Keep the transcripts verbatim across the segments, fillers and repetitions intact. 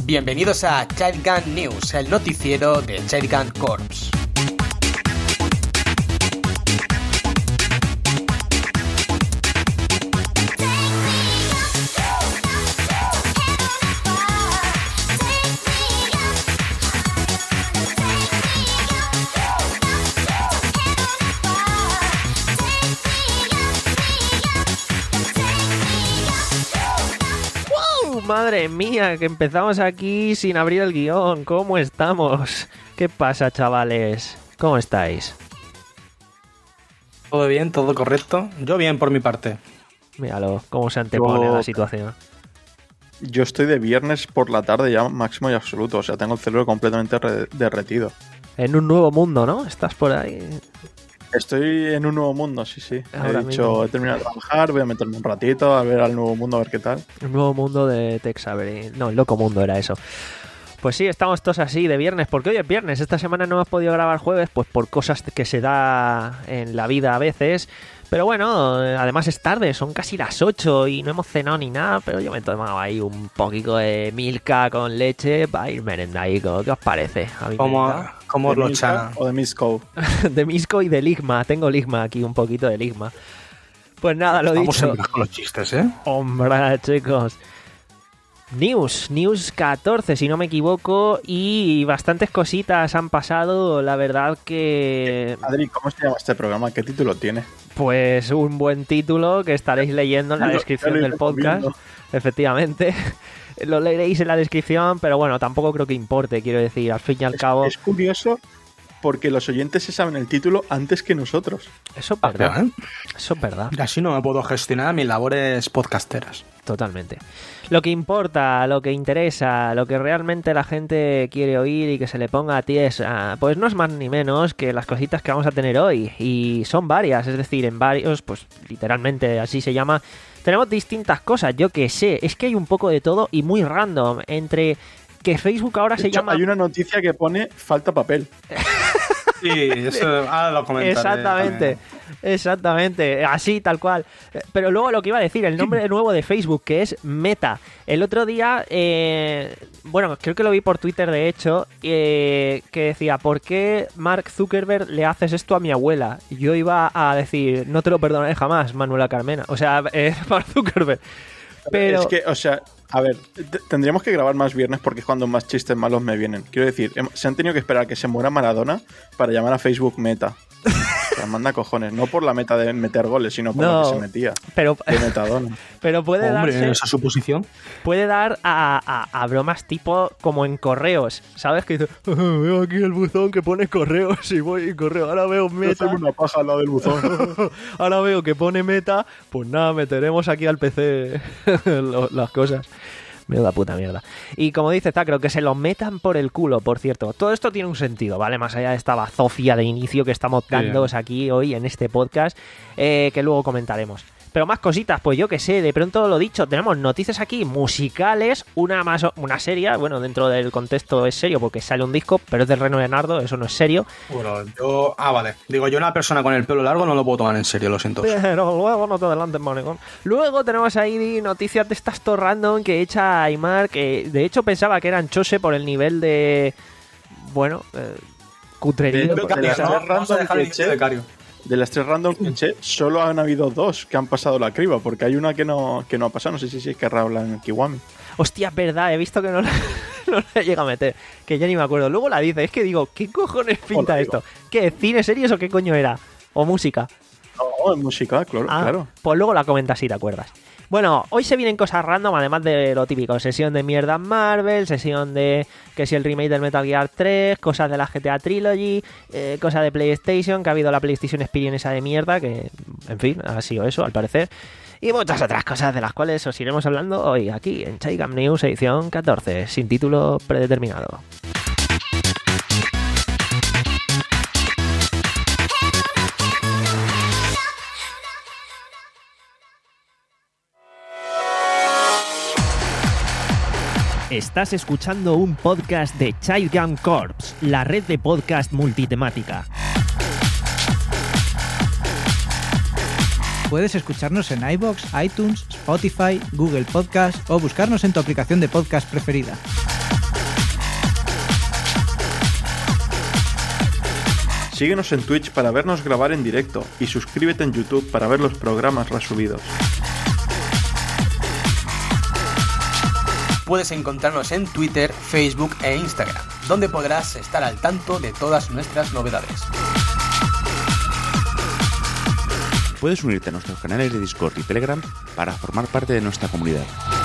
Bienvenidos a Child Gun News, el noticiero de Child Gun Corps. Madre mía, que empezamos aquí sin abrir el guión. ¿Cómo estamos? ¿Qué pasa, chavales? ¿Cómo estáis? Todo bien, todo correcto. Yo bien, por mi parte. Míralo, cómo se antepone Yo... la situación. Yo estoy de viernes por la tarde ya máximo y absoluto. O sea, tengo el cerebro completamente re- derretido. En un nuevo mundo, ¿no? Estás por ahí. Estoy en un nuevo mundo, sí, sí. Ahora He dicho, mismo. he terminado de trabajar, voy a meterme un ratito a ver al nuevo mundo, a ver qué tal. Un nuevo mundo de Tex Avery. No, el loco mundo era eso. Pues sí, estamos todos así de viernes, porque hoy es viernes. Esta semana no hemos podido grabar jueves, pues por cosas que se da en la vida a veces. Pero bueno, además es tarde, son casi las ocho y no hemos cenado ni nada, pero yo me he tomado ahí un poquito de Milka con leche para ir merendaico. ¿Qué os parece? A mí Como, me encanta. como ¿De lo Milka chana. o de Misco? De Misco y de Ligma. Tengo Ligma aquí, un poquito de Ligma. Pues nada, lo Vamos dicho. siempre con los chistes, ¿eh? Hombre, chicos. News, News catorce, si no me equivoco, y bastantes cositas han pasado. La verdad que, Adri, ¿cómo se llama este programa? ¿Qué título tiene? pues, un buen título que estaréis leyendo en la Ya lo- descripción ya lo del iré podcast. viendo. Efectivamente. Lo leeréis en la descripción, pero bueno, tampoco creo que importe, quiero decir, al fin y al Es, cabo. es curioso porque los oyentes se saben el título antes que nosotros. Eso es verdad. ¿Eh? Eso es verdad. Y así no me puedo gestionar mis labores podcasteras. Totalmente. Lo que importa, lo que interesa, lo que realmente la gente quiere oír y que se le ponga a tiesa, pues no es más ni menos que las cositas que vamos a tener hoy. Y son varias, es decir, en varios, pues literalmente así se llama. Tenemos distintas cosas, yo que sé, es que hay un poco de todo y muy random. Entre que Facebook ahora De se hecho, llama... hay una noticia que pone falta papel. Sí, eso ahora lo comentaré. Exactamente, exactamente, así tal cual. Eh, Pero luego lo que iba a decir, el nombre nuevo de Facebook, que es Meta. El otro día, eh, bueno, creo que lo vi por Twitter de hecho, eh, que decía, ¿por qué Mark Zuckerberg le haces esto a mi abuela? Y yo iba a decir, no te lo perdonaré jamás, Manuela Carmena. O sea, eh, Mark Zuckerberg. Pero... Es que, o sea, a ver, t- tendríamos que grabar más viernes porque es cuando más chistes malos me vienen. Quiero decir, hem- se han tenido que esperar a que se muera Maradona para llamar a Facebook Meta. O sea, manda cojones. No por la meta de meter goles, sino por No. lo que se metía. Pero, De Metadona. pero puede Hombre, darse... esa suposición. puede dar a, a- a bromas tipo como en correos, ¿sabes? Que dice, "Ah, veo aquí el buzón que pone correos y voy en correo, ahora veo meta, Hacerme una paja al lado del buzón. ahora veo que pone meta, pues nada, meteremos aquí al P C lo- las cosas. Menuda puta mierda. Y como dice Zacro, que se lo metan por el culo, por cierto. Todo esto tiene un sentido, ¿vale? Más allá de esta bazofia de inicio que estamos dándoos aquí hoy en este podcast, eh, que luego comentaremos. Pero más cositas, pues yo que sé, de pronto lo dicho, tenemos noticias aquí musicales, una más una serie, bueno, dentro del contexto es serio porque sale un disco, pero es del Reno Leonardo, eso no es serio. Bueno, yo... Ah, vale. Digo, yo una persona con el pelo largo no lo puedo tomar en serio, lo siento. Pero luego no te adelantes, maricón. Luego tenemos ahí noticias de estas todo random que echa Aymar, que de hecho pensaba que eran chose por el nivel de... Bueno, eh, cutrerío. De- porque de- esa- de- Vamos a dejar el que inicio de Cario. De las tres random que eché, solo han habido dos que han pasado la criba, porque hay una que no, que no ha pasado. No sé si sí, es que habla en Kiwami. Hostia, es verdad, he visto que no la, no la llega a meter, que ya ni me acuerdo. Luego la dice, es que digo, ¿qué cojones pinta Hola, esto? ¿Qué? ¿Cine, series o qué coño era? ¿O música? No, en música, claro. Ah, claro. pues luego la comentas si te acuerdas. Bueno, hoy se vienen cosas random, además de lo típico. Sesión de mierda en Marvel, sesión de que si el remake del Metal Gear tres, cosas de la G T A Trilogy, eh, cosas de PlayStation, que ha habido la PlayStation Experience esa de mierda, que, en fin, ha sido eso, al parecer. Y muchas otras cosas de las cuales os iremos hablando hoy, aquí, en Child Gun News, edición catorce, sin título predeterminado. Estás escuchando un podcast de Child Gun Corps, la red de podcast multitemática. Puedes escucharnos en iVoox, iTunes, Spotify, Google Podcast o buscarnos en tu aplicación de podcast preferida. Síguenos en Twitch para vernos grabar en directo y suscríbete en YouTube para ver los programas resubidos. Puedes encontrarnos en Twitter, Facebook e Instagram, donde podrás estar al tanto de todas nuestras novedades. Puedes unirte a nuestros canales de Discord y Telegram para formar parte de nuestra comunidad.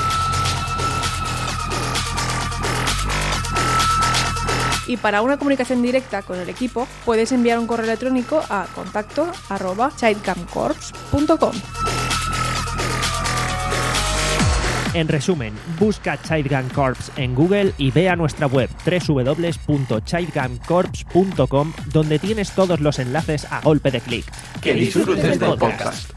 Y para una comunicación directa con el equipo, puedes enviar un correo electrónico a contacto arroba childcamcorps punto com. En resumen, busca Childgun Corps en Google y ve a nuestra web doble u doble u doble u punto childgun corps punto com, donde tienes todos los enlaces a golpe de clic. Que disfrutes del podcast.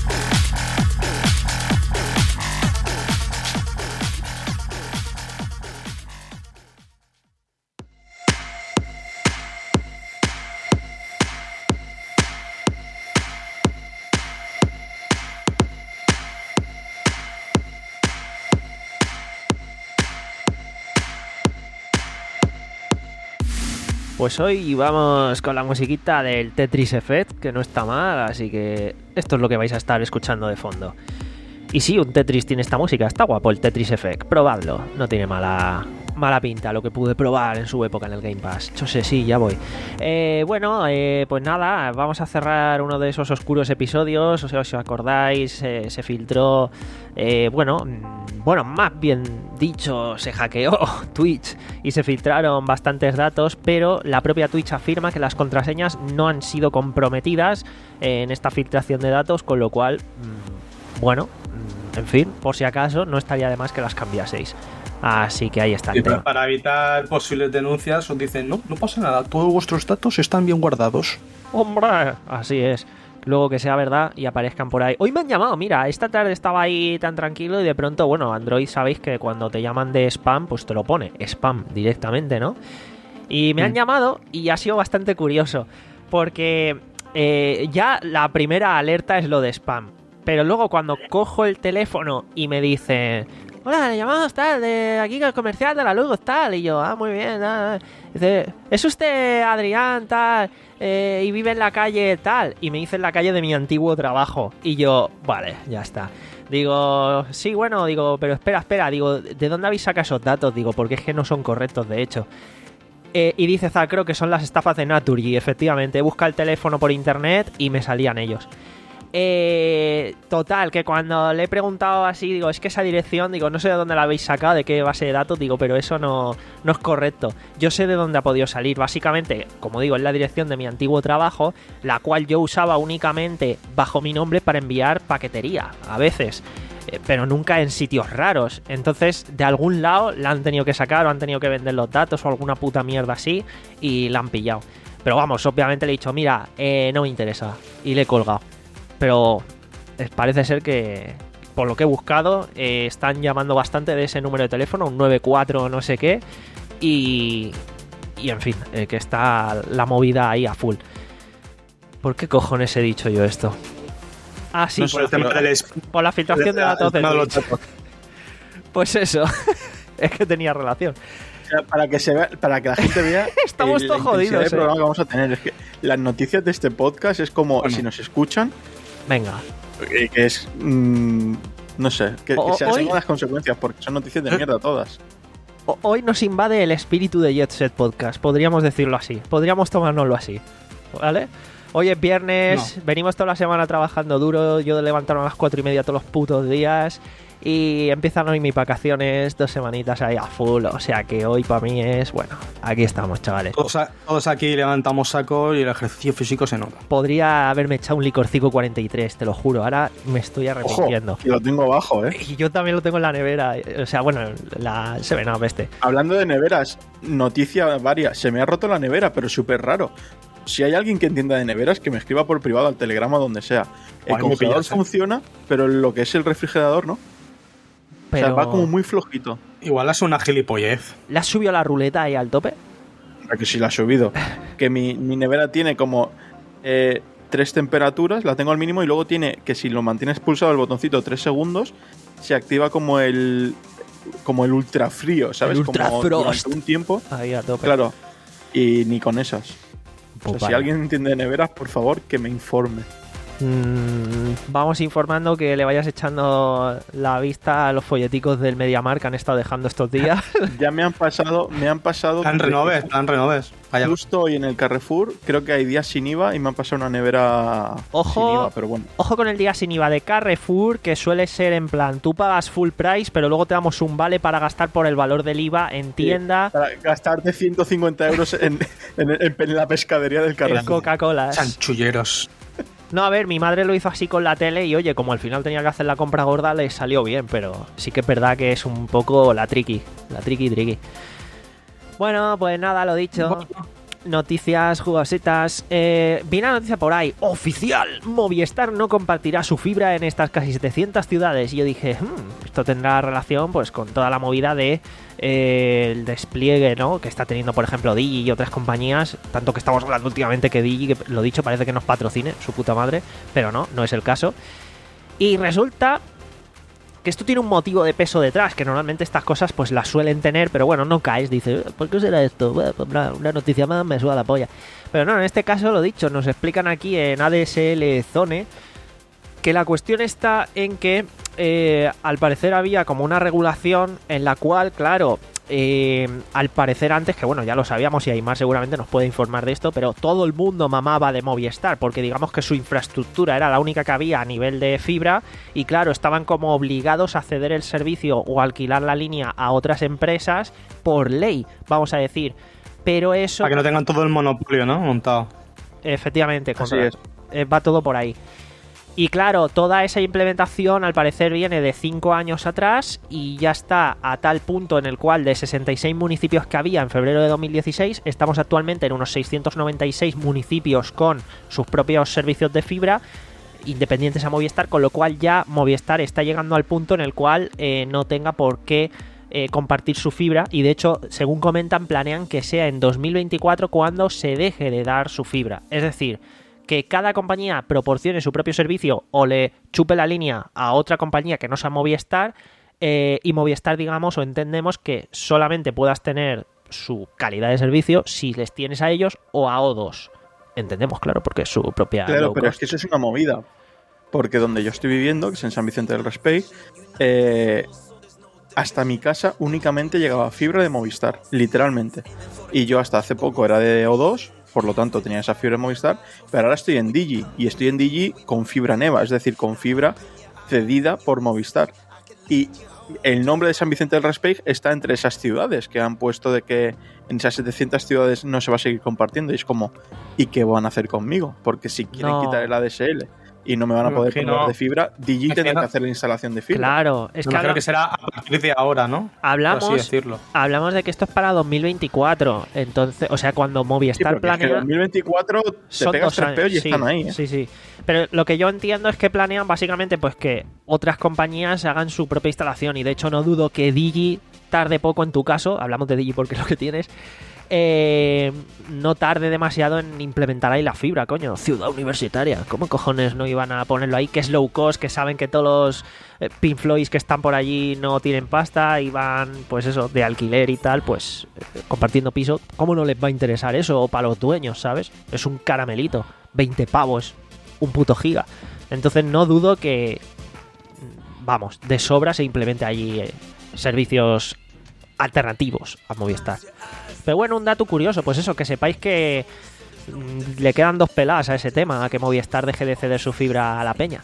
Pues hoy vamos con la musiquita del Tetris Effect, que no está mal, así que esto es lo que vais a estar escuchando de fondo. Y sí, un Tetris tiene esta música, está guapo el Tetris Effect, probadlo, no tiene mala, mala pinta lo que pude probar en su época en el Game Pass. Yo sé, sí, ya voy. Eh, bueno, eh, pues nada, vamos a cerrar uno de esos oscuros episodios, o sea, si os acordáis, eh, se filtró, eh, bueno, bueno, más bien dicho, se hackeó Twitch y se filtraron bastantes datos, pero la propia Twitch afirma que las contraseñas no han sido comprometidas en esta filtración de datos, con lo cual, bueno, en fin, por si acaso, no estaría de más que las cambiaseis. Así que ahí está el Y tema. para evitar posibles denuncias os dicen, no, no pasa nada, todos vuestros datos están bien guardados. ¡Hombre! Así es. Luego que sea verdad y aparezcan por ahí. Hoy me han llamado, mira, esta tarde estaba ahí tan tranquilo y de pronto, bueno, Android sabéis que cuando te llaman de spam, pues te lo pone spam directamente, ¿no? Y me han llamado y ha sido bastante curioso, porque eh, ya la primera alerta es lo de spam, pero luego cuando cojo el teléfono y me dice, hola, le llamamos tal, de aquí el comercial de la luz, tal, y yo, ah, muy bien, ah, dice, ¿es usted Adrián, tal, eh, y vive en la calle, tal? Y me dice en la calle de mi antiguo trabajo, y yo, vale, ya está. Digo, sí, bueno, digo, pero espera, espera, digo, ¿de dónde habéis sacado esos datos? Digo, porque es que no son correctos, de hecho. Eh, y dice Zach, creo que son las estafas de Naturgy, efectivamente, busca el teléfono por internet y me salían ellos. Eh, total, que cuando le he preguntado así, digo, es que esa dirección, digo, no sé de dónde la habéis sacado, de qué base de datos, digo, pero eso no, no es correcto. Yo sé de dónde ha podido salir, básicamente, como digo, es la dirección de mi antiguo trabajo, la cual yo usaba únicamente bajo mi nombre para enviar paquetería, a veces, eh, pero nunca en sitios raros. Entonces, de algún lado la han tenido que sacar o han tenido que vender los datos o alguna puta mierda así y la han pillado. Pero vamos, obviamente le he dicho, mira, eh, no me interesa, y le he colgado. Pero parece ser que, por lo que he buscado, eh, están llamando bastante de ese número de teléfono, un nueve cuatro no sé qué, y, y en fin, eh, que está la movida ahí a full. ¿Por qué cojones he dicho yo esto? Ah, sí, No por, sé, la el tema filtra- del es- por la filtración de datos de el tema de los Twitch. datos. Pues eso, es que tenía relación. O sea, para que se vea, para que la gente vea Estamos eh, todos la intensidad jodidos, de eh. programa que vamos a tener. Es que las noticias de este podcast es como Bueno. si nos escuchan, Venga, eh, que es mm, no sé, que, O- que se hoy- aseguran las consecuencias porque son noticias de mierda todas. o- hoy nos invade el espíritu de Jet Set Podcast, podríamos decirlo así, podríamos tomárnoslo así, ¿vale? Hoy es viernes, venimos toda la semana trabajando duro, yo de levantarme a las cuatro y media todos los putos días y empiezan hoy mis vacaciones, dos semanitas ahí a full, o sea que hoy para mí es, bueno, aquí estamos, chavales. Todos, a- todos aquí levantamos saco y el ejercicio físico se nota. Podría haberme echado un licorcico cuarenta y tres, te lo juro, ahora me estoy Ojo, arrepintiendo. y lo tengo abajo, ¿eh? Y yo también lo tengo en la nevera, o sea, bueno, la se ve nada, este. Hablando de neveras, noticia varias. Se me ha roto la nevera, pero súper raro. Si hay alguien que entienda de neveras, que me escriba por privado al Telegrama donde sea. El Ay, me congelador pillas, ¿eh? funciona, pero lo que es el refrigerador no. Pero O sea, va como muy flojito. Igual es una gilipollez. ¿le has subido la ruleta ahí al tope? Ah, que sí la he subido. Que mi, mi nevera tiene como eh, tres temperaturas, la tengo al mínimo y luego tiene que si lo mantienes pulsado el botoncito tres segundos, se activa como el como el ultra frío, ¿sabes? El ultra como frost. durante un tiempo. Ahí a tope. Claro. Y ni con esas. Pues O sea, si vaya. alguien entiende de neveras, por favor, que me informe. Mm, vamos informando que le vayas echando la vista a los folleticos del MediaMarkt que han estado dejando estos días. Ya me han pasado, me han pasado. Están renoves, están renoves. Vaya. Justo hoy en el Carrefour, creo que hay días sin I V A y me han pasado una nevera Ojo. sin I V A, pero bueno. Ojo con el día sin I V A de Carrefour, que suele ser en plan, tú pagas full price, pero luego te damos un vale para gastar por el valor del I V A en tienda, Para gastarte ciento cincuenta euros en, en, en- en la pescadería del en Carrefour. Coca-Cola. Chanchulleros. No, a ver, mi madre lo hizo así con la tele y oye, como al final tenía que hacer la compra gorda, le salió bien, pero sí que es verdad que es un poco la tricky, la tricky tricky. Bueno, pues nada, lo dicho. Noticias jugositas. Eh, viene la noticia por ahí. Oficial. Movistar no compartirá su fibra en estas casi setecientas ciudades. Y yo dije, hmm, esto tendrá relación pues con toda la movida de eh, el despliegue, ¿no? Que está teniendo, por ejemplo, Digi y otras compañías. Tanto que estamos hablando últimamente que Digi, que lo dicho, parece que nos patrocine, su puta madre. Pero no, no es el caso. Y resulta que esto tiene un motivo de peso detrás, que normalmente estas cosas pues las suelen tener, pero bueno, no caes, dices, ¿por qué será esto? Bueno, pues una, una noticia más me suda la polla. Pero no, en este caso lo dicho, nos explican aquí en A D S L Zone que la cuestión está en que eh, al parecer había como una regulación en la cual, claro, eh, al parecer antes, que bueno, ya lo sabíamos y Aymar seguramente nos puede informar de esto, pero todo el mundo mamaba de Movistar, porque digamos que su infraestructura era la única que había a nivel de fibra y claro, estaban como obligados a ceder el servicio o alquilar la línea a otras empresas por ley, vamos a decir. Pero eso... Para que no tengan todo el monopolio, ¿no? Montado. Efectivamente, Así contra- es. eh, va todo por ahí. Y claro, toda esa implementación al parecer viene de cinco años atrás y ya está a tal punto en el cual de sesenta y seis municipios que había en febrero de dos mil dieciséis, estamos actualmente en unos seiscientos noventa y seis municipios con sus propios servicios de fibra independientes a Movistar, con lo cual ya Movistar está llegando al punto en el cual eh, no tenga por qué eh, compartir su fibra y de hecho, según comentan, planean que sea en dos mil veinticuatro cuando se deje de dar su fibra. Es decir, que cada compañía proporcione su propio servicio o le chupe la línea a otra compañía que no sea Movistar eh, y Movistar, digamos, o entendemos que solamente puedas tener su calidad de servicio si les tienes a ellos o a O dos. Entendemos, claro, porque es su propia... Claro, low pero cost. es que eso es una movida. Porque donde yo estoy viviendo, que es en San Vicente del Raspeig, eh, hasta mi casa únicamente llegaba fibra de Movistar, literalmente. Y yo hasta hace poco era de O dos, por lo tanto tenía esa fibra de Movistar, pero ahora estoy en Digi, y estoy en Digi con fibra Neva, es decir, con fibra cedida por Movistar. Y el nombre de San Vicente del Raspeig está entre esas ciudades que han puesto de que en esas setecientas ciudades no se va a seguir compartiendo. Y es como, ¿y qué van a hacer conmigo? Porque si quieren No. quitar el A D S L y no me van a Me poder imagino- poner de fibra, Digi me tendrá imagino- que hacer la instalación de fibra. Claro, es Me que, imagino habla- que será a partir de ahora, ¿no? hablamos, Por así decirlo. hablamos de que esto es para dos mil veinticuatro. Entonces, o sea, cuando Sí, Movistar porque es que planea... en dos mil veinticuatro te Son pegas dos tres años. peos y sí, están ahí, ¿eh? Sí, sí. Pero lo que yo entiendo es que planean básicamente pues que otras compañías hagan su propia instalación y de hecho no dudo que Digi tarde poco en tu caso, hablamos de Digi porque es lo que tienes, eh, no tarde demasiado en implementar ahí la fibra, coño. Ciudad universitaria. ¿Cómo cojones no iban a ponerlo ahí? Que es low cost, que saben que todos los eh, Pink Floyds que están por allí no tienen pasta y van, pues eso, de alquiler y tal, pues eh, compartiendo piso. ¿Cómo no les va a interesar eso? O para los dueños, ¿sabes? Es un caramelito. veinte pavos. Un puto giga. Entonces no dudo que, vamos, de sobra se implemente allí eh, servicios alternativos a Movistar. Pero bueno, un dato curioso, pues eso, que sepáis que mm, le quedan dos peladas a ese tema, a que Movistar deje de ceder su fibra a la peña.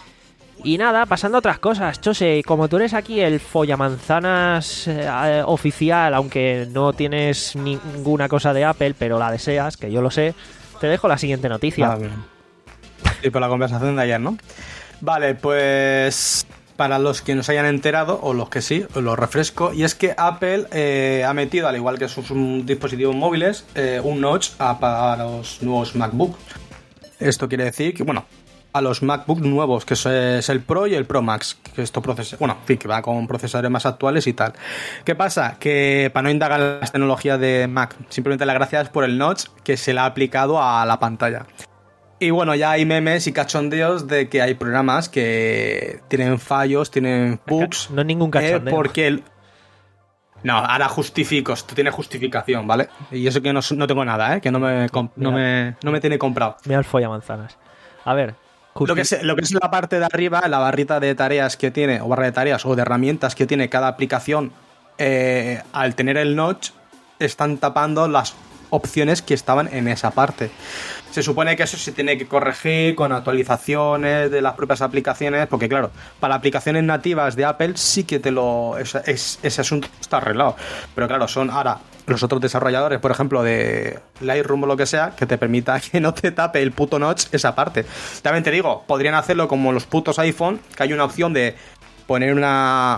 Y nada, pasando a otras cosas, Chose, como tú eres aquí el follamanzanas eh, oficial, aunque no tienes ninguna cosa de Apple, pero la deseas, que yo lo sé, te dejo la siguiente noticia. Ah, bien. Sí, por la conversación de ayer, ¿no? Vale, pues para los que no se hayan enterado, o los que sí, os lo refresco, y es que Apple eh, ha metido, al igual que sus um, dispositivos móviles, eh, un notch a, para los nuevos MacBook. Esto quiere decir que, bueno, a los MacBook nuevos, que es, es el Pro y el Pro Max, que esto procesa, bueno, en fin, que va con procesadores más actuales y tal. ¿Qué pasa? Que para no indagar en las tecnologías de Mac, simplemente la gracia es por el notch que se le ha aplicado a la pantalla. Y bueno, ya hay memes y cachondeos de que hay programas que tienen fallos, tienen bugs. No es ningún cachondeo. Eh, porque el... No, ahora justifico, esto tiene justificación, ¿vale? Y eso que no, no tengo nada, ¿eh? Que no me, comp- no me, no me tiene comprado. Mira el folla manzanas. A ver. Justi- Lo que, es, lo que es la parte de arriba, la barrita de tareas que tiene, o barra de tareas, o de herramientas que tiene cada aplicación, eh, al tener el notch, están tapando las opciones que estaban en esa parte. Se supone que eso se tiene que corregir con actualizaciones de las propias aplicaciones, porque claro, para aplicaciones nativas de Apple sí que te lo es, es, ese asunto está arreglado, pero claro, son ahora los otros desarrolladores, por ejemplo, de Lightroom o lo que sea, que te permita que no te tape el puto notch esa parte. También te digo, podrían hacerlo como los putos iPhone, que hay una opción de poner una...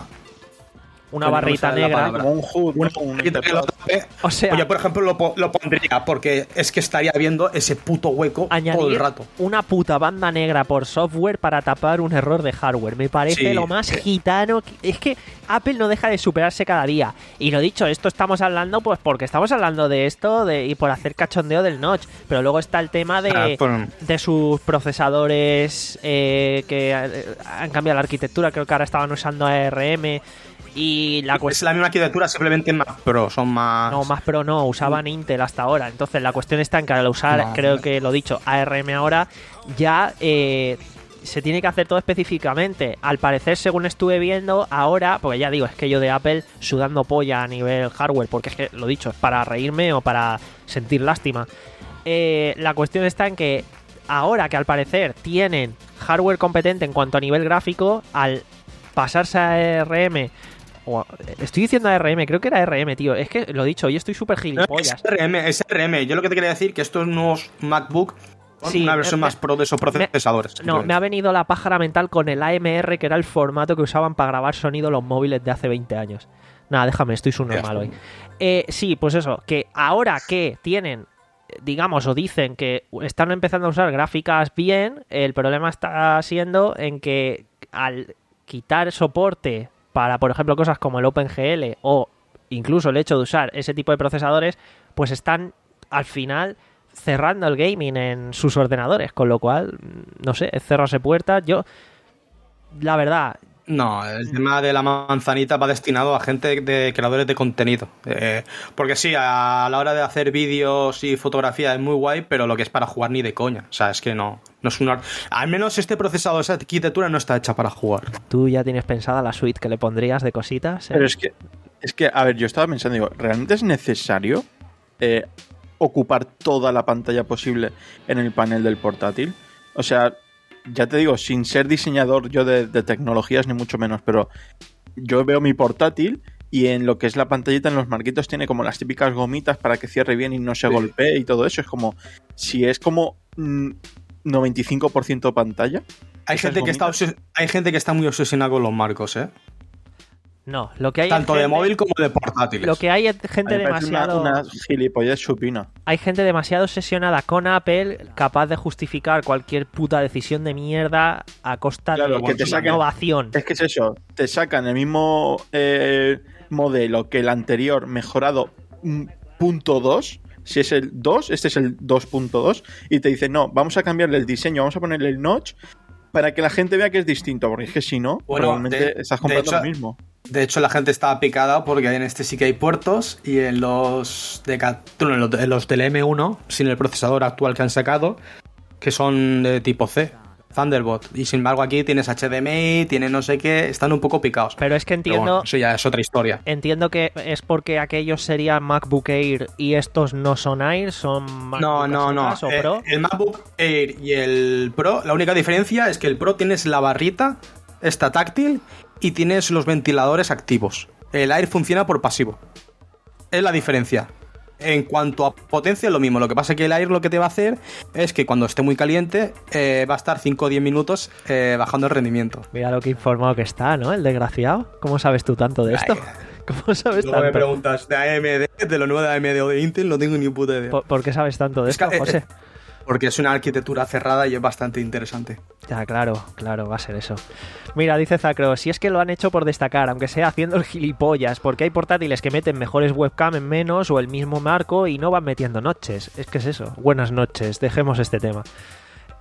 Una Bueno, barrita no me sale la negra. palabra. Como un H U D, Una ¿no? Un barrita que lo interfaz. tape. O sea- Pues yo, por ejemplo, lo, po- lo pondría porque es que estaría viendo ese puto hueco todo el Añadir rato. una puta banda negra por software para tapar un error de hardware. Me parece Sí, lo más sí. gitano. que- Es que Apple no deja de superarse cada día. Y lo dicho, esto estamos hablando pues porque estamos hablando de esto de, y por hacer cachondeo del notch. Pero luego está el tema de, Ah, por- de sus procesadores eh, que eh, han cambiado la arquitectura. Creo que ahora estaban usando A R M. Y la Es cuestión... la misma arquitectura, simplemente más pro, son más... No, más Pro no, usaban Intel hasta ahora. Entonces la cuestión está en que al usar, No, creo no. que lo dicho, A R M ahora, ya eh, se tiene que hacer todo específicamente. Al parecer, según estuve viendo, ahora, porque ya digo, es que yo de Apple sudando polla a nivel hardware, porque es que lo dicho, es para reírme o para sentir lástima. Eh, la cuestión está en que ahora que al parecer tienen hardware competente en cuanto a nivel gráfico, al pasarse a A R M... o a- estoy diciendo A R M, creo que era A R M, tío. Es que lo dicho, hoy estoy súper No, es gilipollas. R M, es R M. Yo lo que te quería decir que estos nuevos MacBook son Sí, una versión me- más pro de esos procesadores. No, me ha venido la pájara mental con el A M R, que era el formato que usaban para grabar sonido los móviles de hace veinte años. Nada, déjame, estoy subnormal hoy. Eh, sí, pues eso, que ahora que tienen, digamos, o dicen que están empezando a usar gráficas bien, el problema está siendo en que al quitar soporte para, por ejemplo, cosas como el OpenGL o incluso el hecho de usar ese tipo de procesadores, pues están al final cerrando el gaming en sus ordenadores, con lo cual, no sé, es cerrarse puertas. Yo, la verdad, No, el tema de la manzanita va destinado a gente de creadores de contenido. Eh, porque sí, a la hora de hacer vídeos y fotografía es muy guay, pero lo que es para jugar ni de coña. O sea, es que no, no es una... Al menos este procesador, esa arquitectura no está hecha para jugar. tú ya tienes pensada la suite que le pondrías de cositas. ¿eh? Pero es que, es que, a ver, yo estaba pensando, digo, ¿realmente es necesario eh, ocupar toda la pantalla posible en el panel del portátil? O sea, ya te digo, sin ser diseñador yo de, de tecnologías ni mucho menos, pero yo veo mi portátil y en lo que es la pantallita, en los marquitos, tiene como las típicas gomitas para que cierre bien y no se Sí. golpee y todo eso. Es como, si es como mm, noventa y cinco por ciento pantalla. Hay esas gente, que está gomitas- obses- hay gente que está muy obsesionada con los marcos, ¿eh? No, lo que hay Tanto es de gente- móvil como de portátiles. Lo que hay es A gente mí me parece demasiado... Una, una gilipollez supina. Hay gente demasiado obsesionada con Apple, capaz de justificar cualquier puta decisión de mierda a costa Claro, de que te su saquen- innovación. Es que es eso, te sacan el mismo eh, modelo que el anterior mejorado mm, punto dos. Si es el dos, este es el dos punto dos. Y te dicen, no, vamos a cambiarle el diseño, vamos a ponerle el notch para que la gente vea que es distinto. Porque es que si no, Bueno, realmente de- estás de comprando hecho- lo mismo. De hecho, la gente estaba picada porque en este sí que hay puertos y en los de Cat- en los, en los del M uno, sin el procesador actual que han sacado, que son de tipo C, Thunderbolt. Y sin embargo aquí tienes H D M I, tiene no sé qué, están un poco picados. Pero es que Pero entiendo... bueno, eso ya es otra historia. Entiendo que es porque aquellos serían MacBook Air y estos no son Air, son MacBook No, no, no. o Eh, Pro. el MacBook Air y el Pro, la única diferencia es que el Pro tienes la barrita, esta táctil, y tienes los ventiladores activos. El Air funciona por pasivo. Es la diferencia. En cuanto a potencia, es lo mismo. Lo que pasa es que el Air lo que te va a hacer es que cuando esté muy caliente eh, va a estar cinco o diez minutos eh, bajando el rendimiento. Mira lo que informado que está, ¿no? El desgraciado. ¿Cómo sabes tú tanto de esto? ¿Cómo sabes Luego me tanto? preguntas de A M D, de lo nuevo de A M D o de Intel, no tengo ni puta idea. ¿Por, por qué sabes tanto de Es que, esto, eh, José? eh, Porque es una arquitectura cerrada y es bastante interesante. Ya, claro, claro, va a ser eso. Mira, dice Zacro, si es que lo han hecho por destacar, aunque sea haciendo el gilipollas, porque hay portátiles que meten mejores webcam en menos o el mismo marco y no van metiendo noches. Es que es eso. Buenas noches, dejemos este tema.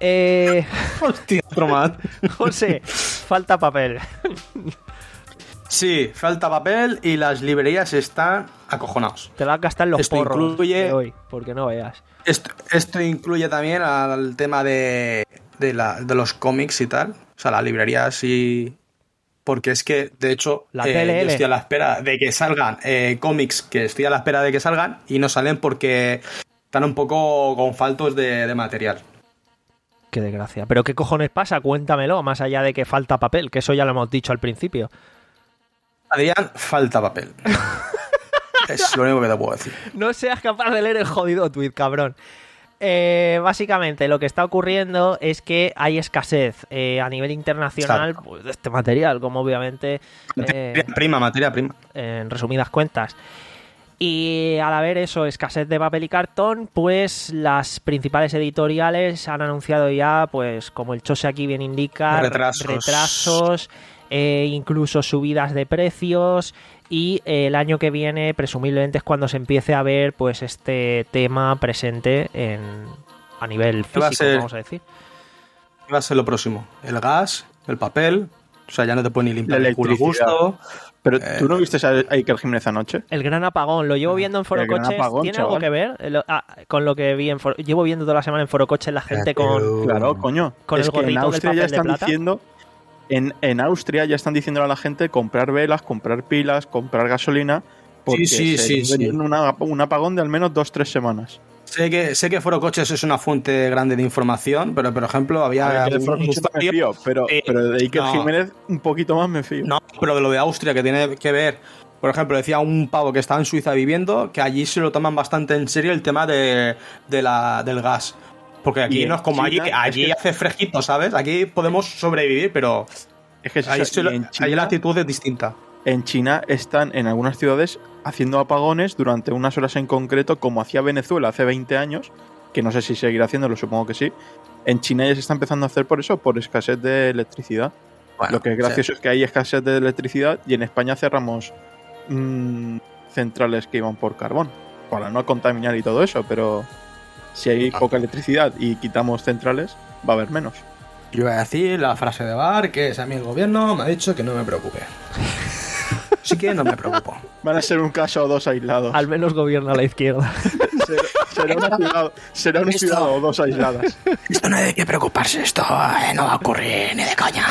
Eh, Hostia, otro más. José, falta papel. Sí, falta papel y las librerías están acojonados. Te vas a gastar los Esto porros incluye- de hoy, porque no veas. Esto, esto incluye también al tema de, de, la, de los cómics y tal. O sea, las librerías y... Porque es que, de hecho, La eh, T L L. yo estoy a la espera de que salgan eh, cómics que estoy a la espera de que salgan y no salen porque están un poco con faltos de, de material. Qué desgracia. ¿Pero qué cojones pasa? Cuéntamelo, más allá de que falta papel, que eso ya lo hemos dicho al principio. Adrián, falta papel. Es lo único que te puedo decir. No seas capaz de leer el jodido tweet, cabrón. Eh, básicamente lo que está ocurriendo es que hay escasez eh, a nivel internacional pues, de este material, como obviamente Materia eh, prima, materia prima. en resumidas cuentas. Y al haber eso, escasez de papel y cartón, pues las principales editoriales han anunciado ya, pues como el Chose aquí bien indica, Retrasos. retrasos eh, incluso subidas de precios, y eh, el año que viene presumiblemente es cuando se empiece a ver pues este tema presente en a nivel ¿Qué va a físico, ser? vamos a decir. ¿Qué va a ser lo próximo? El gas, el papel, o sea, ya no te puedes ni limpiar La el culo electricidad. justo. Pero Eh, ¿tú no viste a Iker Jiménez anoche? El gran apagón, lo llevo viendo en El gran Forocoches. apagón, ¿Tiene chaval. algo que ver eh, lo- ah, con lo que vi en Foro- Llevo viendo toda la semana en Forocoches la gente con... pero- Claro, coño. Con es el que en gorrito del Austria papel ya de están plata. diciendo... En, en Austria ya están diciendo a la gente comprar velas, comprar pilas, comprar gasolina, porque Sí, sí, se sí, viene sí. una- un apagón de al menos dos tres semanas. Sé que, sé que Forocoches es una fuente grande de información, pero por ejemplo había... A ver, que de un Forocoches no me usuario- fío, pero, Eh, pero de Iker no. Jiménez un poquito más me fío. No, pero de lo de Austria, que tiene que ver, por ejemplo, decía un pavo que estaba en Suiza viviendo, que allí se lo toman bastante en serio el tema de, de la, del gas. Porque aquí Y no es como en China, allí, que allí es que- hace fresquito, ¿sabes? Aquí podemos sobrevivir, pero Es que ahí, y se lo- en allí China- la actitud es distinta. En China están en algunas ciudades haciendo apagones durante unas horas en concreto, como hacía Venezuela hace veinte años, que no sé si seguirá haciéndolo, supongo que sí. En China ya se está empezando a hacer por eso, por escasez de electricidad. Bueno, Lo que es gracioso es que hay escasez de electricidad y en España cerramos mm, centrales que iban por carbón, para no contaminar y todo eso, pero si hay poca electricidad y quitamos centrales, va a haber menos. Yo voy a decir la frase de Bar, que es a mí el gobierno me ha dicho que no me preocupe. Así que no me preocupo. Van a ser un caso o dos aislados. Al menos gobierna la izquierda. Será, será una ciudad, será una Esto- ciudad o dos aisladas. Esto no hay de qué preocuparse, esto eh, no va a ocurrir ni de coña.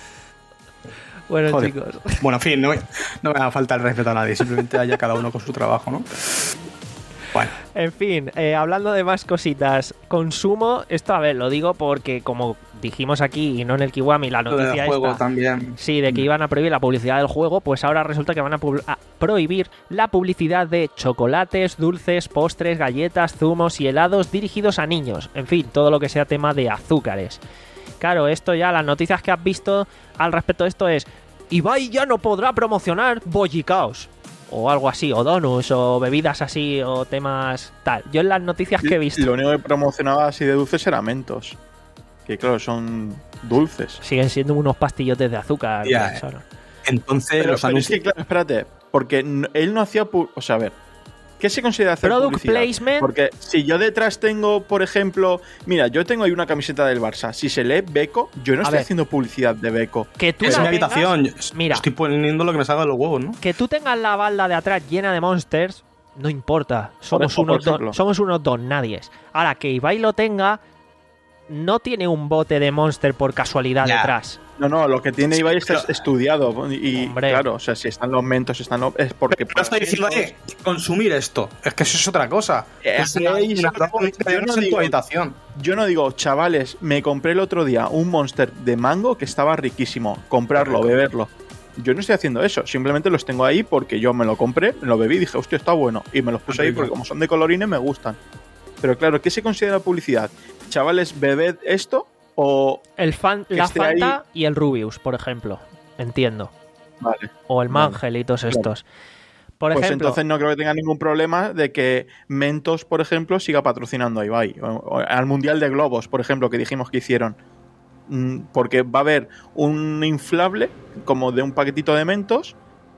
Bueno, Joder. chicos. Bueno, en fin, no, no me va a faltar el respeto a nadie, simplemente haya cada uno con su trabajo, ¿no? Bueno, En fin, eh, hablando de más cositas, consumo, esto a ver, lo digo porque como dijimos aquí y no en el Kiwami, la lo noticia del juego esta, también. sí, de que iban a prohibir la publicidad del juego, pues ahora resulta que van a, pub- a prohibir la publicidad de chocolates, dulces, postres, galletas, zumos y helados dirigidos a niños, en fin, todo lo que sea tema de azúcares. Claro, esto ya, las noticias que has visto al respecto de esto es: Ibai ya no podrá promocionar bollicaos o algo así, o donuts, o bebidas así, o temas tal. Yo en las noticias que he visto Lo único que promocionaba así de dulces era Mentos. Que claro, son dulces. siguen siendo unos pastillotes de azúcar. Ya, pues, ahora. Entonces, Pero, los pero es anuncios... que, claro, espérate, porque no- él no hacía... pu- O sea, a ver, ¿qué se considera hacer Product publicidad? placement. Porque si yo detrás tengo, por ejemplo... Mira, yo tengo ahí una camiseta del Barça. Si se lee Beko, yo no A estoy ver. haciendo publicidad de Beko. Que tú Es la mi tengas- habitación. Mira. Estoy poniendo lo que me salga de los huevos, ¿no? Que tú tengas la balda de atrás llena de monsters, no importa. Somos, eso, por unos, don, ejemplo. somos unos don nadies. Ahora, que Ibai lo tenga, no tiene un bote de monster por casualidad Ya. detrás. No, no, lo que tiene Ibai está pero- estudiado. Y Hombre. claro, o sea, si están los Mentos, están los... Es porque... No estoy diciendo, eh, consumir esto. Es que eso es otra cosa. Eh, es ahí una, es una- otra cosa. una- Yo no en tu digo- habitación. Yo no digo, chavales, me compré el otro día un Monster de mango que estaba riquísimo. Comprarlo, Correcto. beberlo. Yo no estoy haciendo eso, simplemente los tengo ahí porque yo me lo compré, me lo bebí y dije, hostia, está bueno. Y me los puse ahí Rico. porque como son de colorines me gustan. Pero claro, ¿qué se considera publicidad? Chavales, bebed esto o... El fan, Que la esté Fanta y el Rubius, por ejemplo. Entiendo. Vale. O el Vale. Mangel y todos Claro. estos. Por Pues ejemplo, entonces no creo que tenga ningún problema de que Mentos, por ejemplo, siga patrocinando a Ibai. O, o al Mundial de Globos, por ejemplo, que dijimos que hicieron. Mm, Porque va a haber un inflable como de un paquetito de Mentos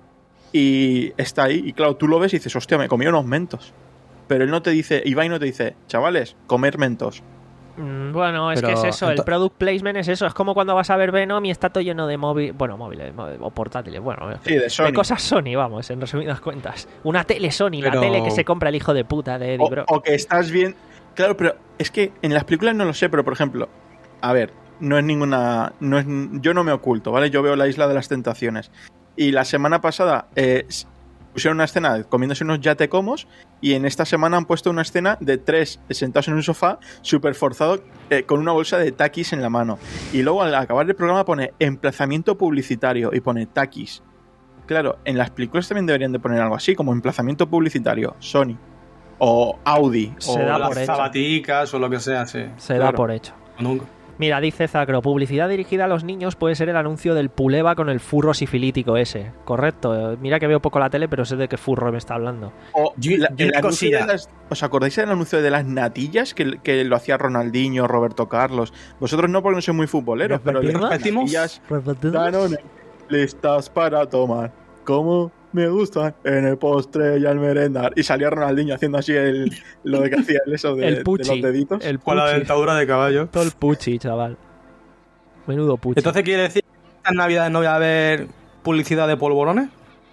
y está ahí. Y claro, tú lo ves y dices, hostia, me comí unos Mentos. Pero él no te dice, Ibai no te dice, chavales, comer Mentos. Mm, Bueno, es Pero, que es eso, el ento- product placement es eso, es como cuando vas a ver Venom y está todo lleno de móvil, bueno, móviles móvil- o portátiles, bueno, Sí, de Sony. de cosas Sony, vamos, en resumidas cuentas. Una tele Sony, la Pero- tele que se compra el hijo de puta de Eddie O, Brock. o que estás bien. Claro, pero es que en las películas no lo sé, pero por ejemplo, a ver, no es ninguna. No es, yo no me oculto, ¿vale? Yo veo La Isla de las Tentaciones. Y la semana pasada eh, s- pusieron una escena de comiéndose unos yatecomos. Y en esta semana han puesto una escena de tres sentados en un sofá, súper forzado, eh, con una bolsa de Takis en la mano. Y luego al acabar el programa pone emplazamiento publicitario y pone Takis. Claro, en las películas también deberían de poner algo así, como emplazamiento publicitario, Sony. O Audi. Se o da O por las hecho. zapaticas o lo que sea, sí. Se da claro. por hecho. Nunca. Mira, dice Zacro, publicidad dirigida a los niños puede ser el anuncio del Puleva con el furro sifilítico ese. Correcto, eh, mira que veo poco la tele, pero sé de qué furro me está hablando. O Yo- la- yo el una anuncio cosilla. de las- ¿Os acordáis del anuncio de las natillas que, que lo hacía Ronaldinho, Roberto Carlos? Vosotros no, porque no sois muy futboleros, pero el de las ¿Repetimos? natillas, Danone, listas para tomar, como me gustan en el postre y al merendar. Y salía Ronaldinho haciendo así el, lo de que hacía el eso de, El de puchi. los deditos. El Con la puchi. dentadura de caballo. Todo el puchi, chaval. Menudo puchi. Entonces quiere decir que en Navidad no voy a haber publicidad de polvorones.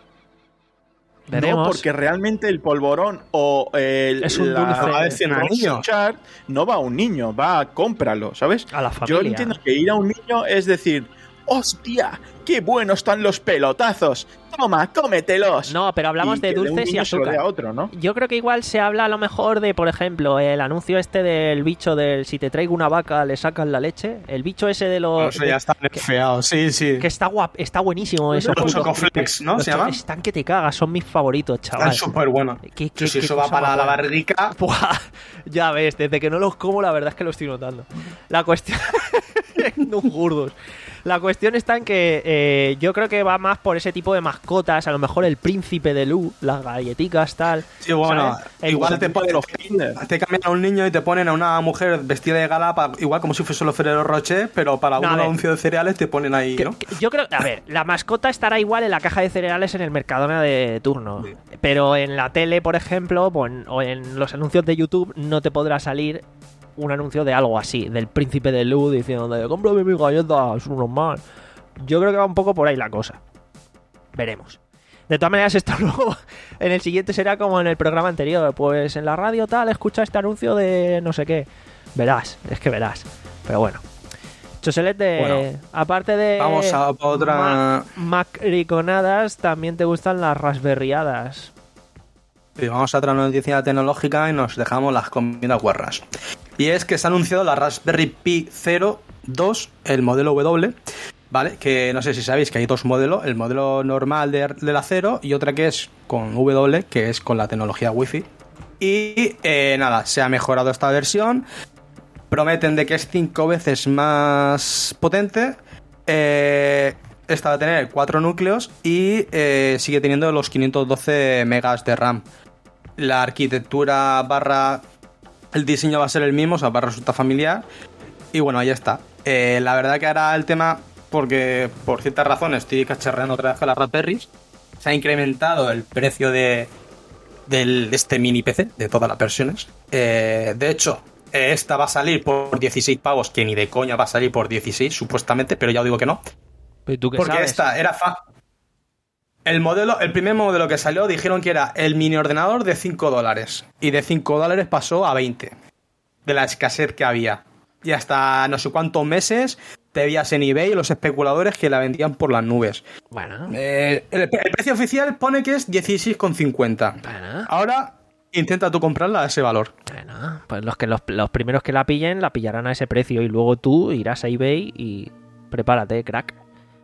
Veremos. No, porque realmente el polvorón o el, Es un dulce. Va a decir a Frosty niño. Chart no va a un niño, va a cómpralo, ¿sabes? A la familia. Yo entiendo que ir a un niño es decir, ¡hostia! ¡Qué buenos están los pelotazos! ¡Toma, cómetelos! No, pero hablamos Y de que un dulces y niño se lo dé azúcar. a otro, ¿no? Yo creo que igual se habla a lo mejor de, por ejemplo, el anuncio este del bicho del si te traigo una vaca le sacan la leche. El bicho ese de los... Bueno, eso ya está nerfeado, sí, sí. Que está guap, está buenísimo eso. Los Chocoflex, ¿no? Los ¿Se llaman? Están que te cagas, son mis favoritos, chaval. Están súper buenos. ¿Qué- qué- Si qué eso va cosa para más la buena? barrica, Buah, ya ves, desde que no los como la verdad es que lo estoy notando. La cuestión... no gordos. La cuestión está en que eh, yo creo que va más por ese tipo de mascotas, a lo mejor el príncipe de Lu, las galletitas, tal. sí, bueno, ¿sabes? El- igual te ponen los Kinder. te cambian a un niño y te ponen a una mujer vestida de gala, pa- igual como si fuese los Ferrero Rocher, pero para No, a un ver. anuncio de cereales te ponen ahí, Que- ¿no? que- yo creo, a ver, la mascota estará igual en la caja de cereales en el Mercadona de turno, pero en la tele, por ejemplo, o en, o en los anuncios de YouTube no te podrá salir un anuncio de algo así, del príncipe de Lu diciendo, cómprame mis galletas, unos más. Yo creo que va un poco por ahí la cosa. Veremos. De todas maneras, esto luego en el siguiente será como en el programa anterior. Pues en la radio tal, escucha este anuncio de no sé qué. Verás, es que verás. Pero bueno. Choselete, Bueno, aparte de vamos a otra- ma- macriconadas, también te gustan las raspberriadas. Y vamos a otra noticia tecnológica y nos dejamos las comidas guarras. Y es que se ha anunciado la Raspberry Pi cero dos, el modelo W, ¿vale? Que no sé si sabéis que hay dos modelos, el modelo normal de, de la cero y otra que es con W, que es con la tecnología Wi-Fi. Y eh, nada, se ha mejorado esta versión. Prometen de que es cinco veces más potente. Eh, esta va a tener cuatro núcleos y eh, sigue teniendo los quinientos doce megas de RAM. La arquitectura barra el diseño va a ser el mismo, o sea, va a resultar familiar. Y bueno, ahí está. Eh, la verdad que ahora el tema, porque por ciertas razones estoy cacharreando otra vez con las Raspberries, se ha incrementado el precio de, del, de este mini P C, de todas las versiones. Eh, de hecho, eh, esta va a salir por dieciséis pavos, que ni de coña va a salir por dieciséis, supuestamente, pero ya os digo que no. ¿Y tú qué Porque sabes? esta era fa el modelo, el primer modelo que salió dijeron que era el mini ordenador de cinco dólares. Y de cinco dólares pasó a veinte. De la escasez que había. Y hasta no sé cuántos meses te veías en eBay los especuladores que la vendían por las nubes. Bueno, Eh, el, el precio oficial pone que es dieciséis con cincuenta. bueno, Ahora intenta tú comprarla a ese valor. bueno. Pues los, que los, los primeros que la pillen la pillarán a ese precio y luego tú irás a eBay y prepárate, crack.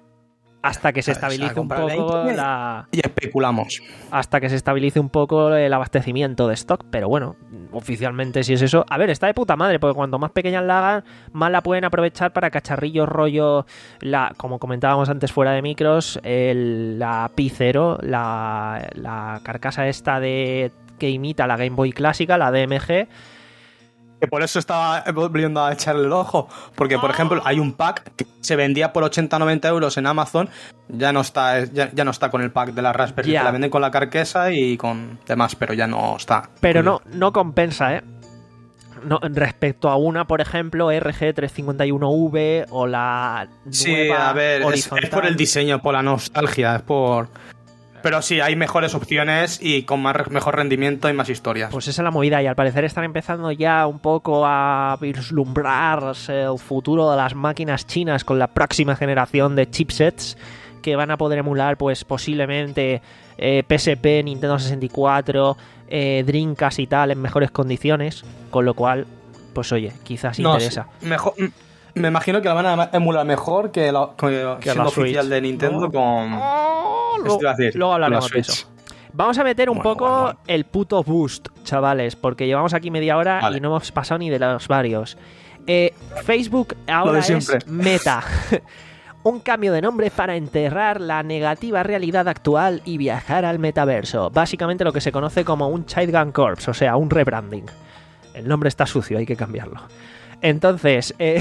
Hasta que se Sabes, estabilice a un comprar poco veinte. la... Y especulamos. Hasta que se estabilice un poco el abastecimiento de stock, pero bueno, oficialmente si es eso... A ver, está de puta madre, porque cuanto más pequeñas la hagan, más la pueden aprovechar para cacharrillos rollo... la Como comentábamos antes fuera de micros, el, la Pi cero, la, la carcasa esta de que imita la Game Boy clásica, la D M G... Que por eso estaba volviendo a echarle el ojo. Porque, por ejemplo, hay un pack que se vendía por ochenta a noventa euros en Amazon. Ya no está ya, ya no está con el pack de la Raspberry. Ya. Que la venden con la carcasa y con demás, pero ya no está. Pero no, no compensa, ¿eh? no, respecto a una, por ejemplo, R G trescientos cincuenta y uno V o la Sí, nueva a ver, es, horizontal. es por el diseño, por la nostalgia, es por... Pero sí, hay mejores opciones y con más, mejor rendimiento y más historias. Pues esa es la movida, y al parecer están empezando ya un poco a vislumbrar el futuro de las máquinas chinas con la próxima generación de chipsets que van a poder emular, pues posiblemente eh, P S P, Nintendo sesenta y cuatro, eh, Dreamcast y tal en mejores condiciones, con lo cual, pues oye, quizás No, interesa. sí, mejor, me imagino que la van a emular mejor que la, que, Que siendo la Switch. oficial de Nintendo No. con... Luego, Esto iba a decir, luego hablaremos la de Switch. eso. Vamos a meter un Bueno, poco bueno, bueno. el puto boost, chavales, porque llevamos aquí media hora Vale. y no hemos pasado ni de los varios. Eh, Facebook ahora de es siempre. Meta. Un cambio de nombre para enterrar la negativa realidad actual y viajar al metaverso. Básicamente lo que se conoce como un Child Corps, o sea, un rebranding. El nombre está sucio, hay que cambiarlo. Entonces, eh...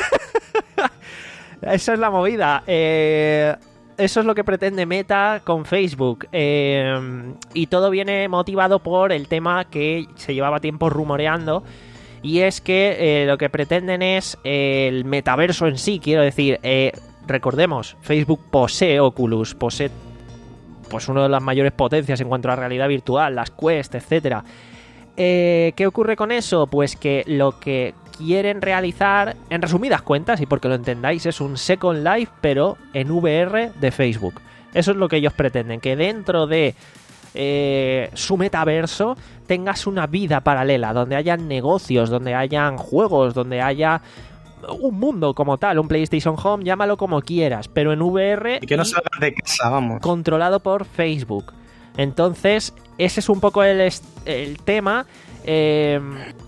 esa es la movida. Eh... Eso es lo que pretende Meta con Facebook. Eh, y todo viene motivado por el tema que se llevaba tiempo rumoreando. Y es que eh, lo que pretenden es eh, el metaverso en sí. Quiero decir, eh, recordemos, Facebook posee Oculus, posee pues una de las mayores potencias en cuanto a la realidad virtual, las Quest, etcétera. Eh, ¿Qué ocurre con eso? Pues que lo que quieren realizar, en resumidas cuentas, y porque lo entendáis, es un Second Life, pero en V R de Facebook. Eso es lo que ellos pretenden, que dentro de eh, su metaverso tengas una vida paralela, donde hayan negocios, donde hayan juegos, donde haya un mundo como tal, un PlayStation Home, llámalo como quieras, pero en V R Y que no y salgas de casa, vamos. controlado por Facebook. Entonces, ese es un poco el, est- el tema. Eh,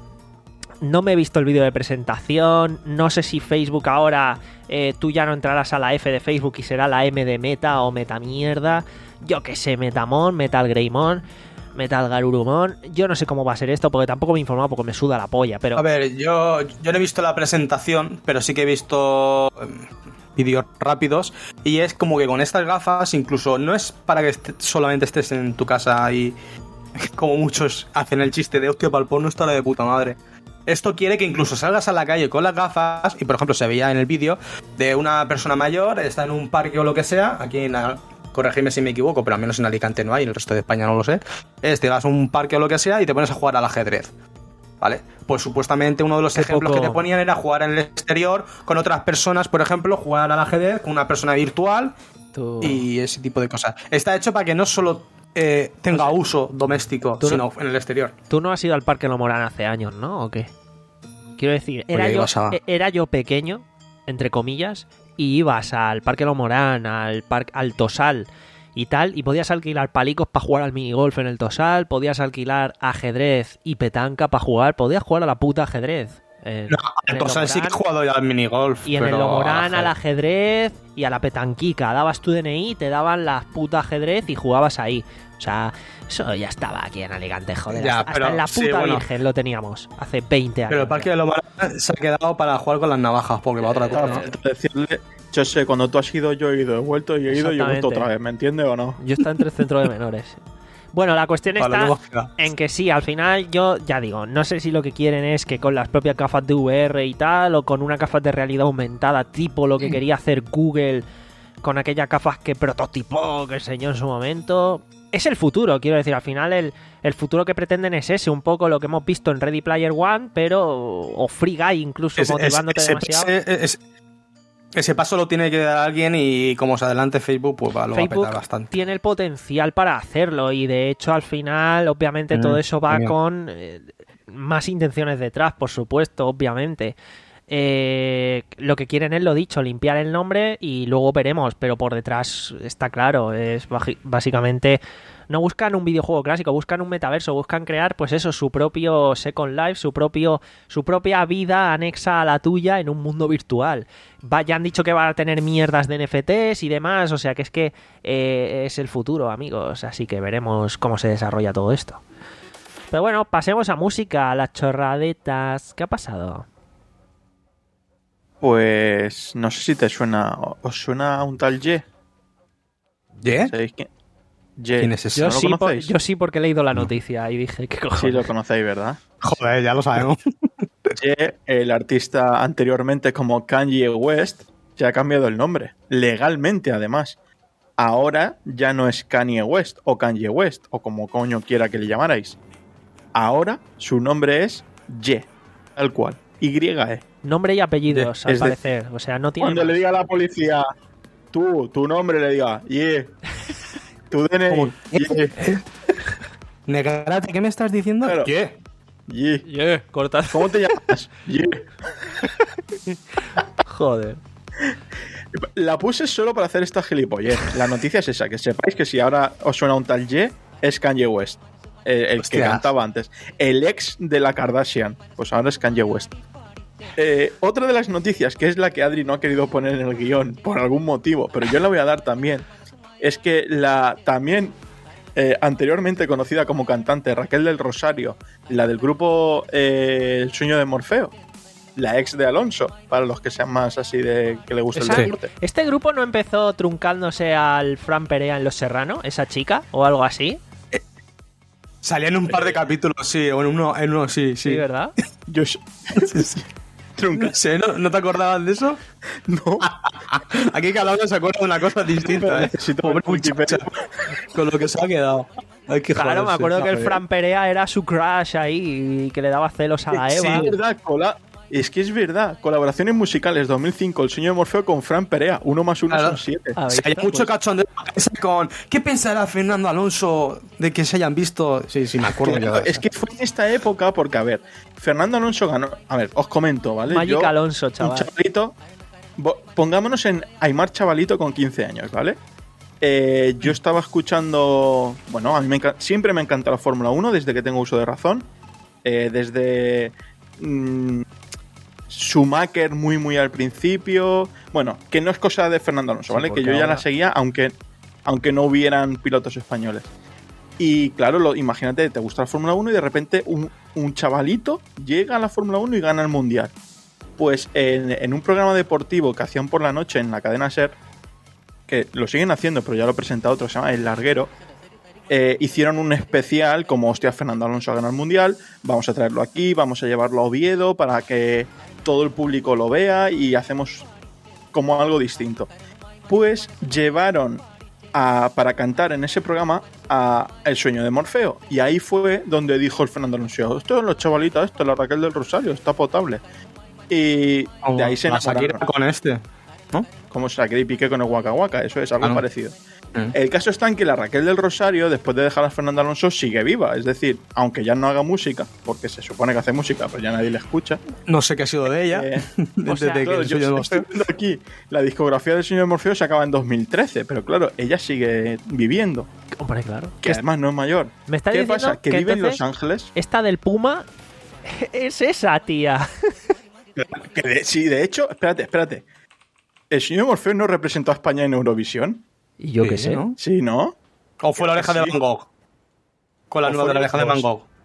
no me he visto el vídeo de presentación. No sé si Facebook ahora eh, tú ya no entrarás a la F de Facebook y será la M de Meta o Meta mierda. Yo que sé, Metamon, Metal Greymon, Metal Garurumon. Yo no sé cómo va a ser esto porque tampoco me he informado porque me suda la polla. Pero A ver, yo, yo no he visto la presentación, pero sí que he visto eh, vídeos rápidos. Y es como que con estas gafas, incluso no es para que est- solamente estés en tu casa y como muchos hacen el chiste de hostia, para el porno estará de puta madre. Esto quiere que incluso salgas a la calle con las gafas, y por ejemplo se veía en el vídeo de una persona mayor, está en un parque o lo que sea, aquí en, corregidme si me equivoco, pero al menos en Alicante no hay, en el resto de España no lo sé, es te vas a un parque o lo que sea y te pones a jugar al ajedrez, ¿vale? Pues supuestamente uno de los Qué ejemplos poco. que te ponían era jugar en el exterior con otras personas, por ejemplo, jugar al ajedrez con una persona virtual tú... y ese tipo de cosas. Está hecho para que no solo eh, tenga uso doméstico, tú no- sino en el exterior. Tú no has ido al Parque Lomorán hace años, ¿no? ¿O qué? Quiero decir, era, Oye, yo, ibas a- e- era yo pequeño, entre comillas, y ibas al Parque Lomorán, al Parque al Tosal y tal, y podías alquilar palicos para jugar al minigolf en el Tosal, podías alquilar ajedrez y petanca para jugar, podías jugar a la puta ajedrez. En- No, en el entonces sí que he Lomorán. jugado ya al minigolf. Y en el pero Lomorán al ajedrez. ajedrez y a la petanquica. Dabas tu D N I, te daban las putas ajedrez y jugabas ahí. O sea, eso ya estaba aquí en Alicante, joder. Ya, hasta, pero hasta en la sí, puta bueno. Virgen lo teníamos hace veinte años. Pero el parque de Lomorán se ha quedado para jugar con las navajas, porque para otra cosa Claro, no. falta decirle, yo sé, cuando tú has ido, yo he ido, he vuelto y he ido y he vuelto Exactamente. otra vez, ¿me entiendes o no? Yo estaba entre el centro de menores. Bueno, la cuestión Vale, está no hemos quedado. en que sí, al final yo ya digo, no sé si lo que quieren es que con las propias gafas de V R y tal, o con una gafas de realidad aumentada, tipo lo que quería hacer Google con aquellas gafas que prototipó, que enseñó en su momento. Es el futuro, quiero decir, al final el, el futuro que pretenden es ese, un poco lo que hemos visto en Ready Player One, pero o Free Guy incluso Ese- motivándote ese, demasiado. ese- ese- ese paso lo tiene que dar alguien y como se adelante Facebook, pues va, lo Facebook va a petar bastante. tiene el potencial para hacerlo y de hecho al final obviamente Mm, todo eso va genial. con eh, más intenciones detrás, por supuesto, obviamente. Eh, lo que quieren es lo dicho, limpiar el nombre y luego veremos, pero por detrás está claro, es baji- básicamente no buscan un videojuego clásico, buscan un metaverso, buscan crear pues eso, su propio Second Life, su propio su propia vida anexa a la tuya en un mundo virtual. Va, ya han dicho que va a tener mierdas de N F Ts y demás, o sea que es que eh, es el futuro, amigos, así que veremos cómo se desarrolla todo esto. Pero bueno, pasemos a música, a las chorradetas. ¿Qué ha pasado? Pues no sé si te suena, ¿os suena a un tal Ye? ¿Yeah? ¿Sabéis quién? Ye. ¿Quién es ese? Yo ¿No lo sí, por- conocéis? yo sí porque he leído la noticia y dije, ¿qué cojones? Sí, lo conocéis, ¿verdad? Joder, ya lo sabemos. Ye, el artista anteriormente como Kanye West, ya ha cambiado el nombre. Legalmente, además. Ahora ya no es Kanye West o Kanye West, o como coño quiera que le llamarais. Ahora su nombre es Ye, tal cual. Y-E. Nombre y apellidos, De- al es de- parecer. O sea, no tiene Cuando más. le diga a la policía, tú, tu nombre, le diga, Ye. Tu D N ¿Cómo? I, Ye. Negrate, ¿qué me estás diciendo? Claro. ¿Qué? Ye. Yeah, cortad. ¿Cómo te llamas? Ye. Joder. La puse solo para hacer esta gilipollez. La noticia es esa, que sepáis que si ahora os suena un tal Ye, es Kanye West. El, el que Hostias. cantaba antes. El ex de la Kardashian. Pues ahora es Kanye West. Eh, otra de las noticias, que es la que Adri no ha querido poner en el guión por algún motivo, pero yo la voy a dar también, es que la también eh, anteriormente conocida como cantante Raquel del Rosario, la del grupo eh, El Sueño de Morfeo, la ex de Alonso, para los que sean más así de que le gusta el Esa- deporte. ¿Este grupo no empezó truncándose al Fran Perea en Los Serrano, esa chica, o algo así? Salía en un par de capítulos, sí, o en uno, en uno sí, sí. Sí, ¿verdad? Yo Trunca. No sé, ¿no, ¿no te acordabas de eso? No, Aquí cada uno se acuerda de una cosa distinta, ¿eh? necesito Pobre ver Wikipedia. muchacha, con lo que se ha quedado. Hay que Claro, me joderse. acuerdo que el joder. Fran Perea era su crush ahí y que le daba celos a la Sí, Eva. es verdad, cola- es que es verdad. Colaboraciones musicales dos mil cinco, El Sueño de Morfeo con Fran Perea. Uno más uno Claro. son siete. ¿Habéis Sí, hay visto? mucho cachondeo con ¿qué pensará Fernando Alonso de que se hayan visto? Sí, sí, me acuerdo. Claro, yo de es eso. que fue en esta época porque, a ver, Fernando Alonso ganó. A ver, os comento, ¿vale? Magic Yo, Alonso, un chaval. chavalito. bo- Pongámonos en Aymar Chavalito con quince años, ¿vale? Eh, yo estaba escuchando. Bueno, a mí me enca- siempre me encanta la Fórmula uno desde que tengo uso de razón. Eh, desde. mm, Schumacher muy muy al principio. Bueno, que no es cosa de Fernando Alonso, Sí, ¿vale? Que porque yo ya ahora- la seguía, aunque, aunque no hubieran pilotos españoles. Y claro, lo, imagínate, te gusta la Fórmula uno y de repente un, un chavalito llega a la Fórmula uno y gana el Mundial. Pues en, en un programa deportivo que hacían por la noche en la cadena SER, que lo siguen haciendo, pero ya lo presenta otro, se llama El Larguero, eh, hicieron un especial como, hostia, Fernando Alonso ha ganado el Mundial, vamos a traerlo aquí, vamos a llevarlo a Oviedo para que todo el público lo vea y hacemos como algo distinto. Pues llevaron a, para cantar en ese programa a El Sueño de Morfeo. Y ahí fue donde dijo el Fernando Alonso, esto es los chavalitos, esto es la Raquel del Rosario, está potable. Y de ahí se La Shakira enamoraron. con este, ¿no? Como Shakira y Piqué con el Waka Waka, eso es algo Ah, no. parecido. Mm. El caso está en que la Raquel del Rosario, después de dejar a Fernando Alonso, sigue viva. Es decir, aunque ya no haga música, porque se supone que hace música, pero ya nadie le escucha. No sé qué ha sido de ella. Eh, desde o sea, que Claro, el yo sueño de estoy Morfeo. viendo aquí la discografía del Señor de Morfeo se acaba en dos mil trece, pero claro, ella sigue viviendo, Hombre, claro. que además no es mayor. Me está ¿Qué diciendo pasa? Que, que vive en entonces- Los Ángeles. Esta del Puma es esa, tía. Que de- sí, de hecho, espérate, espérate. ¿El Señor de Morfeo no representó a España en Eurovisión? Y yo Sí, qué sé. ¿no? Sí, ¿no? O fue la oreja de Sí. Van Gogh. Con la O nueva fue de la oreja de los Van dos. Gogh.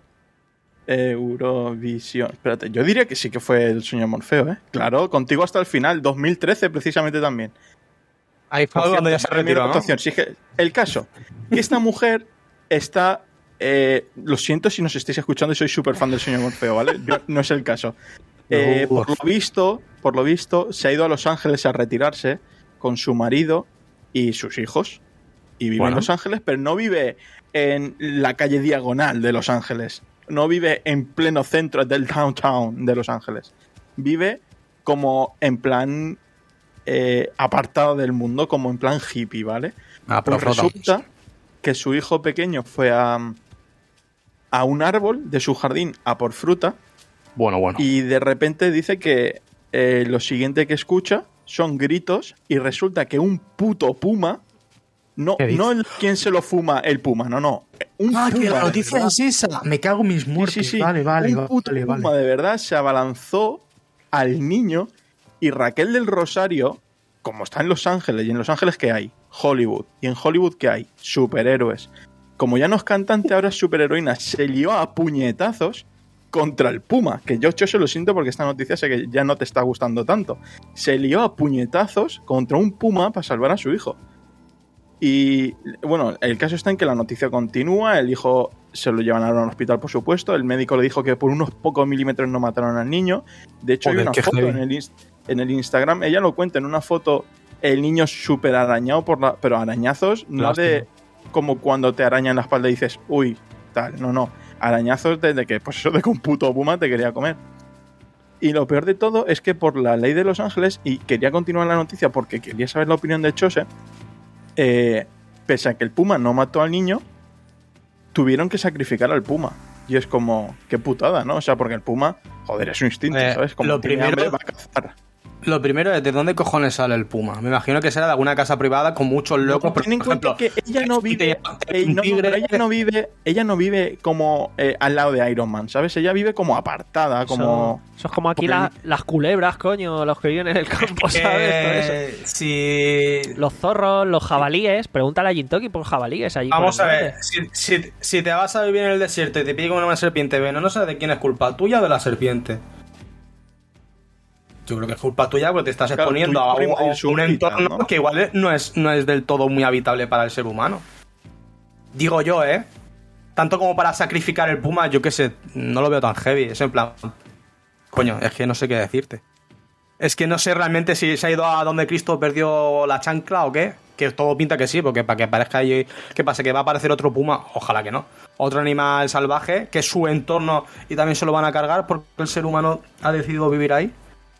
Eurovisión. Espérate, yo diría que sí que fue el Señor Morfeo, ¿eh? Claro, contigo hasta el final, dos mil trece precisamente también. Ahí fue cuando ya se Mira, retiró, ¿no? actuación. Sí, es que el caso, que esta mujer está... eh, lo siento si nos estáis escuchando y soy súper fan del Señor Morfeo, ¿vale? Yo- no es el caso. Eh, No. por lo visto, por lo visto, se ha ido a Los Ángeles a retirarse con su marido y sus hijos. Y vive Bueno. en Los Ángeles, pero no vive en la calle diagonal de Los Ángeles. No vive en pleno centro del downtown de Los Ángeles. Vive como en plan eh, apartado del mundo, como en plan hippie, ¿vale? Ah, pero Pues flotamos. resulta que su hijo pequeño fue a, a un árbol de su jardín a por fruta Bueno, bueno. y de repente dice que eh, lo siguiente que escucha son gritos y resulta que un puto puma, no, ¿Qué dices? no el, quien se lo fuma el puma, no, no, un Ah, que puma, la de noticia verdad. es esa. Me cago en mis Sí, muertos. sí, sí. Vale, vale, un vale, puto vale, puma vale. de verdad se abalanzó al niño y Raquel del Rosario, como está en Los Ángeles, y en Los Ángeles ¿qué hay? Hollywood. Y en Hollywood ¿qué hay? Superhéroes. Como ya no es cantante, ahora es superheroína. Se lió a puñetazos contra el puma. Que yo, yo se lo siento porque esta noticia sé que ya no te está gustando tanto. Se lió a puñetazos contra un puma para salvar a su hijo. Y bueno, el caso está en que la noticia continúa, el hijo se lo llevan a un hospital, por supuesto, el médico le dijo que por unos pocos milímetros no mataron al niño. De hecho, Joder, hay una foto en el, en el Instagram, ella lo cuenta en una foto, el niño súper arañado, por la, pero arañazos, no Lástima. de como cuando te arañan la espalda y dices, uy, tal, no, no, arañazos desde que, pues eso de que un puto puma te quería comer. Y lo peor de todo es que por la ley de Los Ángeles, y quería continuar la noticia porque quería saber la opinión de Chose, eh, pese a que el puma no mató al niño, tuvieron que sacrificar al puma. Y es como, qué putada, ¿no? O sea, porque el puma, joder, es un instinto, Eh, ¿sabes? Como lo tiene primero- hambre, va a cazar. Lo primero es de dónde cojones sale el puma. Me imagino que será de alguna casa privada con muchos locos. Por Ten en cuenta ejemplo, que ella no si vive, te- eh, un no, tigre- pero ella no vive, ella no vive como eh, al lado de Iron Man, ¿sabes? Ella vive como apartada, como Eso, eso es como aquí porque- la- las culebras, coño, los que viven en el campo, ¿sabes? Todo eso. Eh, si Los zorros, los jabalíes. Pregúntale a Jintoki por jabalíes allí. Vamos por a el ver, norte. si, si, si te vas a vivir en el desierto y te pilla con una serpiente venenosa, no sé de quién es culpa, tuya o de la serpiente. Yo creo que es culpa tuya porque te estás Claro, exponiendo tú a un, por a un súbdita, entorno ¿no? que igual no es, no es del todo muy habitable para el ser humano. Digo yo, ¿eh? Tanto como para sacrificar el puma, yo qué sé, no lo veo tan heavy. Es en plan... Coño, es que no sé qué decirte. Es que no sé realmente si se ha ido a donde Cristo perdió la chancla o qué. Que todo pinta que sí, porque para que parezca ahí... ¿Qué pasa? ¿Que va a aparecer otro puma? Ojalá que no. Otro animal salvaje, que es su entorno y también se lo van a cargar porque el ser humano ha decidido vivir ahí.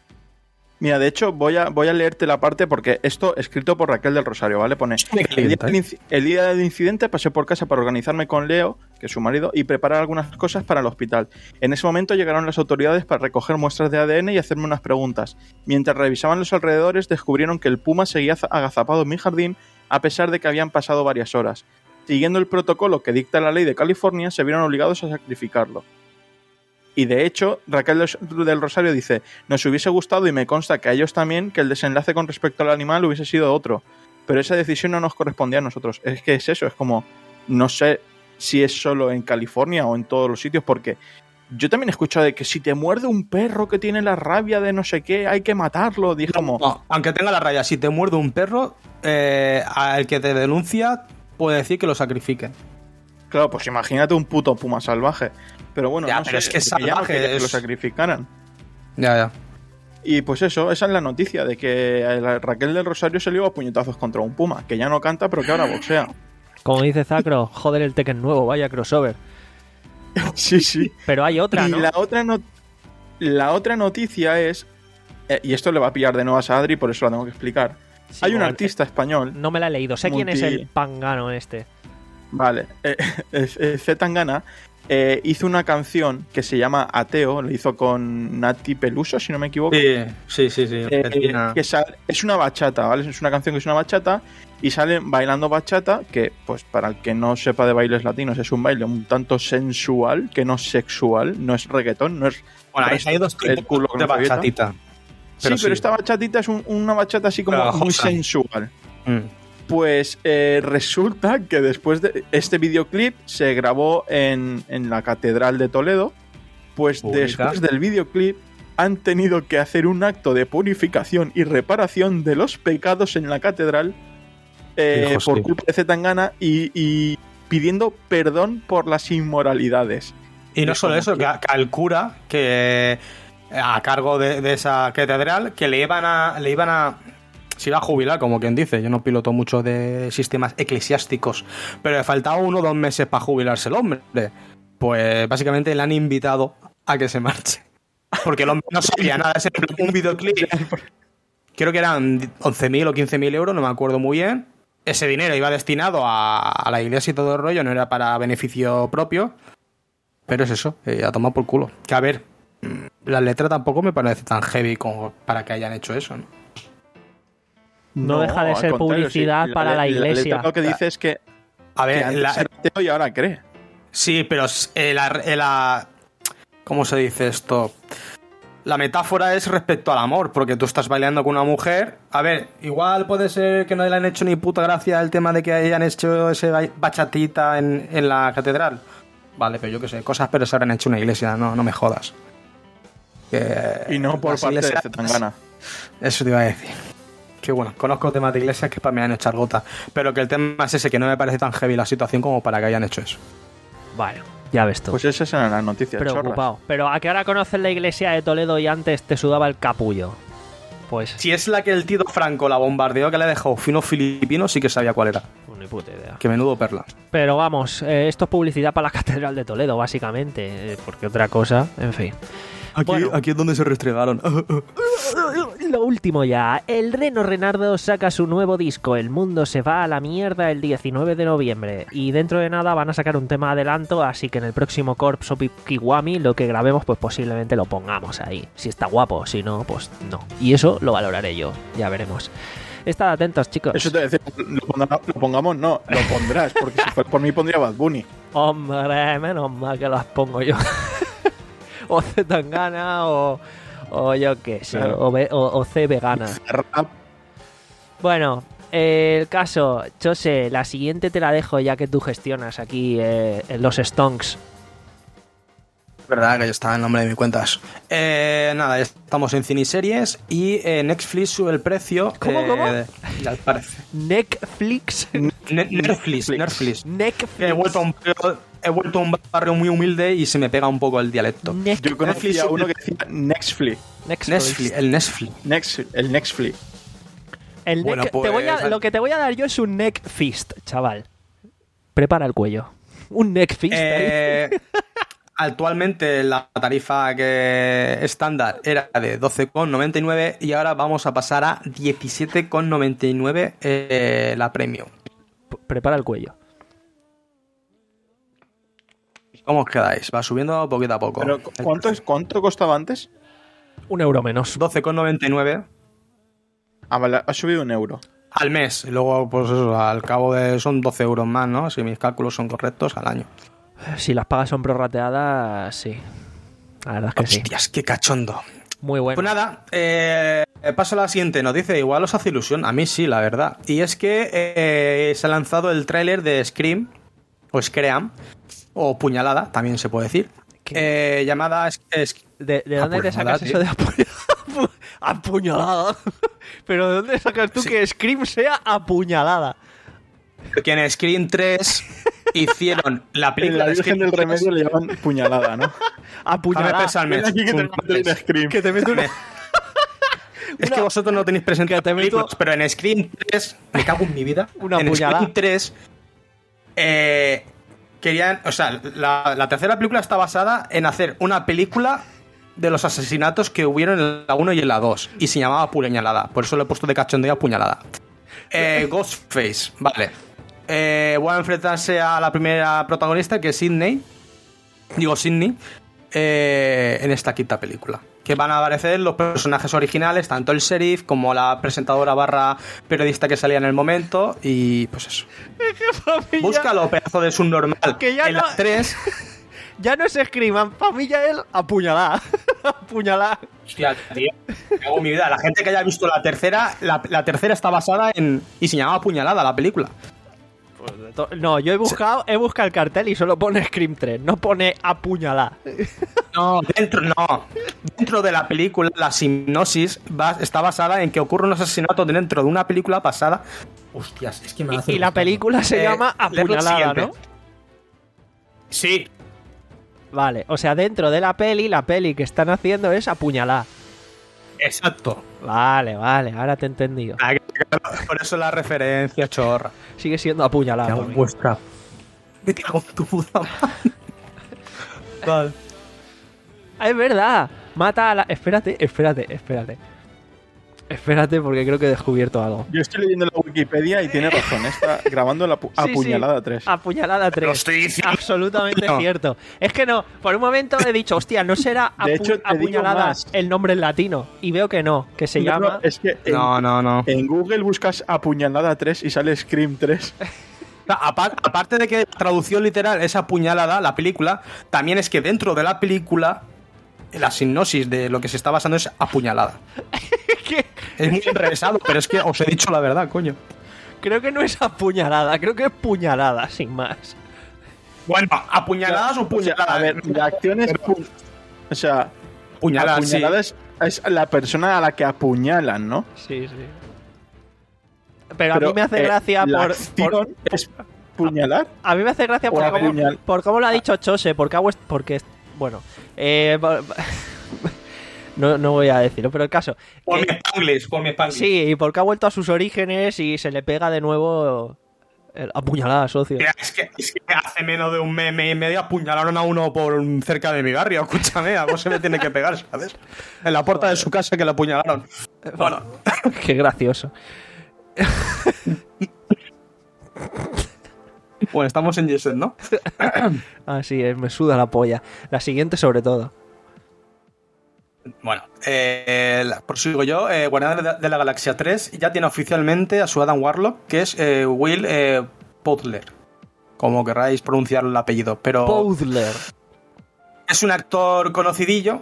Mira, de hecho, voy a, voy a leerte la parte porque esto escrito por Raquel del Rosario, ¿vale? Pone, Me el día, calienta, del ¿eh? inci- el día del incidente pasé por casa para organizarme con Leo, que es su marido, y preparar algunas cosas para el hospital. En ese momento llegaron las autoridades para recoger muestras de A D N y hacerme unas preguntas. Mientras revisaban los alrededores, descubrieron que el puma seguía za- agazapado en mi jardín, a pesar de que habían pasado varias horas. Siguiendo el protocolo que dicta la ley de California, se vieron obligados a sacrificarlo. Y de hecho, Raquel del Rosario dice, nos hubiese gustado y me consta que a ellos también que el desenlace con respecto al animal hubiese sido otro, pero esa decisión no nos correspondía a nosotros. Es que es eso, es como, no sé si es solo en California o en todos los sitios, porque yo también he escuchado de que si te muerde un perro que tiene la rabia de no sé qué, hay que matarlo. Dije como, No, aunque tenga la raya, si te muerde un perro, eh, al que te denuncia puede decir que lo sacrifiquen. claro, pues imagínate un puto puma salvaje. Pero bueno, Ya, no pero sé, es que es porque ya no salvaje, quería que es- lo sacrificaran. Ya, ya. Y pues eso, esa es la noticia, de que la Raquel del Rosario se lió a puñetazos contra un puma, que ya no canta, pero que ahora boxea. Como dice Zacro, joder el Tekken nuevo, vaya crossover. Sí, sí. Pero hay otra, Y ¿no? la otra, no- la otra noticia es, eh, y esto le va a pillar de nuevas a Adri, por eso la tengo que explicar. Sí, Hay un bueno, artista español, No me la he leído. Sé quién es multi- el pangano este. vale, eh, eh, eh, Z Tangana, eh, hizo una canción que se llama Ateo, lo hizo con Nati Peluso, si no me equivoco. Sí, sí, sí. sí. Eh, Argentina. que sal- es una bachata, ¿vale? Es una canción que es una bachata y salen bailando bachata, que pues para el que no sepa de bailes latinos es un baile un tanto sensual, que no sexual, no es reggaetón, no es... Bueno, ahí hay dos el tipos culo con de la gaveta. bachatita. Sí, Pero pero sí. esta bachatita es un- una bachata así como Pegajosa. muy sensual. Mm. Pues eh, resulta que después de este videoclip se grabó en, en la Catedral de Toledo, pues Pública. después del videoclip han tenido que hacer un acto de purificación y reparación de los pecados en la catedral eh, Hijos, por sí. culpa de Zetangana y, y pidiendo perdón por las inmoralidades. Y no Es solo como eso, que- que, que al cura, que a cargo de, de esa catedral, que le iban a. Le iban a se iba a jubilar, como quien dice. Yo no piloto mucho de sistemas eclesiásticos, pero le faltaba uno o dos meses para jubilarse el hombre. Pues básicamente le han invitado a que se marche. Porque el hombre no sabía nada. Es un videoclip. Creo que eran once mil o quince mil euros, no me acuerdo muy bien. Ese dinero iba destinado a, a la iglesia y todo el rollo, no era para beneficio propio. Pero es eso, eh, a tomar por culo. Que a ver, mm, la letra tampoco me parece tan heavy como para que hayan hecho eso, ¿no? No deja de al ser contrario, publicidad sí. para la iglesia. letra lo que dice es que, A que ver, antes la- era ateo y ahora cree. sí, pero eh, la, eh, la- ¿cómo se dice esto? La metáfora es respecto al amor, porque tú estás bailando con una mujer. A ver, igual puede ser que no le han hecho ni puta gracia el tema de que hayan hecho ese ba- bachatita en, en la catedral. Vale, pero yo qué sé, cosas pero se habrán hecho en una iglesia, no, no me jodas. Que Y no por las parte de iglesias- Zetangana. Eso te iba a decir. Que bueno, conozco temas de iglesias que para mí han echar gota. Pero que el tema es ese, que no me parece tan heavy la situación como para que hayan hecho eso. Bueno, ya ves tú. Pues esas eran las noticias, Preocupado. chorras. Pero ¿a qué hora conoces la iglesia de Toledo y antes te sudaba el capullo? Pues... Si es la que el tío Franco la bombardeó, que le dejó finos filipinos, sí que sabía cuál era. Ni puta idea. Que menudo perla. Pero vamos, eh, esto es publicidad para la Catedral de Toledo, básicamente. eh, porque otra cosa, en fin. Aquí, Bueno. aquí es donde se restregaron. Lo último ya, el Reno Renardo saca su nuevo disco, El Mundo se va a la mierda, el diecinueve de noviembre. Y dentro de nada van a sacar un tema adelanto, así que en el próximo Corps o Kiwami lo que grabemos pues posiblemente lo pongamos ahí. Si está guapo, si no, pues no. Y eso lo valoraré yo, ya veremos. Estad atentos, chicos. Eso te decía, lo, pondrá- lo pongamos, no, lo pondrás, porque si fuera por mí pondría Bad Bunny. Hombre, menos mal que las pongo yo. O C Tangana o, o yo qué sé, Claro. o, ve- o- o C Vegana. Rap. Bueno, eh, el caso, Chose, la siguiente te la dejo ya que tú gestionas aquí eh, en los Stonks. Verdad que ya está el nombre de mi cuenta. eso. Eh, nada, ya estamos en ciniseries y eh, Netflix sube el precio. ¿Cómo, eh, cómo? Ya parece. Netflix. Ne- Netflix, Netflix. Netflix. He vuelto, a un, he vuelto a un barrio muy humilde y se me pega un poco el dialecto. Netflix. Yo conocía a uno que decía Nextflix. Netflix, el Netflix. Next, el Nextflix. El Bueno, neck- te pues, voy a- al- lo que te voy a dar yo es un neck fist, chaval. Prepara el cuello. Un neck fist. ahí. Eh, actualmente la tarifa que estándar era de doce con noventa y nueve y ahora vamos a pasar a diecisiete con noventa y nueve eh, la premium. P- Prepara el cuello. ¿Cómo os quedáis? Va subiendo poquito a poco. Pero, ¿cuánto, es, ¿Cuánto costaba antes? Un euro menos. doce con noventa y nueve Ah, vale, ha subido un euro. al mes. Y luego, pues eso, al cabo de... son doce euros más, ¿no? Si mis cálculos son correctos, al año. Si las pagas son prorrateadas, sí. La verdad es que sí. Hostias, qué cachondo. Muy bueno. Pues nada, eh, paso a la siguiente noticia. Igual os hace ilusión, a mí sí, la verdad. Y es que eh, se ha lanzado el tráiler de Scream, o Scream, o Puñalada, también se puede decir. Eh, llamada... Es, es- ¿De, de dónde te Apuñalada, sacas eso de apuñalada? Apuñalada. Pero ¿de dónde sacas tú Sí. que Scream sea apuñalada? que en Scream tres hicieron la En película la de Virgen Scream del Remedio le llaman puñalada, ¿no? Apuñalada. tres al mes. Ven aquí que te Un- meto en Scream. Que te meto una... Es que vosotros no tenéis presente que te las meto- películas, pero en Scream tres, me cago en mi vida. Una en puñalada. Scream tres, eh, querían. O sea, la, la tercera película está basada en hacer una película de los asesinatos que hubieron en la uno y en la dos. Y se llamaba Puñalada. Por eso le he puesto de cachondeo Puñalada. Eh, Ghostface, vale. Eh, van a enfrentarse a la primera protagonista, que es Sidney. Digo, Sidney. eh, en esta quinta película. Que van a aparecer los personajes originales, tanto el sheriff como la presentadora barra periodista que salía en el momento. Y pues eso. Familia, Búscalo, pedazo de subnormal. Que ya en no- las tres. Ya no es Scream, familia él apuñalada. Apuñalada. Hostia, tío. Me cago en mi vida. La gente que haya visto la tercera, la, la tercera está basada en. Y se llamaba Puñalada la película. No, yo he buscado, he buscado el cartel y solo pone Scream tres, no pone apuñalada. No, dentro, no. Dentro de la película, la sinopsis va- está basada en que ocurre un asesinato dentro de una película pasada. Hostias, es que me hace. Y la película se Eh, llama leer lo Apuñalada, siguiente. ¿no? Sí. Vale, o sea, dentro de la peli, la peli que están haciendo es apuñalada. Exacto. Vale, vale, ahora te he entendido. Ah, por eso la referencia, chorra. Sigue siendo apuñalada. por mí. vuestra. Me cago en tu puta madre. Vale. Ah, es verdad. Mata a la... Espérate, espérate, espérate. Espérate porque creo que he descubierto algo. Yo estoy leyendo la Wikipedia y tiene razón. Está grabando la pu- Sí, apuñalada sí. tres. Apuñalada tres. Lo estoy diciendo. Absolutamente No. cierto. Es que no, por un momento he dicho, hostia, ¿no será De apu- hecho, te digo apuñalada más. el nombre en latino? Y veo que no, que se No, llama... no, es que en, No, no, no. en Google buscas apuñalada tres y sale Scream tres. O sea, apar- aparte de que la traducción literal es apuñalada, la película, también es que dentro de la película, la sinopsis de lo que se está basando es apuñalada. que Es muy enrevesado, pero es que os he dicho la verdad, coño. creo que no es apuñalada, creo que es puñalada, sin más. Bueno, apuñaladas o O sea, puñaladas. a ver, la acción es... pu- O sea, Puñaladas, sí. apuñalada es, es la persona a la que apuñalan, ¿no? Sí, sí. pero a Pero, mí me hace eh, gracia la por, acción por- es puñalar. A mí me hace gracia por O cómo, apuñal- por cómo lo ha dicho Chose, porque ha vuest- porque bueno, eh, no, no voy a decirlo, pero el caso, Por eh, mi Spanglish, por mi Spanglish. sí, y porque ha vuelto a sus orígenes y se le pega de nuevo el apuñalada, socio. Tía, Es que, es que hace menos de un meme y medio apuñalaron a uno por cerca de mi barrio. Escúchame, algo se me tiene que pegar, ¿sabes? En la puerta de su casa que lo apuñalaron. Bueno, Qué gracioso. bueno, estamos en Yesen, ¿no? Así es, me suda la polla. La siguiente sobre todo. Bueno, eh, la- prosigo yo. Eh, Guardianes de, de la Galaxia tres ya tiene oficialmente a su Adam Warlock, que es eh, Will eh, Butler. Como querráis pronunciar el apellido, pero Bowdler. es un actor conocidillo.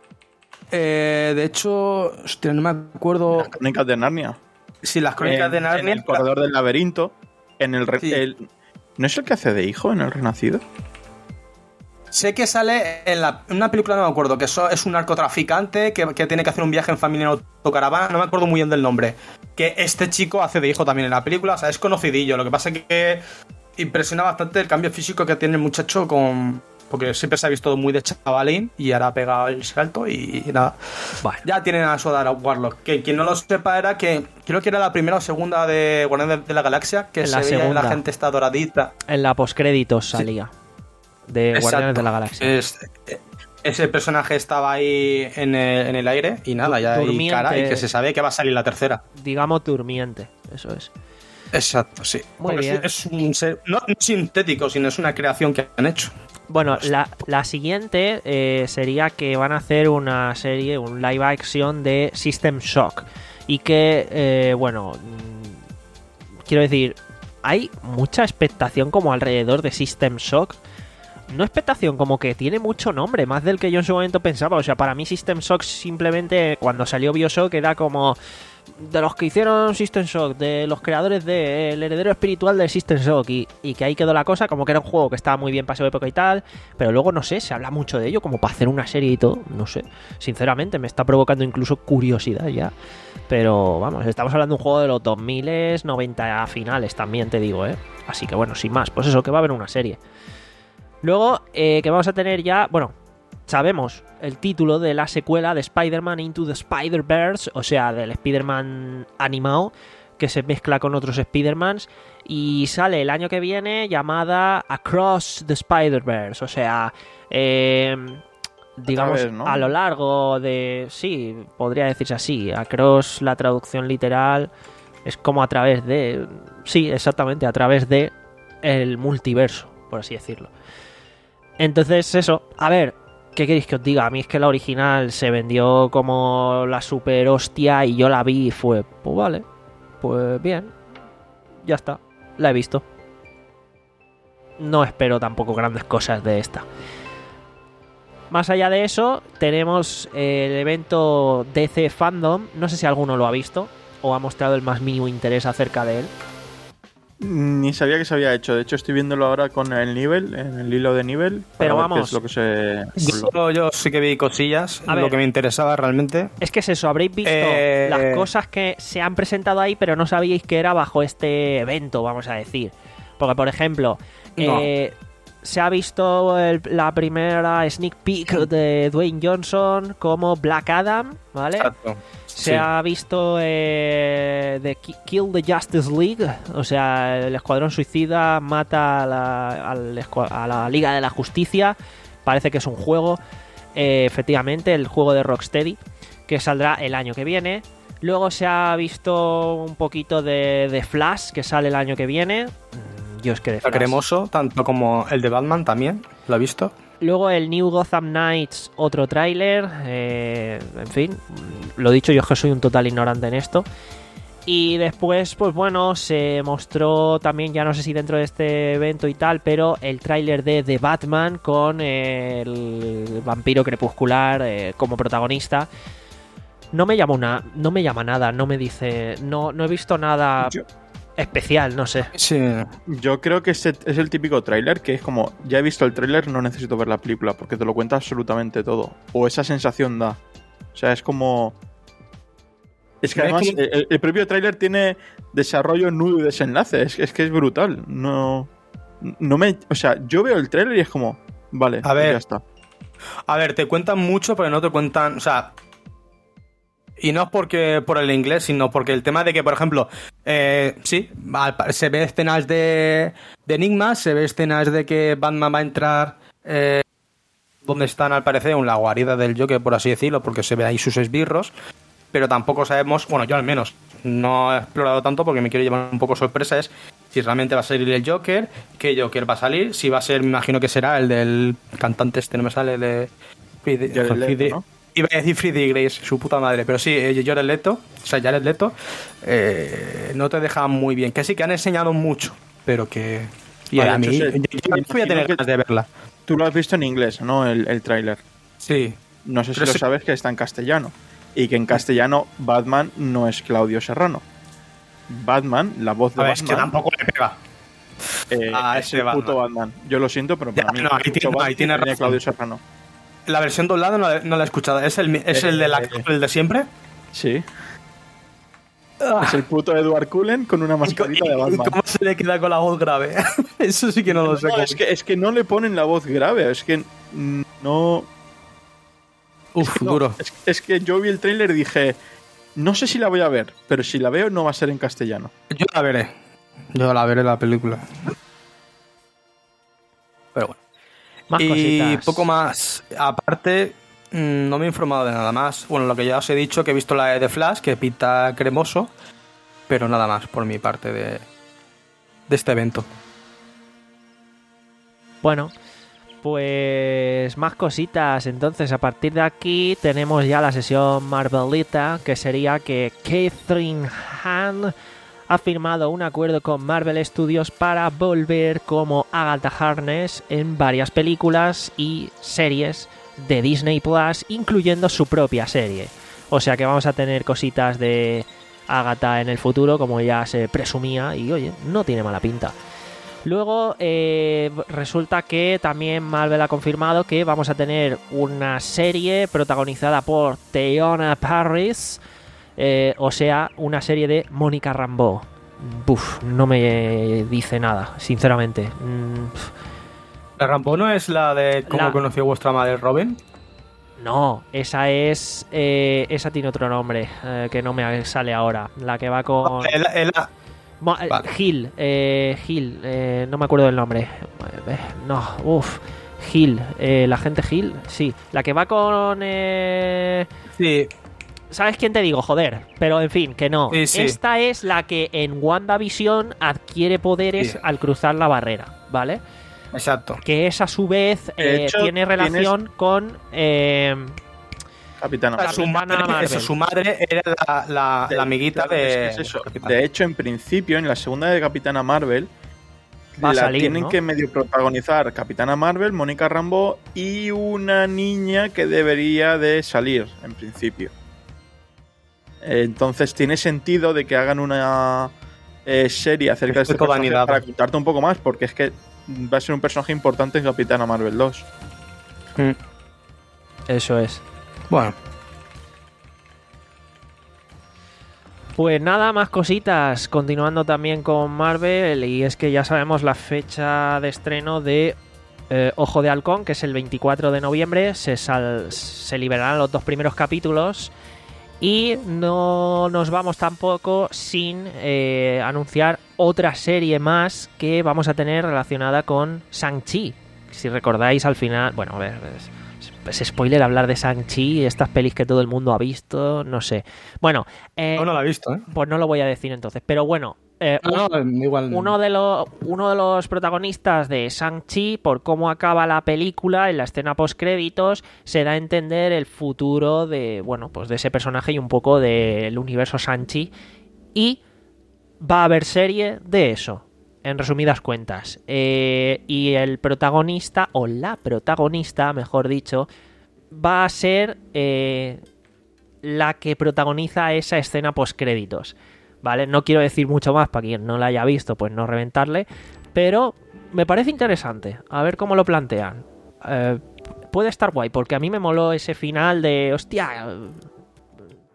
Eh, de hecho, hostia, no me acuerdo Las crónicas de Narnia. si las crónicas en, de Narnia. en el corredor del laberinto. En el, re- Sí. el- ¿No es el que hace de hijo en El Renacido? Sé que sale en, la, en una película, no me acuerdo, que eso es un narcotraficante que, que tiene que hacer un viaje en familia en autocaravana, no me acuerdo muy bien del nombre. Que este chico hace de hijo también en la película, o sea, es conocidillo. Lo que pasa es que impresiona bastante el cambio físico que tiene el muchacho con... Porque siempre se ha visto muy de chavalín y ahora ha pegado el salto y, y nada. Bueno. Ya tienen a Soda Warlock. Que quien no lo sepa era que creo que era la primera o segunda de Guardianes de la Galaxia, que En se la veía segunda. la gente está doradita. En la postcréditos salía. De Guardianes Exacto. de la Galaxia. Es- ese personaje estaba ahí en el, en el aire y nada, ya hay Durmiente. cara y que se sabe que va a salir la tercera. Digamos durmiente, eso es. Exacto, sí. Muy Porque bien. Es, es un ser, no no sintético, sino es una creación que han hecho. Bueno, la, la siguiente eh, sería que van a hacer una serie, un live action de System Shock. Y que, eh, bueno, mm, quiero decir, hay mucha expectación como alrededor de System Shock. No expectación, como que tiene mucho nombre, más del que yo en su momento pensaba. O sea, para mí System Shock simplemente, cuando salió BioShock, era como... De los que hicieron System Shock, de los creadores de El heredero espiritual de System Shock, y, y que ahí quedó la cosa, como que era un juego que estaba muy bien para su época y tal, pero luego no sé, se habla mucho de ello, como para hacer una serie y todo, no sé, sinceramente me está provocando incluso curiosidad ya, pero vamos, estamos hablando de un juego de los dos mil noventa finales también, te digo, eh, así que bueno, sin más, pues eso, que va a haber una serie. Luego, eh, que vamos a tener ya, bueno, sabemos el título de la secuela de Spider-Man Into the Spider-Verse, o sea, del Spider-Man animado, que se mezcla con otros Spider-Mans, y sale el año que viene llamada Across the Spider-Verse, o sea, eh, digamos, través, ¿no? a lo largo de... Sí, podría decirse así, Across, la traducción literal, es como a través de... Sí, exactamente, a través de el multiverso, por así decirlo. Entonces, eso, a ver... ¿Qué queréis que os diga? A mí es que la original se vendió como la super hostia y yo la vi y fue, pues vale, pues bien, ya está, la he visto. No espero tampoco grandes cosas de esta. Más allá de eso, tenemos el evento D C Fandom, no sé si alguno lo ha visto o ha mostrado el más mínimo interés acerca de él. Ni sabía que se había hecho. De hecho, estoy viéndolo ahora con el nivel, en el hilo de nivel. para Pero ver vamos. qué es lo que se. Yo, yo sí que vi cosillas, A lo ver. que me interesaba realmente. Es que es eso, habréis visto Eh, las cosas que se han presentado ahí, pero no sabíais que era bajo este evento, vamos a decir. Porque, por ejemplo, No. eh, se ha visto el- la primera sneak peek de Dwayne Johnson como Black Adam, ¿vale? Exacto. Se Sí. ha visto eh, de Ki- Kill the Justice League, o sea, el Escuadrón Suicida mata a la, al escua- a la Liga de la Justicia. Parece que es un juego, eh, efectivamente, el juego de Rocksteady, que saldrá el año que viene. Luego se ha visto un poquito de, de Flash, que sale el año que viene. Mm, Yo es que de Está Flash... cremoso, tanto como el de Batman también, ¿lo ha visto? Luego el New Gotham Knights, otro tráiler. eh, en fin, lo dicho, yo es que soy un total ignorante en esto. Y después, pues bueno, se mostró también, ya no sé si dentro de este evento y tal, pero el tráiler de The Batman con eh, el vampiro crepuscular eh, como protagonista. No me llama una, no me llama nada, no me dice, no, no he visto nada Yo- especial, no sé. Sí. Yo creo que este es el típico tráiler que es como, ya he visto el tráiler, no necesito ver la película, porque te lo cuenta absolutamente todo. O esa sensación da. O sea, es como... Es que Es además como- el, el propio tráiler tiene, desarrollo, nudo y desenlace. Es, es que es brutal. No, no me, o sea, yo veo el trailer y es como, vale, A ver. ya está. A ver, te cuentan mucho, pero no te cuentan, o sea, y no es porque por el inglés, sino porque el tema de que, por ejemplo, eh, sí, se ve escenas de, de enigmas, se ve escenas de que Batman va a entrar eh, donde están, al parecer, en la guarida del Joker, por así decirlo, porque se ve ahí sus esbirros, pero tampoco sabemos, bueno, yo al menos no he explorado tanto porque me quiero llevar un poco sorpresa, es si realmente va a salir el Joker, qué Joker va a salir, si va a ser, me imagino que será el del cantante este, no me sale, el de... Jared Leto, ¿no? Iba a decir Freddie Grace, su puta madre, pero sí, Jared Leto, o sea, Jared Leto, eh, no te deja muy bien. Que sí que han enseñado mucho, pero que... Y Vale, a mí, entonces, yo, yo voy a tener imagino que- ganas de verla. Tú lo has visto en inglés, ¿no? El, el tráiler. Sí. No sé si Pero lo sí- sabes que está en castellano. Y que en castellano Batman no es Claudio Serrano. Batman, la voz de A ver, es Batman, que tampoco le pega. eh, a es ese el puto Batman. Yo lo siento, pero para Ya, mí no, ahí el puto tiene- Batman ahí tiene tenía razón. Claudio Serrano. La versión doblada no la, no la he escuchado. ¿Es el, es el de la Eh, el de siempre? Sí. Es el puto Edward Cullen con una ¿Y, co- mascarita de y- y Batman. cómo se le queda con la voz grave? Eso sí que no lo sé. No, cómo- es, que, es que no le ponen la voz grave. Es que mm, no. Uf, no, duro. Es, es que yo vi el tráiler y dije, no sé si la voy a ver, pero si la veo no va a ser en castellano. Yo la veré. Yo la veré la película. Pero bueno. Más y cositas. poco más. Aparte, mm, no me he informado de nada más. Bueno, lo que ya os he dicho, que he visto la de The Flash, que pinta cremoso, pero nada más por mi parte de, de este evento. Bueno, pues más cositas. Entonces, a partir de aquí tenemos ya la sesión Marvelita, que sería que Catherine Hahn ha firmado un acuerdo con Marvel Studios para volver como Agatha Harkness en varias películas y series de Disney Plus, incluyendo su propia serie. O sea que vamos a tener cositas de Agatha en el futuro, como ya se presumía, y oye, no tiene mala pinta. Luego eh, resulta que también Marvel ha confirmado que vamos a tener una serie protagonizada por Teyonah Parris, eh, o sea, una serie de Mónica Rambeau. Buf, no me dice nada, sinceramente. Mm, pf, ¿La Rambo no es la de cómo La- conoció vuestra madre Robin? no, esa es... eh, esa tiene otro nombre, eh, que no me sale ahora. La que va con... El- el- Mo- eh, Vale. Gil, eh, Gil, eh, no me acuerdo del nombre. Eh, no, uff, Gil, eh, la gente Gil, sí. La que va con... Eh, sí, ¿sabes quién te digo? Joder, pero en fin, que no. Sí, sí. Esta es la que en WandaVision adquiere poderes Sí. al cruzar la barrera, ¿vale? exacto. Que es a su vez De eh, hecho, tiene relación con... eh, Capitana O sea, su Capitana madre, Marvel. eso, su madre era la, la- De- la amiguita claro, de... es que es eso. Capitán. De hecho, en principio, en la segunda de Capitana Marvel, Va a la salir, tienen ¿no? que medio protagonizar Capitana Marvel, Mónica Rambeau y una niña que debería de salir, en principio. Entonces tiene sentido de que hagan una eh, serie acerca de este Estoy toda personaje anidado. para contarte un poco más, porque es que va a ser un personaje importante en Capitana Marvel dos. Mm. Eso es. Bueno, Pues nada, más cositas. Continuando también con Marvel, y es que ya sabemos la fecha de estreno de eh, Ojo de Halcón, que es el veinticuatro de noviembre. Se, sal- se liberarán los dos primeros capítulos. Y no nos vamos tampoco sin eh, anunciar otra serie más que vamos a tener relacionada con Shang-Chi. Si recordáis al final... Bueno, a ver... Es, es spoiler hablar de Shang-Chi, estas pelis que todo el mundo ha visto, no sé. Bueno, eh, no, no la he visto, ¿eh? pues no lo voy a decir entonces. Pero bueno, eh, No, no, igual... uno de los uno de los protagonistas de Shang-Chi, por cómo acaba la película en la escena post créditos, se da a entender el futuro de, bueno, pues de ese personaje y un poco del universo Shang-Chi, y va a haber serie de eso, en resumidas cuentas. Eh, y el protagonista, o la protagonista, mejor dicho, va a ser eh, la que protagoniza esa escena post créditos. ¿Vale? No quiero decir mucho más para quien no la haya visto, pues no reventarle, pero me parece interesante, a ver cómo lo plantean. Eh, puede estar guay, porque a mí me moló ese final de, hostia,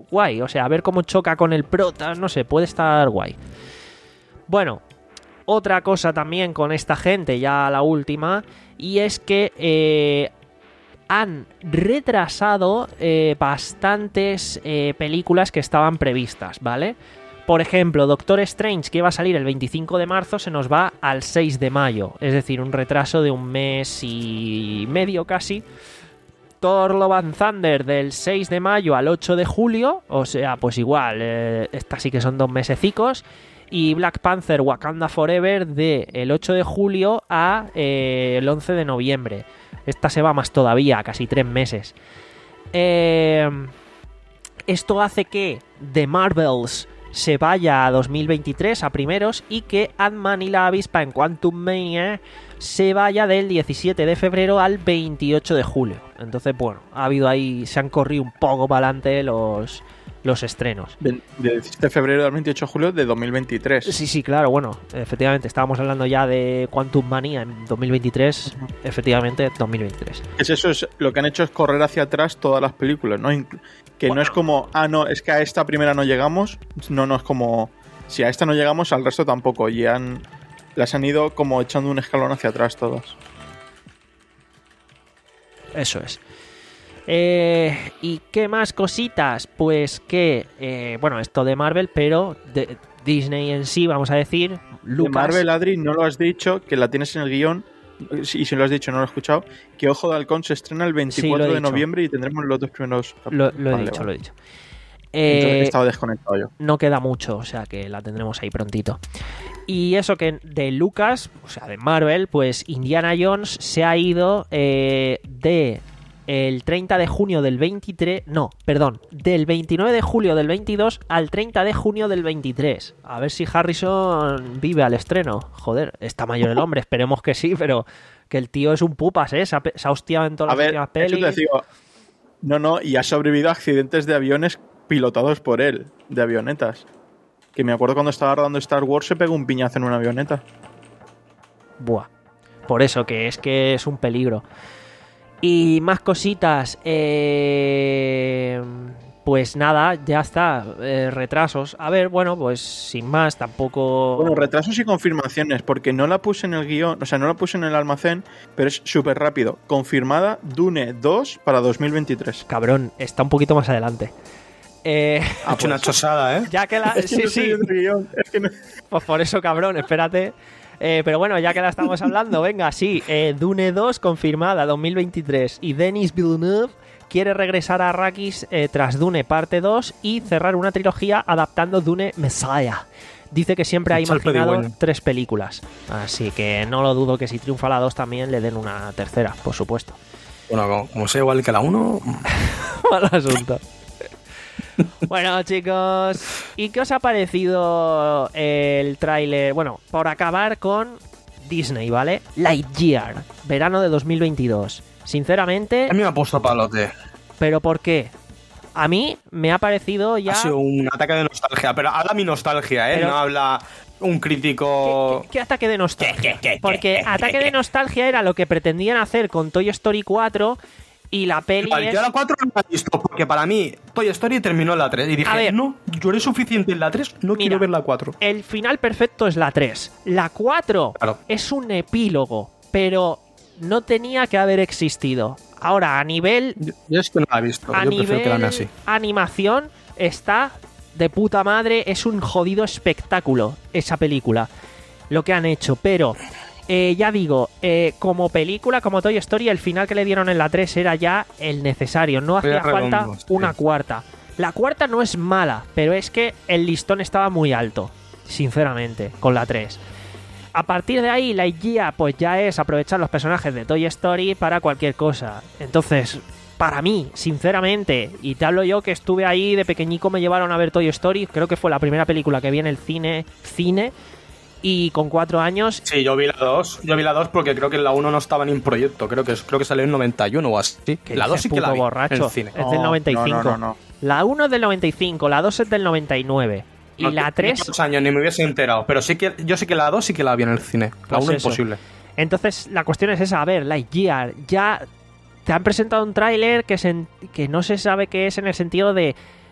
guay. O sea, a ver cómo choca con el prota, no sé, puede estar guay. Bueno, otra cosa también con esta gente, ya la última, y es que eh, han retrasado eh, bastantes eh, películas que estaban previstas, ¿vale? Por ejemplo, Doctor Strange, que iba a salir el veinticinco de marzo, se nos va al seis de mayo. Es decir, un retraso de un mes y medio casi. Thor Love and Thunder del seis de mayo al ocho de julio. O sea, pues igual, eh, estas sí que son dos mesecicos. Y Black Panther Wakanda Forever del ocho de julio a eh, el once de noviembre. Esta se va más todavía, casi tres meses. Eh, esto hace que The Marvels se vaya a dos mil veintitrés a primeros y que Ant-Man y la avispa en Quantum Mania se vaya del diecisiete de febrero al veintiocho de julio. Entonces, bueno, ha habido ahí, se han corrido un poco para adelante los, los estrenos. Del diecisiete de febrero al veintiocho de julio de dos mil veintitrés. Sí, sí, claro, bueno, efectivamente, estábamos hablando ya de Quantum Mania en dos mil veintitrés, uh-huh. Efectivamente, dos mil veintitrés. Es eso, es, lo que han hecho es correr hacia atrás todas las películas, ¿no? Inclu- que bueno. No es como, ah, no, es que a esta primera no llegamos, no, no es como, si a esta no llegamos, al resto tampoco, y han, las han ido como echando un escalón hacia atrás todas. Eso es. Eh, ¿Y qué más cositas? Pues que, eh, bueno, esto de Marvel, pero de Disney en sí, vamos a decir, Lucas... De Marvel, Adri, no lo has dicho, que la tienes en el guión, y si lo has dicho no lo he escuchado, que Ojo de Halcón se estrena el veinticuatro sí, de noviembre y tendremos los dos primeros... Lo, lo he vale, dicho, vale. lo he dicho. Entonces Eh, he estado desconectado yo. No queda mucho, o sea que la tendremos ahí prontito. Y eso que de Lucas, o sea, de Marvel, pues Indiana Jones se ha ido eh, de el treinta de junio del veintitrés, no, perdón, del veintinueve de julio del veintidós al treinta de junio del veintitrés. A ver si Harrison vive al estreno. Joder, está mayor el hombre, esperemos que sí, pero que el tío es un pupas, ¿eh? Se ha, se ha hostiado en todas a las ver, últimas pelis. Eso te digo, no, no, y ha sobrevivido a accidentes de aviones pilotados por él, de avionetas. Que me acuerdo cuando estaba rodando Star Wars se pegó un piñazo en una avioneta. Buah. Por eso, que es que es un peligro. Y más cositas. Eh... Pues nada, ya está. Eh, retrasos. A ver, bueno, pues sin más, tampoco... Bueno, retrasos y confirmaciones, porque no la puse en el guión, o sea, no la puse en el almacén, pero es súper rápido. Confirmada Dune dos para dos mil veintitrés. Cabrón, está un poquito más adelante. Eh, ha hecho una chosada, ¿eh? Ya que la... Es que sí, no sí. El guión. Es que no... Pues por eso, cabrón, espérate. Eh, pero bueno, ya que la estamos hablando, venga, sí. Eh, Dune dos confirmada, dos mil veintitrés. Y Denis Villeneuve quiere regresar a Arrakis eh, tras Dune parte dos y cerrar una trilogía adaptando Dune Messiah. Dice que siempre ha imaginado bueno. tres películas. Así que no lo dudo que si triunfa la dos también le den una tercera, por supuesto. Bueno, como, como sea igual que la uno... Mal asunto. Bueno, chicos, ¿y qué os ha parecido el tráiler? Bueno, por acabar con Disney, ¿vale? Lightyear, verano de dos mil veintidós. Sinceramente... A mí me ha puesto palote. ¿Pero por qué? A mí me ha parecido ya... Ha sido un ataque de nostalgia, pero habla mi nostalgia, ¿eh? Pero... No habla un crítico... ¿Qué, qué, qué ataque de nostalgia? Porque ataque de nostalgia era lo que pretendían hacer con Toy Story cuatro... Y la peli vale, es... Yo la cuatro no la he visto, porque para mí Toy Story terminó en la tres. Y dije, ver, no, lloré suficiente en la tres, no mira, quiero ver la cuatro. El final perfecto es la tres. La cuatro claro. Es un epílogo, pero no tenía que haber existido. Ahora, a nivel... Yo, yo es que no la he visto, a yo nivel prefiero quedarme así. Animación está de puta madre, es un jodido espectáculo esa película, lo que han hecho, pero... Eh, ya digo, eh, como película, como Toy Story, el final que le dieron en la tres era ya el necesario. No hacía falta una cuarta. La cuarta no es mala, pero es que el listón estaba muy alto, sinceramente, con la tres. A partir de ahí, la guía pues ya es aprovechar los personajes de Toy Story para cualquier cosa. Entonces, para mí, sinceramente, y te hablo yo que estuve ahí de pequeñico, me llevaron a ver Toy Story, creo que fue la primera película que vi en el cine, cine... Y con cuatro años... Sí, yo vi la dos. Yo vi la dos porque creo que la uno no estaba ni en proyecto. Creo que, creo que salió en noventa y uno o así. Que la dos sí que la vi borracho. en el cine. Es del noventa y cinco. No, no, no, no. La uno es del noventa y cinco, la dos es del noventa y nueve. Y no, la tres... Dos años, ni me hubiese enterado. Pero sí que yo sí que la dos sí que la vi en el cine. La pues uno eso. Imposible. Entonces, la cuestión es esa. A ver, Lightyear, ya te han presentado un tráiler que, se, que no se sabe qué es en el sentido de...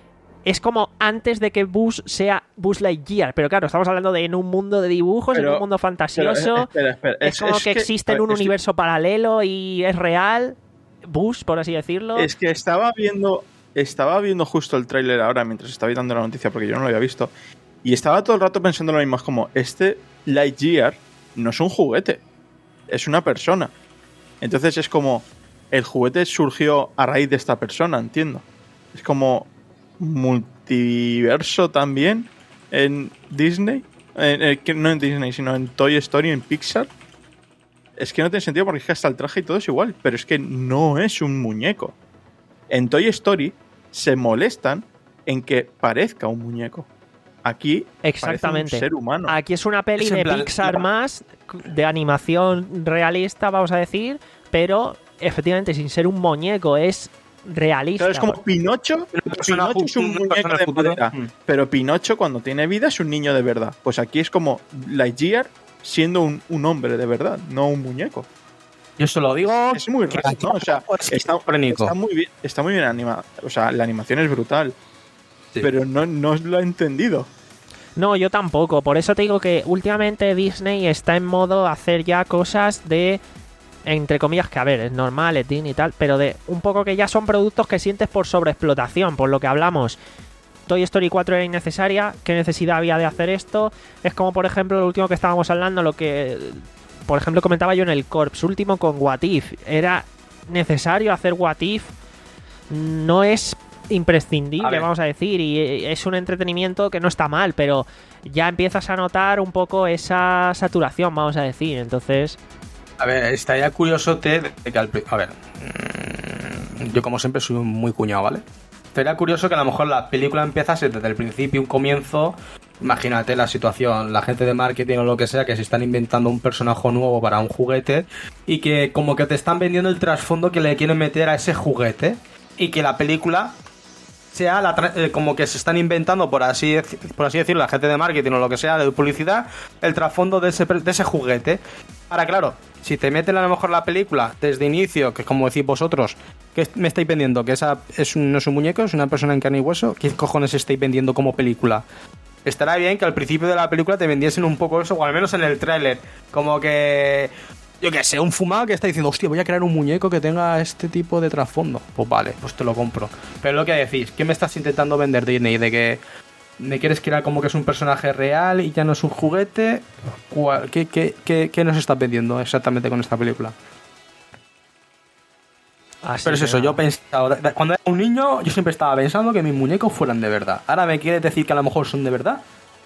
es como antes de que Buzz sea Buzz Lightyear, pero claro, estamos hablando de en un mundo de dibujos, Pero- en un mundo fantasioso, pero, espera, espera, es, es- como es que, que- existe a en ver, un es que- universo paralelo y es real, Buzz, por así decirlo. Es que estaba viendo, estaba viendo justo el tráiler ahora mientras estaba dando la noticia porque yo no lo había visto. Y estaba todo el rato pensando lo mismo. Es como, este Lightyear no es un juguete, es una persona. Entonces es como, el juguete surgió a raíz de esta persona, entiendo. Es como multiverso también en Disney. En- en- que no en Disney, sino en Toy Story, en Pixar. Es que no tiene sentido porque es que hasta el traje y todo es igual. Pero es que no es un muñeco. En Toy Story se molestan en que parezca un muñeco. Aquí Exactamente. parece un ser humano. Aquí es una peli Es en de plan- Pixar más, de animación realista, vamos a decir, pero efectivamente sin ser un muñeco, es realista. Claro, es como Pinocho. Una persona Pinocho es un ju- una muñeco persona de del futuro. madera. Mm. Pero Pinocho cuando tiene vida es un niño de verdad. Pues aquí es como Lightyear siendo un, un hombre de verdad, no un muñeco. Yo se lo digo. Es muy que raro, ¿no? O sea, es está, esquizofrénico. está muy bien, está muy bien animado. O sea, la animación es brutal. Sí. Pero no, no lo he entendido. No, yo tampoco. Por eso te digo que últimamente Disney está en modo hacer ya cosas de, entre comillas, que a ver, es normal, es Disney y tal, pero de un poco que ya son productos que sientes por sobreexplotación, por lo que hablamos. Toy Story cuatro era innecesaria, ¿qué necesidad había de hacer esto? Es como, por ejemplo, lo último que estábamos hablando, lo que, por ejemplo, comentaba yo en el Corps último con What If. ¿Era necesario hacer What If? No es A imprescindible, ver. vamos a decir, y es un entretenimiento que no está mal, pero ya empiezas a notar un poco esa saturación, vamos a decir. Entonces, A ver, estaría curioso te de que al pri- a ver, mm, yo como siempre soy muy cuñado, ¿vale? Estaría curioso que a lo mejor la película empezase desde el principio, un comienzo. Imagínate la situación, la gente de marketing o lo que sea, que se están inventando un personaje nuevo para un juguete y que como que te están vendiendo el trasfondo que le quieren meter a ese juguete y que la película sea la tra- eh, como que se están inventando, por así dec- por así decirlo, la gente de marketing o lo que sea, de publicidad, el trasfondo de ese, per- de ese juguete. Ahora, claro, si te meten a lo mejor la película desde inicio, que es como decís vosotros, que me estáis vendiendo? ¿Que esa es un, no es un muñeco, es una persona en carne y hueso? ¿Qué cojones estáis vendiendo como película? Estará bien que al principio de la película te vendiesen un poco eso, o al menos en el tráiler, como que, yo que sé, un fumado que está diciendo, hostia, voy a crear un muñeco que tenga este tipo de trasfondo. Pues vale, pues te lo compro. Pero lo que decís, ¿qué me estás intentando vender, Disney? ¿De que me quieres crear como que es un personaje real y ya no es un juguete? ¿Cuál- ¿Qué, qué, qué, qué nos estás vendiendo exactamente con esta película? así Pero es que eso, nada. yo pensaba, cuando era un niño, yo siempre estaba pensando que mis muñecos fueran de verdad. Ahora me quieres decir que a lo mejor son de verdad.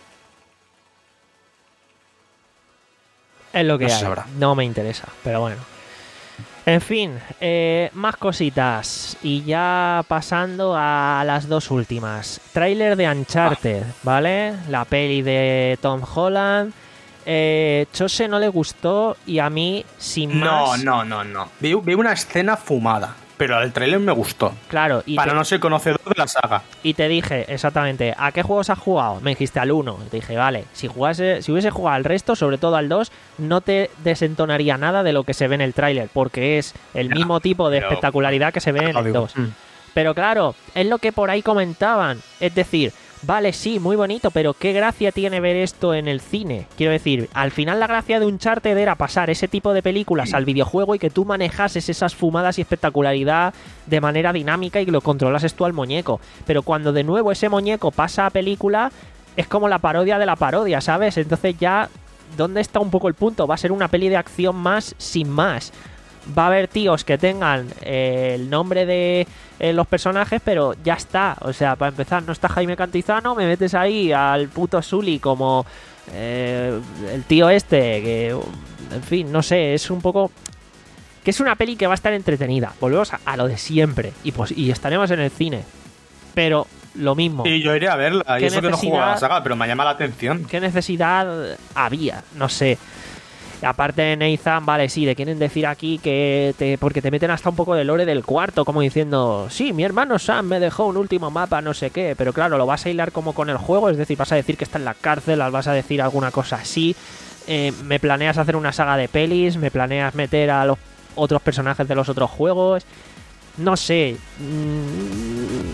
Es lo que No se hay. sabrá. No me interesa, pero bueno. En fin, eh, más cositas. Y ya pasando a las dos últimas. Tráiler de Uncharted, ¿vale? La peli de Tom Holland. Eh, Chose no le gustó y a mí, sin No, más... no, no, no. Vi, vi una escena fumada, pero el trailer me gustó. Claro, y Para te, no ser conocedor de la saga. y te dije exactamente, ¿a qué juegos has jugado? Me dijiste al uno. Te dije, vale, si jugase, si hubiese jugado al resto, sobre todo al dos, no te desentonaría nada de lo que se ve en el tráiler, porque es el Ya, mismo tipo de pero- espectacularidad que se ve en el dos. Mm. Pero claro, es lo que por ahí comentaban. Es decir, vale, sí, muy bonito, pero ¿qué gracia tiene ver esto en el cine? Quiero decir, al final la gracia de Uncharted era pasar ese tipo de películas al videojuego y que tú manejases esas fumadas y espectacularidad de manera dinámica y que lo controlases tú al muñeco. Pero cuando de nuevo ese muñeco pasa a película, es como la parodia de la parodia, ¿sabes? Entonces ya, ¿dónde está un poco el punto? Va a ser una peli de acción más sin más. Va a haber tíos que tengan eh, el nombre de eh, los personajes, pero ya está. O sea, para empezar, no está Jaime Cantizano, me metes ahí al puto Sully como eh, el tío este, que, en fin, no sé, es un poco... Que es una peli que va a estar entretenida. Volvemos a, a lo de siempre. Y pues y estaremos en el cine. Pero lo mismo. Y yo iré a verla. Y ¿Qué eso que no juego a la necesidad? saga, pero me llama la atención. ¿Qué necesidad había? No sé. Y aparte de Nathan, vale, sí, le quieren decir aquí que te, porque te meten hasta un poco de lore del cuarto, como diciendo, sí, mi hermano Sam me dejó un último mapa, no sé qué, pero claro, lo vas a hilar como con el juego, es decir, vas a decir que está en la cárcel, vas a decir alguna cosa así, eh, me planeas hacer una saga de pelis, me planeas meter a los otros personajes de los otros juegos, no sé, mmm,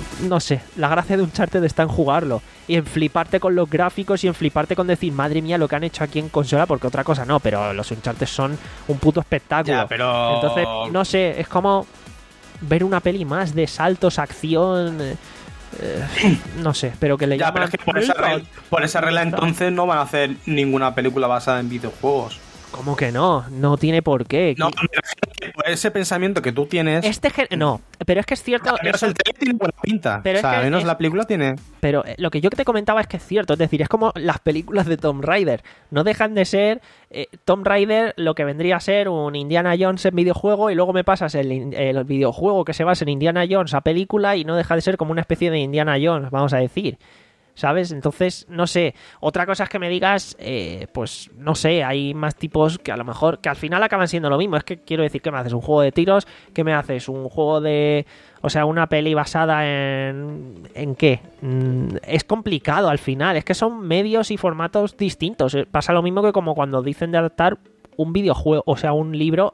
no sé, la gracia de Uncharted está en jugarlo y en fliparte con los gráficos y en fliparte con decir, madre mía, lo que han hecho aquí en consola, porque otra cosa no, pero los Uncharted son un puto espectáculo. Ya, pero... Entonces, no sé, es como ver una peli más de saltos, acción, eh, eh, no sé, pero que le Ya, llaman... pero es que por esa, regla, por esa regla entonces no van a hacer ninguna película basada en videojuegos. ¿Cómo que no? No tiene por qué. No, por ese pensamiento que tú tienes... Este gen- no, pero es que es cierto... Al menos eso- el trailer tiene buena pinta. Pero o es sea, que al menos es- la película tiene... Pero eh, lo que yo te comentaba es que es cierto, es decir, es como las películas de Tomb Raider. No dejan de ser eh, Tomb Raider lo que vendría a ser un Indiana Jones en videojuego y luego me pasas el, in- el videojuego que se basa en Indiana Jones a película y no deja de ser como una especie de Indiana Jones, vamos a decir. ¿Sabes? Entonces, no sé. Otra cosa es que me digas, eh, pues, no sé, hay más tipos que a lo mejor, que al final acaban siendo lo mismo. Es que quiero decir, ¿qué me haces? ¿Un juego de tiros? ¿Qué me haces? ¿Un juego de... O sea, una peli basada en... ¿En qué? Mm, es complicado al final. Es que son medios y formatos distintos. Eh, Pasa lo mismo que como cuando dicen de adaptar un videojuego, o sea, un libro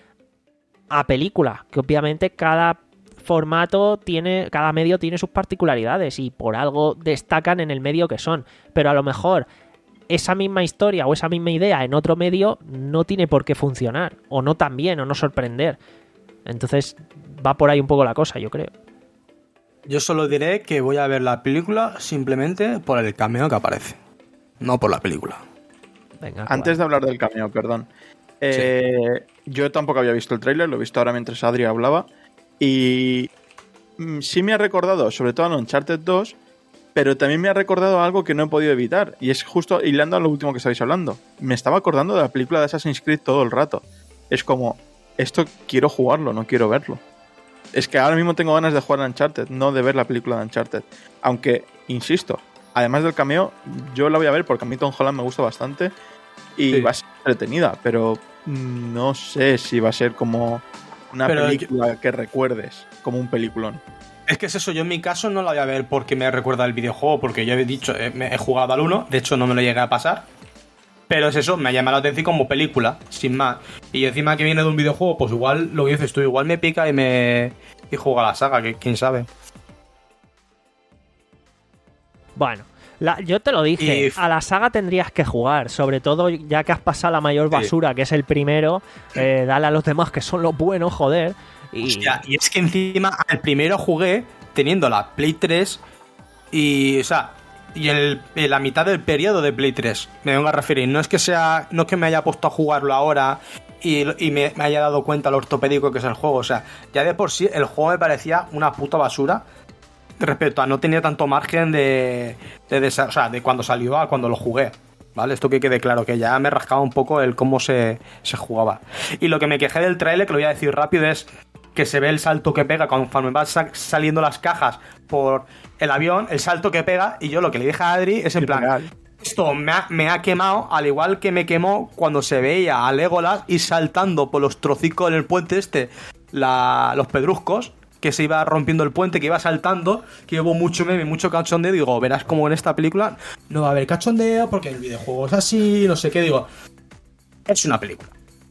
a película. Que obviamente cada formato tiene, cada medio tiene sus particularidades y por algo destacan en el medio que son, pero a lo mejor esa misma historia o esa misma idea en otro medio no tiene por qué funcionar, o no tan bien, o no sorprender. Entonces va por ahí un poco la cosa, yo creo. Yo solo diré que voy a ver la película simplemente por el cameo que aparece, no por la película. Venga, Antes de hablar del cameo, perdón. Eh, Yo tampoco había visto el tráiler, lo he visto ahora mientras Adri hablaba. Y mm, sí me ha recordado, sobre todo a Uncharted dos, pero también me ha recordado algo que no he podido evitar. Y es justo hilando a lo último que estáis hablando. Me estaba acordando de la película de Assassin's Creed todo el rato. Es como, esto quiero jugarlo, no quiero verlo. Es que ahora mismo tengo ganas de jugar a Uncharted, no de ver la película de Uncharted. Aunque, insisto, además del cameo, yo la voy a ver porque a mí Tom Holland me gusta bastante y Sí. va a ser entretenida, pero mm, no sé si va a ser como una Pero película que recuerdes, como un peliculón. Es que es eso, yo en mi caso no la voy a ver porque me recuerda el videojuego, porque yo he dicho, he, me- he jugado al uno, de hecho no me lo llegué a pasar. Pero es eso, me ha llamado la atención como película, sin más. Y encima que viene de un videojuego, pues igual lo que dices tú, igual me pica y me y juego a la saga, que quién sabe. Bueno, la- yo te lo dije, Y- a la saga tendrías que jugar, sobre todo ya que has pasado la mayor Sí. basura, que es el primero, eh, dale a los demás que son los buenos, joder. Y... Hostia, y es que encima al primero jugué teniendo la Play tres y, o sea, y el, en la mitad del periodo de Play tres. Me vengo a referir, no es que sea, no es que me haya puesto a jugarlo ahora y, y me, me haya dado cuenta lo ortopédico que es el juego. O sea, ya de por sí el juego me parecía una puta basura respecto a no tenía tanto margen de, de, de, o sea, de cuando salió a cuando lo jugué. ¿Vale? Esto que quede claro, que ya me rascaba un poco el cómo se, se jugaba. Y lo que me quejé del trailer, que lo voy a decir rápido, es que se ve el salto que pega conforme van sa- saliendo las cajas por el avión, el salto que pega, y yo lo que le dije a Adri es en Sí, plan, real. esto me ha, me ha quemado, al igual que me quemó cuando se veía a Legolas ir saltando por los trocicos en el puente este, la, los pedruscos, que se iba rompiendo el puente, que iba saltando, que hubo mucho meme, mucho cachondeo. Digo, verás como en esta película no va a haber cachondeo porque el videojuego es así, no sé qué. Digo, es una película.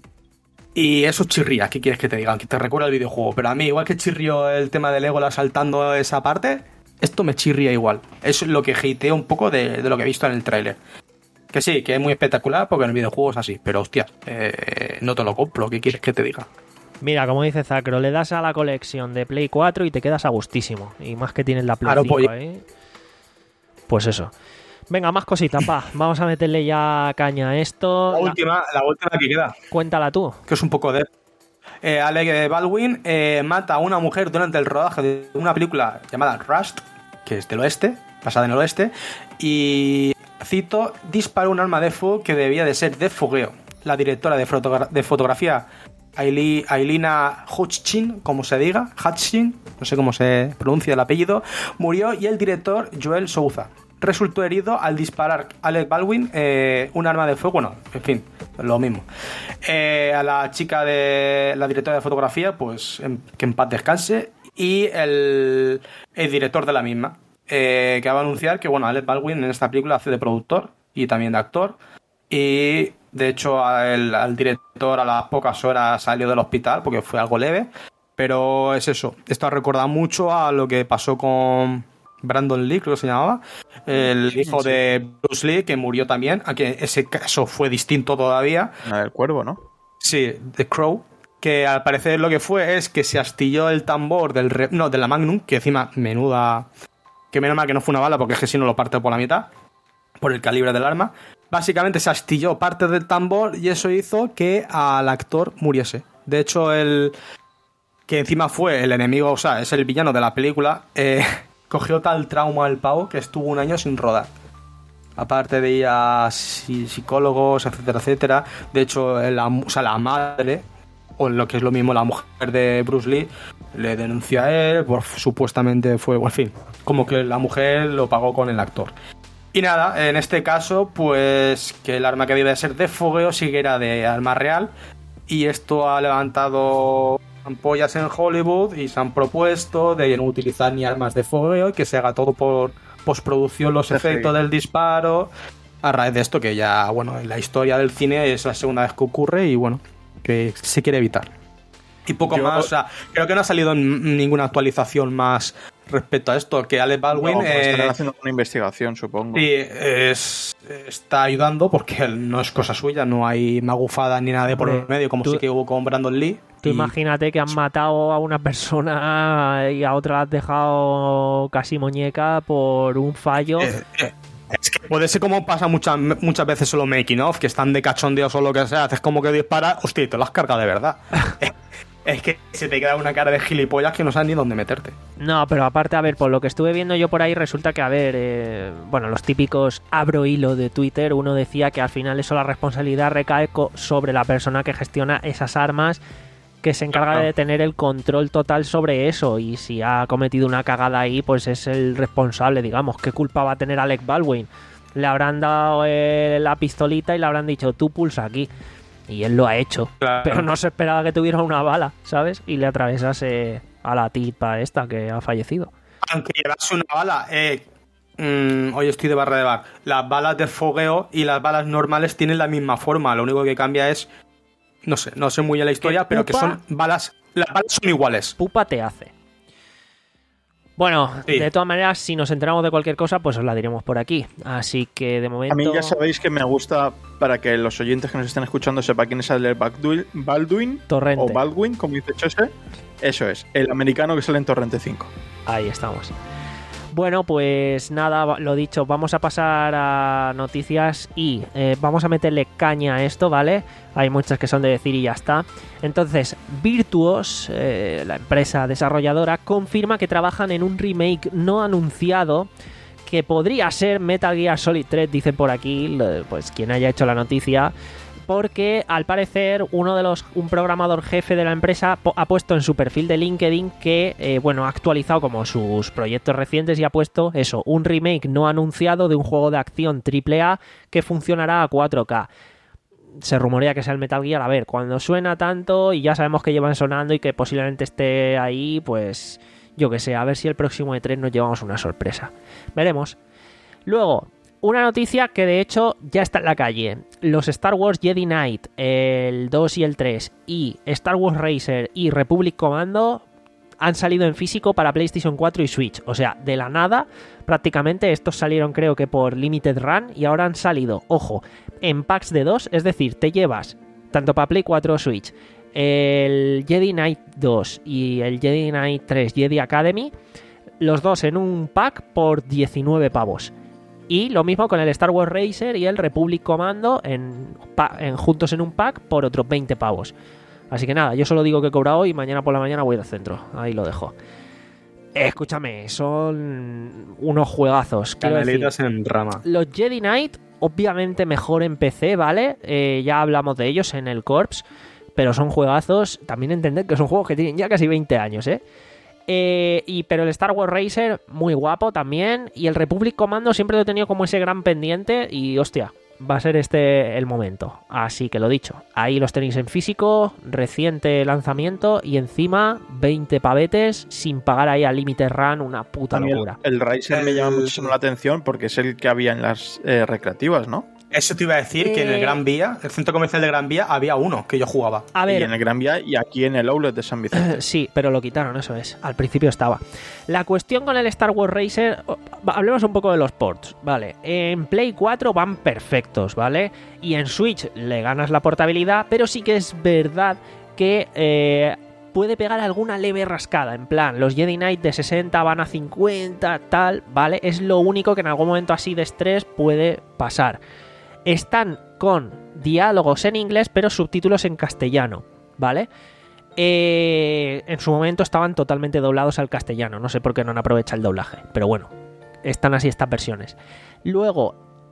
Y eso chirría, ¿qué quieres que te digan? Que te recuerda el videojuego. Pero a mí, igual que chirrió el tema de Legolas saltando esa parte, esto me chirría igual. Eso es lo que hateo un poco de, de lo que he visto en el tráiler. Que sí, que es muy espectacular porque en el videojuego es así. Pero hostia, eh, no te lo compro, ¿qué quieres que te diga? Mira, como dice Zacro, le das a la colección de Play cuatro y te quedas a gustísimo. Y más que tienes la Play Claro, cinco pues- ahí. Pues eso. Venga, más cositas, pa. Vamos a meterle ya caña a esto. La La- última, la última que queda, Cuéntala tú. que es un poco de... Eh, Alec Baldwin eh, mata a una mujer durante el rodaje de una película llamada Rust, que es del oeste, basada en el oeste, y, cito, disparó un arma de fuego que debía de ser de fogueo. La directora de, fotogra- de fotografía, Aili- Ailina Hutchin, como se diga, Hutchin, no sé cómo se pronuncia el apellido, murió, y el director, Joel Souza, resultó herido al disparar Alec Baldwin eh, un arma de fuego. Bueno, en fin, lo mismo. Eh, a la chica de la directora de fotografía, pues en- que en paz descanse, y el, el director de la misma, eh, que va a anunciar que, bueno, Alec Baldwin en esta película hace de productor y también de actor, y de hecho al, al director a las pocas horas salió del hospital porque fue algo leve. Pero es eso. Esto ha recordado mucho a lo que pasó con Brandon Lee, creo que se llamaba, el Sí, hijo sí. de Bruce Lee, que murió también, aunque ese caso fue distinto todavía. La del cuervo, ¿no? Sí, The Crow, que al parecer lo que fue es que se astilló el tambor del re- no, de la Magnum, que encima menuda, que menos mal que no fue una bala, porque es que si no lo parte por la mitad, por el calibre del arma. Básicamente se astilló parte del tambor y eso hizo que al actor muriese. De hecho, el que encima fue el enemigo, o sea, es el villano de la película, eh, cogió tal trauma al pavo que estuvo un año sin rodar. Aparte de ir a psi- psicólogos, etcétera, etcétera. De hecho, la, o sea, la madre, o lo que es lo mismo, la mujer de Bruce Lee, le denunció a él, por, supuestamente fue, en fin, como que la mujer lo pagó con el actor. Y nada, en este caso, pues que el arma que debía ser de fogueo sí que era de arma real. Y esto ha levantado ampollas en Hollywood y se han propuesto de no utilizar ni armas de fogueo y que se haga todo por postproducción, los C G I. efectos del disparo. A raíz de esto, que ya, bueno, en la historia del cine es la segunda vez que ocurre y bueno, que se quiere evitar. Y poco Yo- más, o sea, creo que no ha salido n- ninguna actualización más respecto a esto, que Alec Baldwin No, pues eh, estarán haciendo una investigación, supongo. sí, es, está ayudando porque no es cosa suya, no hay magufada ni nada de por Hombre, medio, como tú- sí que hubo con Brandon Lee. Tú Y- imagínate que han matado a una persona y a otra la has dejado casi muñeca por un fallo. Eh, eh, es que puede ser como pasa muchas, muchas veces en los making of, que están de cachondeos o lo que sea, haces como que dispara, hostia, y te lo has cargado de verdad. es, es que se te queda una cara de gilipollas que no sabes ni dónde meterte. No, pero aparte, a ver, por lo que estuve viendo yo por ahí, resulta que, a ver, eh, bueno, los típicos abro hilo de Twitter, uno decía que al final eso la responsabilidad recae co- sobre la persona que gestiona esas armas, que se encarga Claro. de tener el control total sobre eso, y si ha cometido una cagada ahí, pues es el responsable, digamos. ¿Qué culpa va a tener Alec Baldwin? Le habrán dado eh, la pistolita y le habrán dicho, tú pulsa aquí. Y él lo ha hecho. Claro. Pero no se esperaba que tuviera una bala, ¿sabes? Y le atravesase a la tipa esta que ha fallecido. Aunque llevas una bala, eh, mm, hoy estoy de barra de bar, las balas de fogueo y las balas normales tienen la misma forma, lo único que cambia es, no sé, no sé muy bien la historia, ¿Qué pero que pupa? son balas, las balas son iguales. Pupa te hace. Bueno, Sí. de todas maneras, si nos enteramos de cualquier cosa, pues os la diremos por aquí. Así que de momento... A mí ya sabéis que me gusta, para que los oyentes que nos estén escuchando sepan quién es el Baldwin, Baldwin Torrente. o Baldwin, como dice Chose. Eso es, el americano que sale en Torrente cinco. Ahí estamos. Bueno, pues nada, lo dicho, vamos a pasar a noticias y eh, vamos a meterle caña a esto, ¿vale? Hay muchas que son de decir y ya está. Entonces, Virtuos, eh, la empresa desarrolladora, confirma que trabajan en un remake no anunciado que podría ser Metal Gear Solid tres, dicen por aquí, lo- pues quien haya hecho la noticia, porque al parecer uno de los un programador jefe de la empresa po- ha puesto en su perfil de LinkedIn que eh, bueno, ha actualizado como sus proyectos recientes y ha puesto eso, un remake no anunciado de un juego de acción triple A que funcionará a cuatro K. Se rumorea que sea el Metal Gear. A ver, cuando suena tanto y ya sabemos que llevan sonando y que posiblemente esté ahí, pues yo que sé, a ver si el próximo E tres nos llevamos una sorpresa. Veremos. Luego, una noticia que de hecho ya está en la calle. Los Star Wars Jedi Knight, el dos y el tres, y Star Wars Racer y Republic Commando han salido en físico para PlayStation cuatro y Switch. O sea, de la nada, prácticamente estos salieron creo que por Limited Run y ahora han salido, ojo, en packs de dos, es decir, te llevas tanto para Play cuatro o Switch el Jedi Knight dos y el Jedi Knight tres Jedi Academy, los dos en un pack por diecinueve pavos. Y lo mismo con el Star Wars Racer y el Republic Commando en, pa- en juntos en un pack por otros veinte pavos. Así que nada, yo solo digo que he cobrado hoy y mañana por la mañana voy al centro. Ahí lo dejo. Eh, escúchame, son unos juegazos. quiero decir. Canalitas en rama. Los Jedi Knight, obviamente mejor en P C, ¿vale? Eh, ya hablamos de ellos en el Corps, pero son juegazos. También entender que son juegos que tienen ya casi veinte años, ¿eh? Eh, y, pero el Star Wars Racer, muy guapo también. Y el Republic Commando siempre lo he tenido como ese gran pendiente. Y hostia, va a ser este el momento. Así que lo dicho, ahí los tenéis en físico, reciente lanzamiento. Y encima, veinte pavetes sin pagar ahí al Limited Run, una puta A mí el, locura. el Riser me llama El- muchísimo la atención porque es el que había en las eh, recreativas, ¿no? Eso te iba a decir, que en el Eh, Gran Vía, el centro comercial de Gran Vía, había uno que yo jugaba. A ver, Y en el Gran Vía y aquí en el Outlet de San Vicente. sí, pero lo quitaron, eso es. Al principio estaba. La cuestión con el Star Wars Racer, oh, hablemos un poco de los ports, ¿vale? En Play cuatro van perfectos, ¿vale? Y en Switch le ganas la portabilidad, pero sí que es verdad que eh, puede pegar alguna leve rascada. En plan, los Jedi Knight de sesenta van a cincuenta, tal, ¿vale? Es lo único que en algún momento así de estrés puede pasar. Están con diálogos en inglés, pero subtítulos en castellano, ¿vale? Eh, en su momento estaban totalmente doblados al castellano. No sé por qué no han aprovechado el doblaje, pero bueno, están así estas versiones. Luego,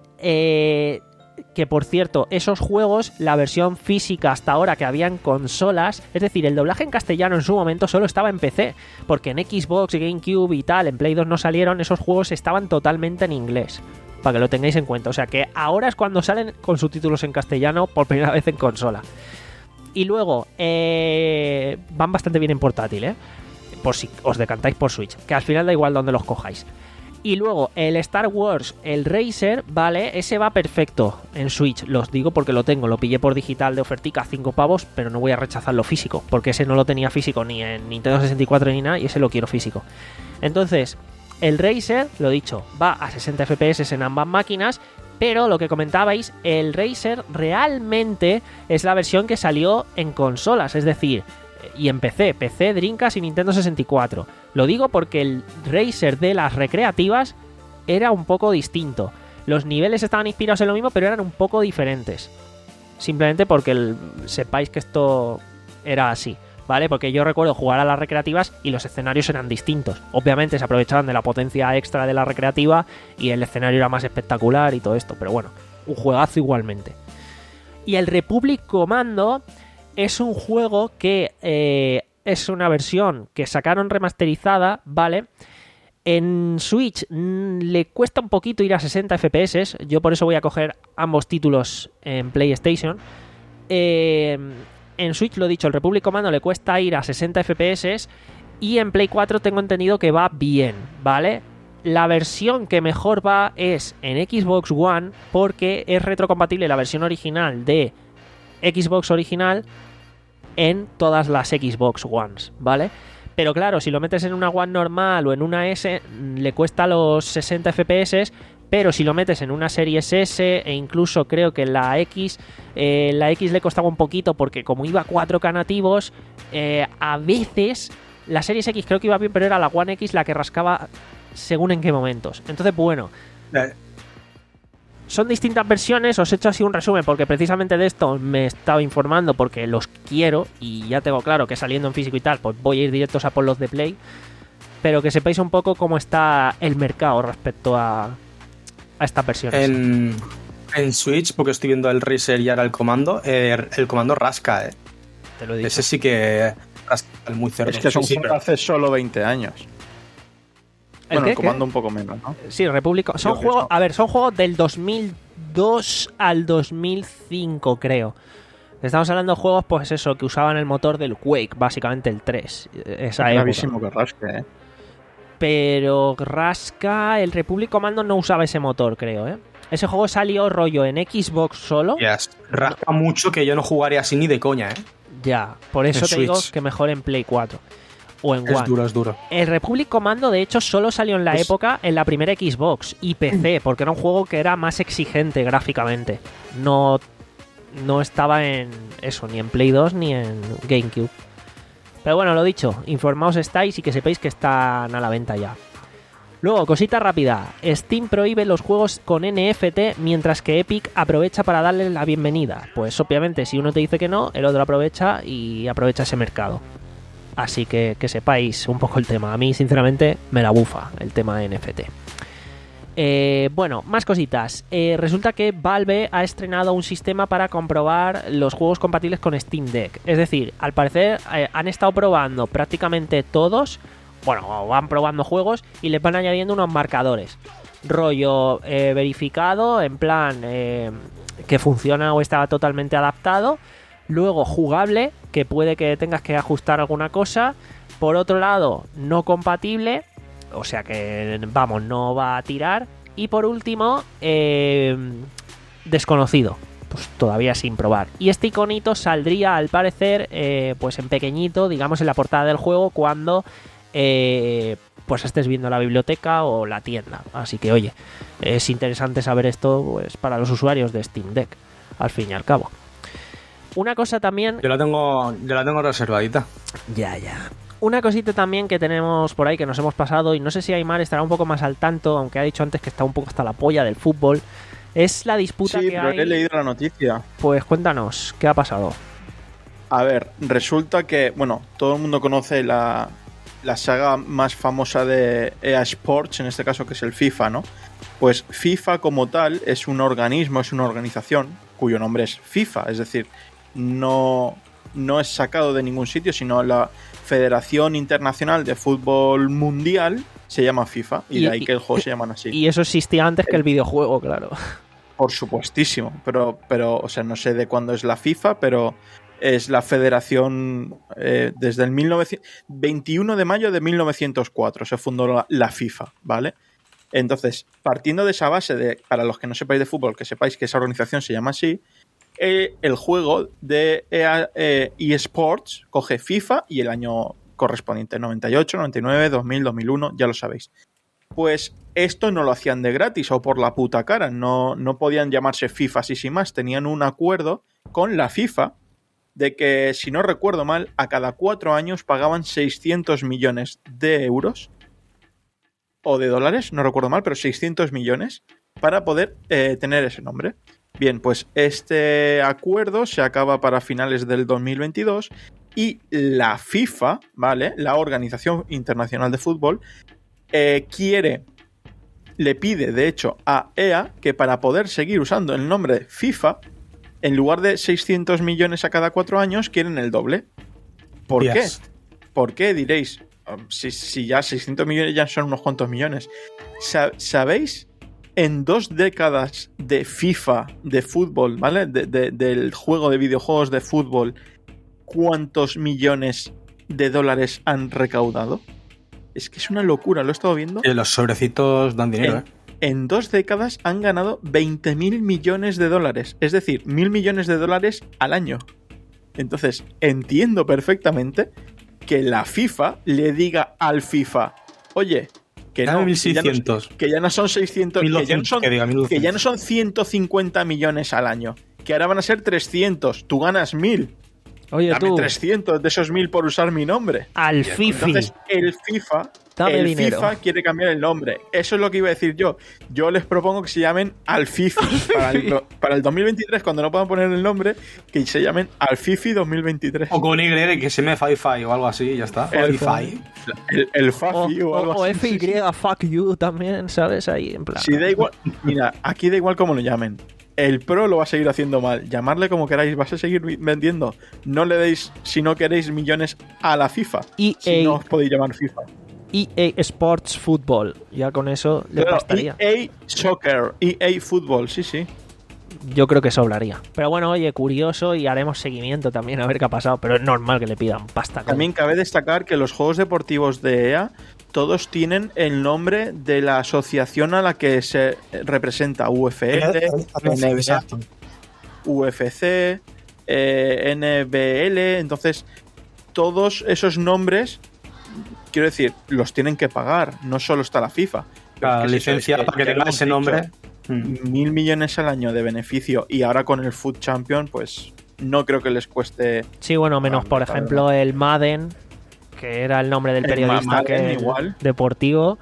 eh, que por cierto, esos juegos, la versión física hasta ahora que había en consolas, es decir, el doblaje en castellano en su momento solo estaba en P C, porque en Xbox, GameCube y tal, en Play dos no salieron, esos juegos estaban totalmente en inglés. Para que lo tengáis en cuenta. O sea que ahora es cuando salen con subtítulos en castellano por primera vez en consola. Y luego, eh, van bastante bien en portátil, ¿eh? Por si os decantáis por Switch. Que al final da igual donde los cojáis. Y luego, el Star Wars, el Racer, ¿vale? Ese va perfecto en Switch. Los digo porque lo tengo. Lo pillé por digital de ofertica a cinco pavos, pero no voy a rechazarlo físico. Porque ese no lo tenía físico ni en Nintendo sesenta y cuatro ni nada, y ese lo quiero físico. Entonces, el Racer, lo dicho, va a sesenta F P S en ambas máquinas, pero lo que comentabais, el Racer realmente es la versión que salió en consolas, es decir, y en P C, P C, Dreamcast y Nintendo sesenta y cuatro. Lo digo porque el Racer de las recreativas era un poco distinto. Los niveles estaban inspirados en lo mismo, pero eran un poco diferentes. Simplemente porque el, sepáis que esto era así, ¿vale? Porque yo recuerdo jugar a las recreativas y los escenarios eran distintos. Obviamente se aprovechaban de la potencia extra de la recreativa y el escenario era más espectacular y todo esto, pero bueno, un juegazo igualmente. Y el Republic Commando es un juego que eh, es una versión que sacaron remasterizada, ¿vale? En Switch mmm, le cuesta un poquito ir a sesenta F P S, yo por eso voy a coger ambos títulos en PlayStation. Eh... En Switch, lo dicho, el Republic Commando le cuesta ir a sesenta F P S y en Play cuatro tengo entendido que va bien, ¿vale? La versión que mejor va es en Xbox One porque es retrocompatible la versión original de Xbox original en todas las Xbox Ones, ¿vale? Pero claro, si lo metes en una One normal o en una S, le cuesta los sesenta F P S. Pero si lo metes en una Series S e incluso creo que en la X, eh, la X le costaba un poquito porque como iba a cuatro K nativos, eh, a veces la Series X creo que iba bien, pero era la One X la que rascaba según en qué momentos. Entonces, bueno, Eh, son distintas versiones, os he hecho así un resumen porque precisamente de esto me estaba informando porque los quiero y ya tengo claro que saliendo en físico y tal, pues voy a ir directos a por los de Play, pero que sepáis un poco cómo está el mercado respecto a... a estas versiones. En, en Switch, porque estoy viendo el Racer y ahora el comando, eh, el comando rasca, eh. Te lo digo. Ese sí que rasca el muy cerdo. Es que son sí, sí, juegos pero- hace solo veinte años. ¿El Bueno, qué? el comando un poco menos, ¿no? Sí, República. Son Yo que juegos, esto- a ver, son juegos del dos mil dos al dos mil cinco, creo. Estamos hablando de juegos, pues eso, que usaban el motor del Quake, básicamente el tres. Esa Es época. gravísimo que rasque, ¿eh? Pero rasca, el Republic Commando no usaba ese motor, creo, ¿eh? Ese juego salió rollo en Xbox solo. Yes. Rasca mucho que yo no jugaría así ni de coña, eh. Ya, por eso En te digo Switch. que mejor en Play cuatro. O en Es One. duro, es duro. El Republic Commando, de hecho, solo salió en la Pues- época en la primera Xbox y P C, porque era un juego que era más exigente gráficamente. No, no estaba en eso, ni en Play dos ni en GameCube. Pero bueno, lo dicho, informaos estáis y que sepáis que están a la venta ya. Luego, cosita rápida. Steam prohíbe los juegos con N F T mientras que Epic aprovecha para darle la bienvenida. Pues obviamente, si uno te dice que no, el otro aprovecha y aprovecha ese mercado. Así que que sepáis un poco el tema. A mí, sinceramente, me la bufa el tema de N F T. Eh, bueno, más cositas. Eh, resulta que Valve ha estrenado un sistema para comprobar los juegos compatibles con Steam Deck. Es decir, al parecer eh, han estado probando prácticamente todos. Bueno, van probando juegos y les van añadiendo unos marcadores. Rollo eh, verificado, en plan eh, que funciona o está totalmente adaptado. Luego jugable, que puede que tengas que ajustar alguna cosa. Por otro lado, no compatible, o sea que, vamos, no va a tirar. Y por último, eh, desconocido, pues todavía sin probar. Y este iconito saldría, al parecer, eh, pues en pequeñito, digamos en la portada del juego, cuando eh, pues estés viendo la biblioteca o la tienda. Así que, oye, es interesante saber esto, pues para los usuarios de Steam Deck, al fin y al cabo. Una cosa también... Yo la tengo, yo la tengo reservadita. Ya, ya. Una cosita también que tenemos por ahí que nos hemos pasado, y no sé si Aymar estará un poco más al tanto, aunque ha dicho antes que está un poco hasta la polla del fútbol, es la disputa sí, que pero hay... he leído la noticia. Pues cuéntanos, ¿qué ha pasado? A ver, resulta que, bueno, todo el mundo conoce la, la saga más famosa de E A Sports, en este caso que es el FIFA, ¿no? Pues FIFA como tal es un organismo, es una organización cuyo nombre es FIFA, es decir, no, no es sacado de ningún sitio, sino la Federación Internacional de Fútbol Mundial se llama FIFA, y, y de ahí que el juego se llaman así. Y eso existía antes que el videojuego, claro. Por supuestísimo, pero, pero o sea, no sé de cuándo es la FIFA, pero es la federación eh, desde el mil novecientos veintiuno de mayo de mil novecientos cuatro se fundó la, la FIFA, ¿vale? Entonces, partiendo de esa base, de para los que no sepáis de fútbol, que sepáis que esa organización se llama así, eh, el juego de E A eh, eSports coge FIFA y el año correspondiente, noventa y ocho, noventa y nueve, dos mil, dos mil uno, ya lo sabéis. Pues esto no lo hacían de gratis o por la puta cara, no, no podían llamarse FIFA así sin más, tenían un acuerdo con la FIFA de que, si no recuerdo mal, a cada cuatro años pagaban seiscientos millones de euros o de dólares, no recuerdo mal, pero seiscientos millones para poder eh, tener ese nombre. Bien, pues este acuerdo se acaba para finales del dos mil veintidós y la FIFA, ¿vale? La Organización Internacional de Fútbol, eh, quiere, le pide de hecho a E A que para poder seguir usando el nombre FIFA, en lugar de seiscientos millones a cada cuatro años, quieren el doble. ¿Por yes. qué? ¿Por qué? Diréis, si, si ya seiscientos millones ya son unos cuantos millones. ¿Sabéis? En dos décadas de FIFA, de fútbol, ¿vale? De, de, del juego de videojuegos de fútbol, ¿cuántos millones de dólares han recaudado? Es que es una locura, lo he estado viendo. Y los sobrecitos dan dinero, en, ¿eh? En dos décadas han ganado veinte mil millones de dólares. Es decir, mil millones de dólares al año. Entonces, entiendo perfectamente que la FIFA le diga al FIFA, oye, que no, mil seiscientos. Que, ya no, que ya no son seiscientos, mil doscientos, que, ya no son, que, diga mil doscientos. Que ya no son ciento cincuenta millones al año, que ahora van a ser trescientos, tú ganas mil. Oye, dame tú, trescientos de esos mil por usar mi nombre. Al FIFA. Entonces, el FIFA, Dame el dinero. FIFA quiere cambiar el nombre. Eso es lo que iba a decir yo. Yo les propongo que se llamen Alfifi. Para el, para el dos mil veintitrés, cuando no puedan poner el nombre, que se llamen Alfifi dos mil veintitrés. O con Y, que se me Fi-Fi o algo así, ya está. El Fi-Fi. El, el Fafi o, o, algo o así. F Y, fuck you también, ¿sabes? Ahí, en plan. Si da igual. Mira, aquí da igual cómo lo llamen. El Pro lo va a seguir haciendo mal. Llamarle como queráis, vas a seguir vendiendo. No le deis, si no queréis, millones a la FIFA. E A, si no os podéis llamar FIFA. E A Sports Football. Ya con eso le Claro, bastaría. E A Soccer, E A Football, sí, sí. Yo creo que sobraría. Pero bueno, oye, curioso, y haremos seguimiento también a ver qué ha pasado. Pero es normal que le pidan pasta. También cabe destacar que los juegos deportivos de E A todos tienen el nombre de la asociación a la que se representa. U F L, N B A, U F C, eh, N B L. Entonces, todos esos nombres, quiero decir, los tienen que pagar. No solo está la FIFA. La licencia si, para que tenga ese nombre. Mil millones al año de beneficio. Y ahora con el Foot Champion, pues no creo que les cueste. Sí, bueno, menos por ejemplo el Madden, que era el nombre del periodista Madden, que igual. deportivo.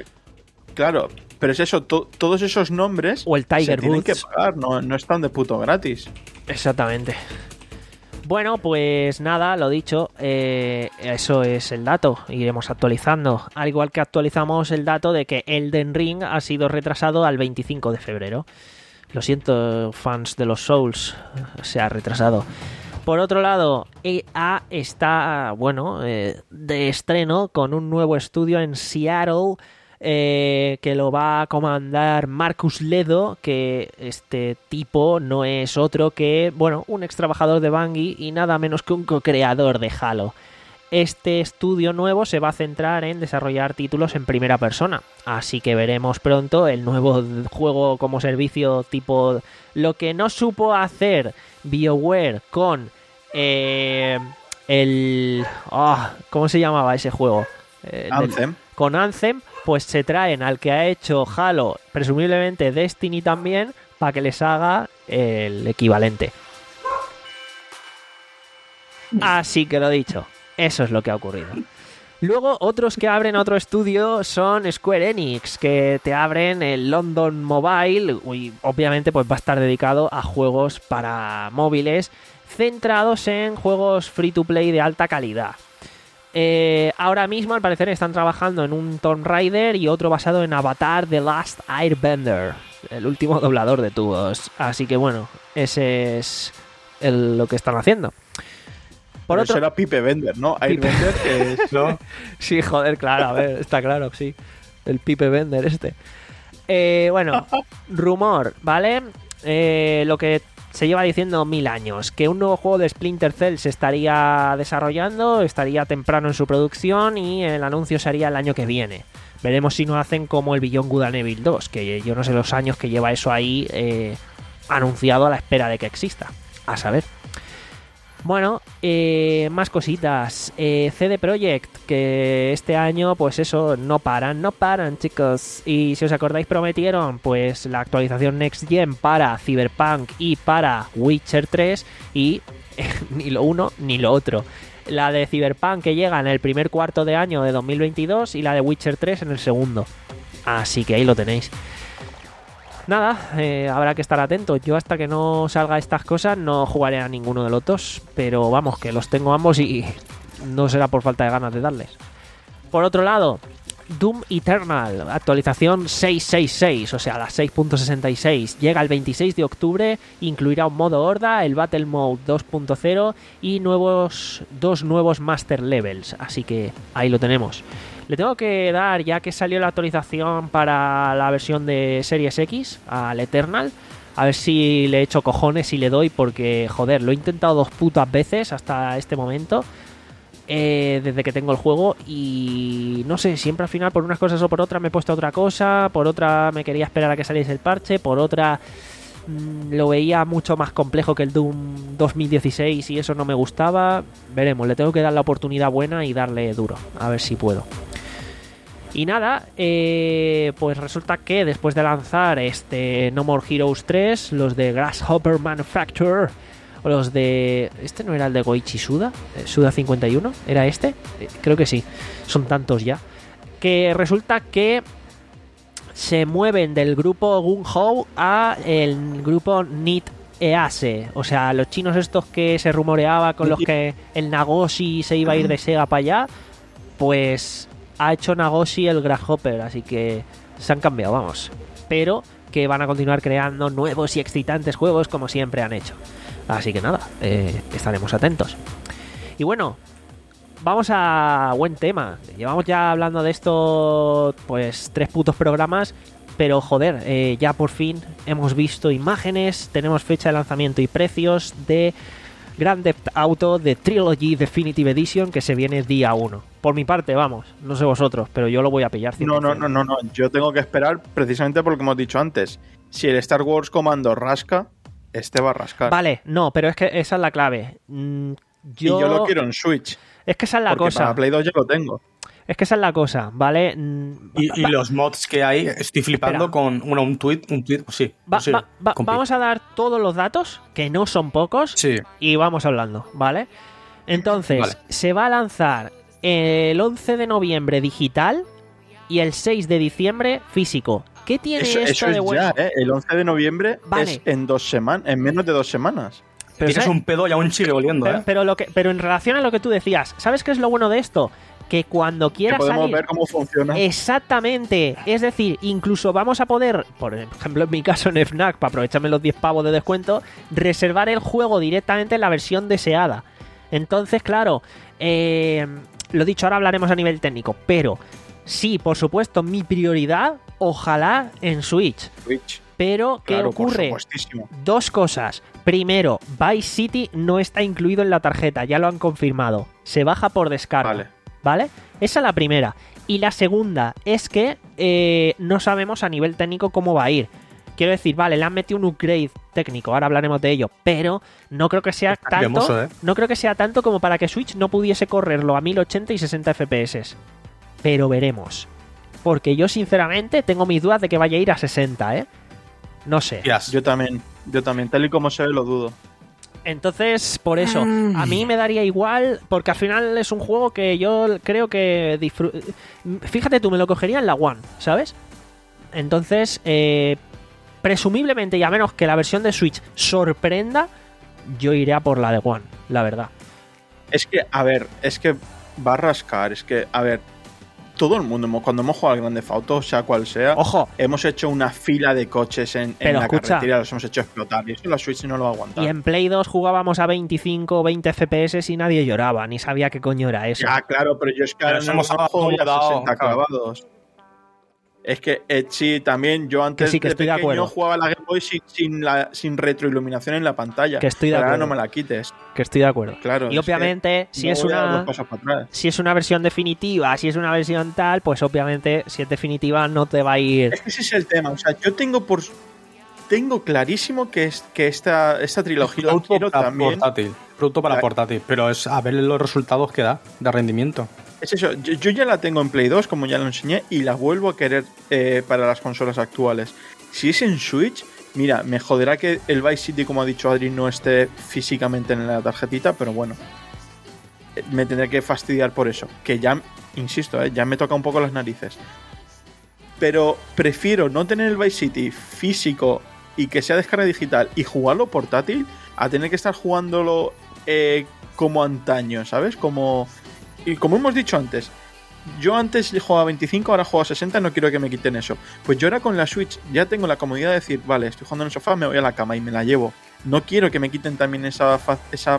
Claro, pero es eso, to- todos esos nombres o el Tiger se tienen Woods. que pagar, no, no están de puto gratis. Exactamente. Bueno, pues nada, lo dicho, eh, eso es el dato, iremos actualizando. Al igual que actualizamos el dato de que Elden Ring ha sido retrasado al veinticinco de febrero. Lo siento, fans de los Souls, se ha retrasado. Por otro lado, E A está, bueno, eh, de estreno con un nuevo estudio en Seattle, eh, que lo va a comandar Marcus Ledo, que este tipo no es otro que, bueno, un ex trabajador de Bungie y nada menos que un co-creador de Halo. este estudio nuevo se va a centrar en desarrollar títulos en primera persona. Así que veremos pronto el nuevo juego como servicio tipo lo que no supo hacer BioWare con eh, el... Oh, ¿cómo se llamaba ese juego? Eh, Anthem. Del, con Anthem, pues se traen al que ha hecho Halo, presumiblemente Destiny también, para que les haga el equivalente. Así que lo dicho, eso es lo que ha ocurrido. Luego, otros que abren otro estudio son Square Enix, que te abren el London Mobile, y obviamente pues va a estar dedicado a juegos para móviles, centrados en juegos free to play de alta calidad. Eh, ahora mismo, al parecer, están trabajando en un Tomb Raider y otro basado en Avatar The Last Airbender, el último doblador de tubos. Así que bueno, ese es el, lo que están haciendo. Por Pero otro... eso era Pipe Bender, ¿no? Airbender, que es... ¿no? Sí, joder, claro, a ver, está claro, sí. El Pipe Bender este. Eh, bueno, rumor, ¿vale? Eh, lo que se lleva diciendo mil años, que un nuevo juego de Splinter Cell se estaría desarrollando, estaría temprano en su producción y el anuncio se haría el año que viene. Veremos si no hacen como el Beyond Good and Evil dos, que yo no sé los años que lleva eso ahí eh, anunciado a la espera de que exista. A saber. Bueno, eh, más cositas. Eh, C D Projekt, que este año, pues eso, no paran, no paran, chicos. Y si os acordáis, prometieron pues la actualización Next Gen para Cyberpunk y para Witcher tres. Y eh, ni lo uno ni lo otro. La de Cyberpunk que llega en el primer cuarto de año de dos mil veintidós y la de Witcher tres en el segundo. Así que ahí lo tenéis. Nada, eh, habrá que estar atentos. Yo hasta que no salga estas cosas no jugaré a ninguno de los dos. Pero vamos, que los tengo ambos y no será por falta de ganas de darles. Por otro lado, Doom Eternal, actualización seiscientos sesenta y seis, o sea, la seis punto sesenta y seis. Llega el veintiséis de octubre, incluirá un modo horda, el Battle Mode dos punto cero y nuevos dos nuevos Master Levels. Así que ahí lo tenemos. Le tengo que dar, ya que salió la actualización para la versión de Series X, al Eternal, a ver si le echo cojones y le doy, porque, joder, lo he intentado dos putas veces hasta este momento, eh, desde que tengo el juego, y no sé, siempre al final por unas cosas o por otras me he puesto otra cosa, por otra me quería esperar a que saliese el parche, por otra mmm, lo veía mucho más complejo que el Doom dos mil dieciséis y eso no me gustaba. Veremos, le tengo que dar la oportunidad buena y darle duro, a ver si puedo. Y nada, eh, pues resulta que después de lanzar este No More Heroes tres, los de Grasshopper Manufacturer, o los de... ¿Este no era el de Goichi Suda? ¿Suda cincuenta y uno? ¿Era este? Eh, creo que sí, son tantos ya. Que resulta que se mueven del grupo Gung-Ho a el grupo Nit Ease. O sea, los chinos estos que se rumoreaba con los que el Nagoshi se iba a ir de Sega para allá, pues... ha hecho Nagoshi el Grasshopper, así que se han cambiado, vamos. Pero que van a continuar creando nuevos y excitantes juegos como siempre han hecho. Así que nada, eh, estaremos atentos. Y bueno, vamos a buen tema. Llevamos ya hablando de esto, pues, tres putos programas. Pero joder, eh, ya por fin hemos visto imágenes, tenemos fecha de lanzamiento y precios de Grand Theft Auto The Trilogy Definitive Edition, que se viene día uno. Por mi parte, vamos, no sé vosotros, pero yo lo voy a pillar cien por ciento. No, no, no, no, no, yo tengo que esperar precisamente por lo que hemos dicho antes. Si el Star Wars Commando rasca, este va a rascar. Vale, no, pero es que esa es la clave. Mm, yo... Y yo lo quiero en Switch. Es que esa es la porque cosa. Para Play dos ya lo tengo. Es que esa es la cosa, ¿vale? Y, y los mods que hay, estoy flipando. Espera. Con bueno, un tweet, un tweet, sí. Va, sí va, va, vamos a dar todos los datos, que no son pocos, sí. Y vamos hablando, ¿vale? Entonces, vale. Se va a lanzar el once de noviembre digital y el seis de diciembre físico. ¿Qué tiene eso, esto eso de es bueno? Ya, ¿eh? El once de noviembre vale. Es en dos semanas, en menos de dos semanas. Pero tienes un pedo y aún sigue oliendo, pero, ¿eh? Pero, lo que, pero en relación a lo que tú decías, ¿sabes qué es lo bueno de esto? Que cuando quieras que podemos salir, ver cómo funciona. Exactamente. Es decir, incluso vamos a poder, por ejemplo en mi caso en Fnac, para aprovecharme los diez pavos de descuento, reservar el juego directamente en la versión deseada. Entonces, claro, eh, lo dicho, ahora hablaremos a nivel técnico, pero sí, por supuesto, mi prioridad, ojalá en Switch. Switch. Pero, ¿qué claro, ocurre? Dos cosas. Primero, Vice City no está incluido en la tarjeta, ya lo han confirmado. Se baja por descarga. Vale. ¿Vale? Esa es la primera. Y la segunda es que eh, no sabemos a nivel técnico cómo va a ir. Quiero decir, vale, le han metido un upgrade técnico, ahora hablaremos de ello, pero no creo que sea Está tanto, cremoso, ¿eh? no creo que sea tanto como para que Switch no pudiese correrlo a mil ochenta y sesenta F P S. Pero veremos. Porque yo sinceramente tengo mis dudas de que vaya a ir a sesenta, ¿eh? No sé. Yes. Yo también, yo también, tal y como se ve, lo dudo. Entonces, por eso, a mí me daría igual, porque al final es un juego que yo creo que disfruto. Fíjate tú, me lo cogería en la One, ¿sabes? Entonces, eh, presumiblemente, y a menos que la versión de Switch sorprenda, yo iré a por la de One, la verdad. Es que, a ver, es que va a rascar, es que, a ver, todo el mundo, cuando hemos jugado al Grande Theft Auto, sea cual sea, Ojo, hemos hecho una fila de coches en, en Pero la escucha. carretera, los hemos hecho explotar, y eso la Switch no lo va a aguantar. y en Play dos jugábamos a veinticinco o veinte F P S y nadie lloraba, ni sabía qué coño era eso. Ya, claro, pero yo es que Pero ahora nos no hemos hemos jugado ya acomodado, sesenta claro. clavados. Es que eh, sí, también yo antes Que sí, que de estoy de pequeño acuerdo. jugaba la Game Boy sin, sin, la, sin retroiluminación en la pantalla. Que estoy de Pero ahora acuerdo. no me la quites. Que estoy de acuerdo. Claro. Y es obviamente, que si no es voy a dar una... dos pasos para atrás. Si es una versión definitiva, si es una versión tal, pues obviamente si es definitiva no te va a ir. Es que ese es el tema. O sea, yo tengo por tengo clarísimo que, es, que esta, esta trilogía la Producto quiero para también. portátil. Producto para La- portátil. Pero es a ver los resultados que da de rendimiento. Es eso, yo, yo ya la tengo en Play dos, como ya lo enseñé, y la vuelvo a querer eh, para las consolas actuales. Si es en Switch, mira, me joderá que el Vice City, como ha dicho Adri, no esté físicamente en la tarjetita, pero bueno, eh, me tendré que fastidiar por eso. Que ya, insisto, eh, ya me toca un poco las narices. Pero prefiero no tener el Vice City físico y que sea descarga digital y jugarlo portátil a tener que estar jugándolo eh, como antaño, ¿sabes? Como... Y como hemos dicho antes, yo antes jugaba a veinticinco, ahora juego a sesenta, no quiero que me quiten eso. Pues yo ahora con la Switch ya tengo la comodidad de decir, vale, estoy jugando en el sofá, me voy a la cama y me la llevo. No quiero que me quiten también esa, fa- esa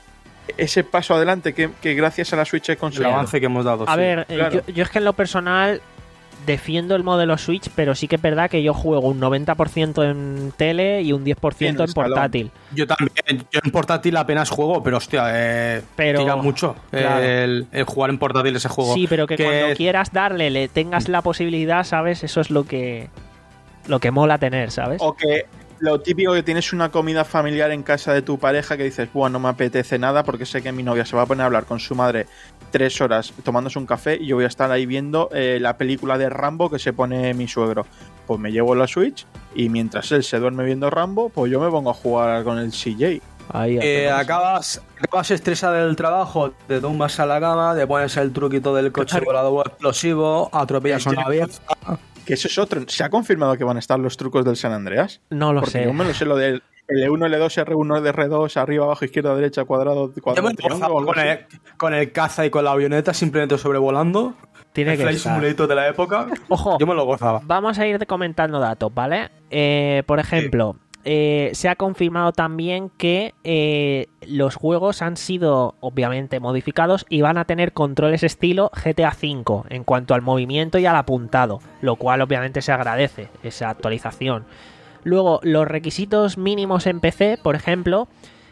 ese paso adelante que, que gracias a la Switch he El conseguido. avance que hemos dado. A sí. ver, eh, claro. yo, yo es que en lo personal defiendo el modelo Switch, pero sí que es verdad que yo juego un noventa por ciento en tele y un diez por ciento En en escalón. portátil. Yo también. Yo en portátil apenas juego, pero hostia, eh, Pero- tira mucho claro. el, el jugar en portátil ese juego. Sí, pero que, cuando quieras darle, le tengas la posibilidad, ¿sabes? Eso es lo que lo que mola tener, ¿sabes? O que lo típico que tienes una comida familiar en casa de tu pareja que dices, bueno, no me apetece nada porque sé que mi novia se va a poner a hablar con su madre tres horas tomándose un café y yo voy a estar ahí viendo eh, la película de Rambo que se pone mi suegro. Pues me llevo la Switch y mientras él se duerme viendo Rambo, pues yo me pongo a jugar con el C J. Ahí Eh, hacemos. acabas, acabas estresado del trabajo, te tumbas a la cama, te pones el truquito del coche Claro. volador explosivo, atropellas a una vieja. Que eso es otro. ¿Se ha confirmado que van a estar los trucos del San Andreas? No lo Porque sé. yo me lo sé lo del L uno, L dos, R uno, R dos, arriba, abajo, izquierda, derecha, cuadrado, Yo cuadrado, me he triángulo, gozado algo con así. el, con el caza y con la avioneta simplemente sobrevolando. Tiene el que Flight estar. Simulator de la época. Ojo, Yo me lo gozaba. vamos a ir comentando datos, ¿vale? Eh, por ejemplo, eh, se ha confirmado también que eh, los juegos han sido obviamente modificados y van a tener controles estilo G T A cinco en cuanto al movimiento y al apuntado, lo cual obviamente se agradece, esa actualización. Luego, los requisitos mínimos en P C, por ejemplo,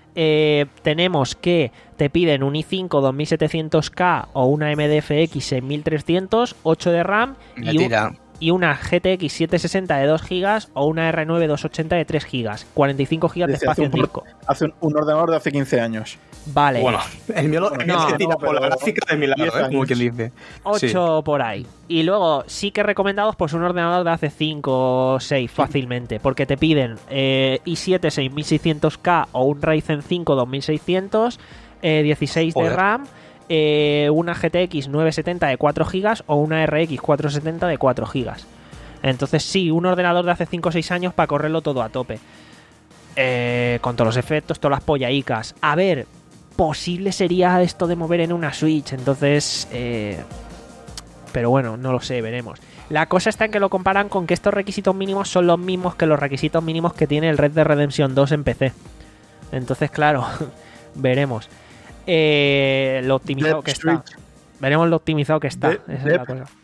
eh, tenemos que te piden un i cinco dos mil setecientos K o una M D F X seis mil trescientos, ocho de RAM y, un- Mentira. y una G T X setecientos sesenta de dos gigas o una R nueve doscientos ochenta de tres gigas, cuarenta y cinco gigas de Dice, espacio en hace un disco. Hace un, un ordenador de hace quince años. Vale, Bueno, el mío, lo- el mío No, se tira no, por la pero gráfica de milagro, diez ¿eh? Como años. quien dice. ocho por ahí. Y luego sí que recomendados pues un ordenador de hace cinco o seis fácilmente, porque te piden eh, i siete seis mil seiscientos K o un Ryzen cinco dos mil seiscientos, eh, dieciséis de Joder. RAM, eh, una G T X novecientos setenta de cuatro gigas o una R X cuatrocientos setenta de cuatro gigas. Entonces sí, un ordenador de hace cinco o seis años para correrlo todo a tope. Eh, con todos los efectos, todas las pollaicas. A ver, posible sería esto de mover en una Switch, entonces... Eh, pero bueno, no lo sé, veremos. La cosa está en que lo comparan con que estos requisitos mínimos son los mismos que los requisitos mínimos que tiene el Red Dead Redemption dos en P C. Entonces, claro, veremos. Eh, lo optimizado Dead que está. Switch. Veremos lo optimizado que está. De- Esa es de- la cosa.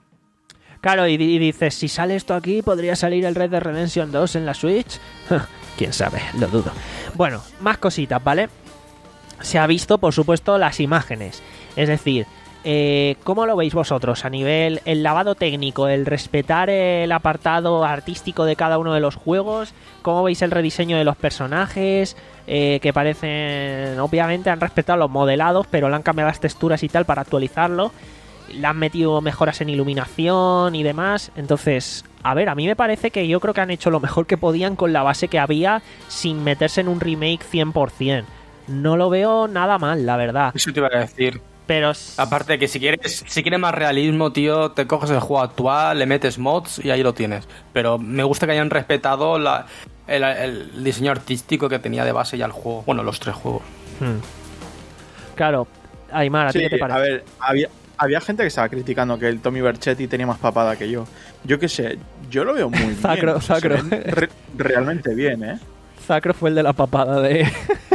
Claro, y, y dices, si sale esto aquí, podría salir el Red Dead Redemption dos en la Switch. quién sabe, lo dudo. Bueno, más cositas, ¿vale? Se ha visto, por supuesto, las imágenes. Es decir, eh, ¿cómo lo veis vosotros? A nivel, el lavado técnico, el respetar el apartado artístico de cada uno de los juegos. ¿Cómo veis el rediseño de los personajes? Eh, que parecen, obviamente han respetado los modelados, pero le han cambiado las texturas y tal para actualizarlo. Le han metido mejoras en iluminación y demás. Entonces, a ver, a mí me parece que yo creo que han hecho lo mejor que podían con la base que había, sin meterse en un remake cien por ciento. No lo veo nada mal, la verdad. Eso te iba a decir. Pero aparte de que si quieres, si quieres más realismo, tío, te coges el juego actual, le metes mods y ahí lo tienes. Pero me gusta que hayan respetado la, el, el diseño artístico que tenía de base ya el juego. Bueno, los tres juegos. Hmm. Claro, Aymar, ¿a ti Sí, qué te parece? a ver, había, había gente que estaba criticando que el Tommy Vercetti tenía más papada que yo. Yo qué sé, yo lo veo muy bien. Sacro, sacro. Se ven re- realmente bien, ¿eh? Zacro fue el de la papada de...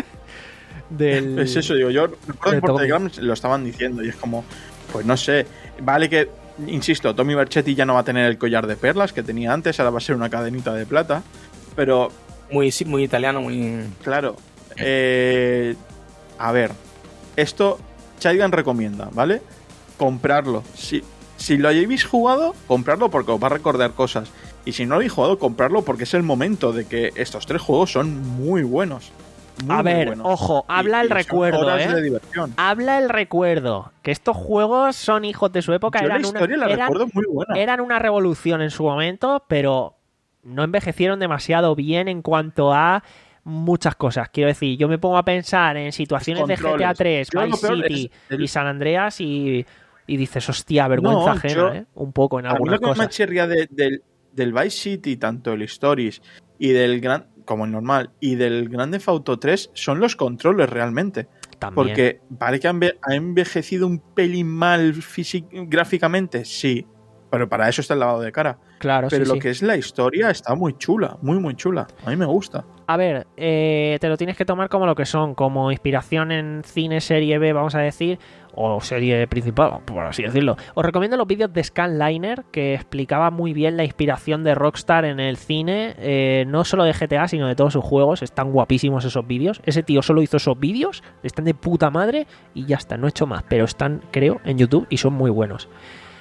del... Es eso, digo, yo recuerdo que por Tommy. Telegram lo estaban diciendo y es como, pues no sé, vale que, insisto, Tommy Vercetti ya no va a tener el collar de perlas que tenía antes, ahora va a ser una cadenita de plata, pero Muy, sí, muy italiano, muy... claro, eh, a ver, esto Chaigan recomienda, ¿vale? Comprarlo. Si, si lo habéis jugado, comprarlo porque os va a recordar cosas. Y si no lo habéis jugado, comprarlo porque es el momento de que estos tres juegos son muy buenos. Muy, A muy ver, buenos. ojo, Y- habla y el son recuerdo, horas ¿eh? de diversión. Habla el recuerdo. Que estos juegos son hijos de su época. Yo la Eran historia una, la eran, recuerdo muy buena. eran una revolución en su momento, pero no envejecieron demasiado bien en cuanto a muchas cosas. Quiero decir, yo me pongo a pensar en situaciones de G T A Controles. tres, Yo lo Vice peor City es el- y San Andreas y, y dices, hostia, vergüenza No, ajena, yo- ¿eh? Un poco en A mí lo algunas que más me cosas. chirría de- del, del Vice City, tanto el Stories y del gran, como el normal, y del Grand Theft Auto tres son los controles realmente. También. Porque vale que ha enve- ha envejecido un pelín mal físic- gráficamente, sí, pero para eso está el lavado de cara. Claro, Pero sí, lo sí. que es la historia está muy chula, muy muy chula. A mí me gusta. A ver, eh, te lo tienes que tomar como lo que son, como inspiración en cine serie B, vamos a decir, o serie principal, por así decirlo. Os recomiendo los vídeos de Scanliner, que explicaba muy bien la inspiración de Rockstar en el cine, eh, no solo de G T A, sino de todos sus juegos. Están guapísimos esos vídeos. Ese tío solo hizo esos vídeos, están de puta madre y ya está, no he hecho más, pero están, creo, en YouTube y son muy buenos.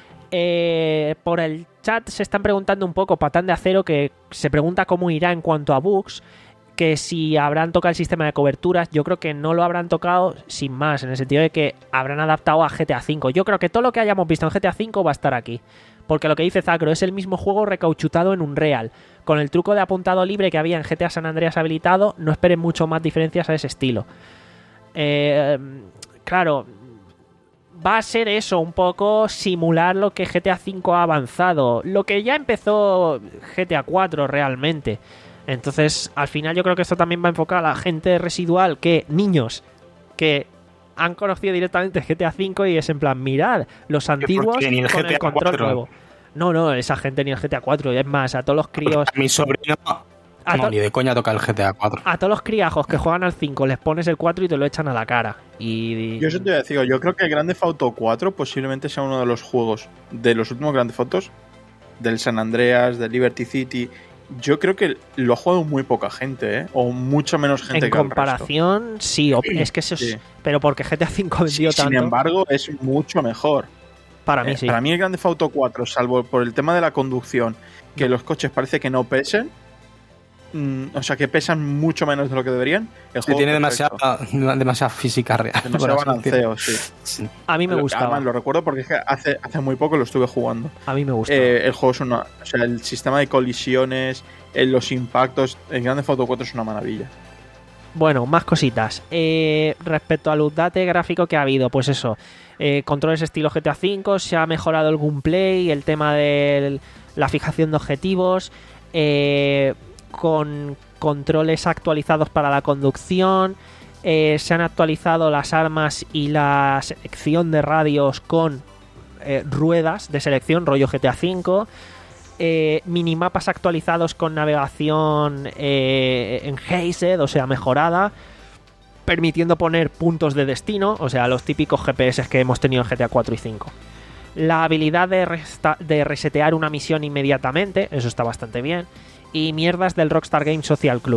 Eh, por el chat se están preguntando un poco, Patán de Acero, que se pregunta cómo irá en cuanto a bugs, que si habrán tocado el sistema de coberturas. Yo creo que no lo habrán tocado sin más, en el sentido de que habrán adaptado a G T A cinco. Yo creo que todo lo que hayamos visto en G T A cinco va a estar aquí, porque lo que dice Zacro es el mismo juego recauchutado en Unreal, con el truco de apuntado libre que había en G T A San Andreas habilitado. No esperen mucho más diferencias a ese estilo. Eh, claro, va a ser eso, un poco simular lo que G T A cinco ha avanzado, lo que ya empezó G T A cuatro realmente. Entonces, al final yo creo que esto también va a enfocar a la gente residual, que niños que han conocido directamente G T A cinco y es en plan, mirad, los antiguos porque ni el con G T A el control cuatro. nuevo. No, no, esa gente ni el G T A cuatro, y es más, a todos los críos, Mi sobrino a, no, to- ni de coña toca el G T A cuatro. a todos los criajos que juegan al cinco les pones el cuatro y te lo echan a la cara. Y, Yo eso te voy a decir, yo creo que el Grand Theft Auto cuatro posiblemente sea uno de los juegos de los últimos Grand Theft Autos, del San Andreas, del Liberty City. Yo creo que lo ha jugado muy poca gente, ¿eh? O mucha menos gente en que el resto. comparación, sí, ob- es que eso es, Sí. pero porque G T A cinco vendió Sin tanto, embargo, es mucho mejor. para mí Eh, sí. Para mí el Grand Theft Auto cuatro, salvo por el tema de la conducción, que los coches parece que no pesen, mm, o sea, que pesan mucho menos de lo que deberían, el Sí, juego tiene es perfecto. demasiada, demasiada física real. Demasiado por así decirlo. balanceo, sí. Sí. A mí me Lo- gustaba, además, lo recuerdo porque es que hace, hace muy poco lo estuve jugando. a mí me gustaba. Eh, el juego es una. O sea, el sistema de colisiones, eh, los impactos. El Grand Theft Auto cuatro es una maravilla. Bueno, más cositas. Eh, respecto al update gráfico que ha habido, pues eso, eh, controles estilo G T A cinco, se ha mejorado el gameplay, el tema de la fijación de objetivos, eh, con controles actualizados para la conducción, eh, se han actualizado las armas y la selección de radios con eh, ruedas de selección, rollo G T A cinco. Eh, minimapas actualizados con navegación eh, enhanced, o sea, mejorada, permitiendo poner puntos de destino, o sea, los típicos G P S que hemos tenido en G T A cuatro y cinco. La habilidad de, resta- de resetear una misión inmediatamente, eso está bastante bien. Y mierdas del Rockstar Games Social Club.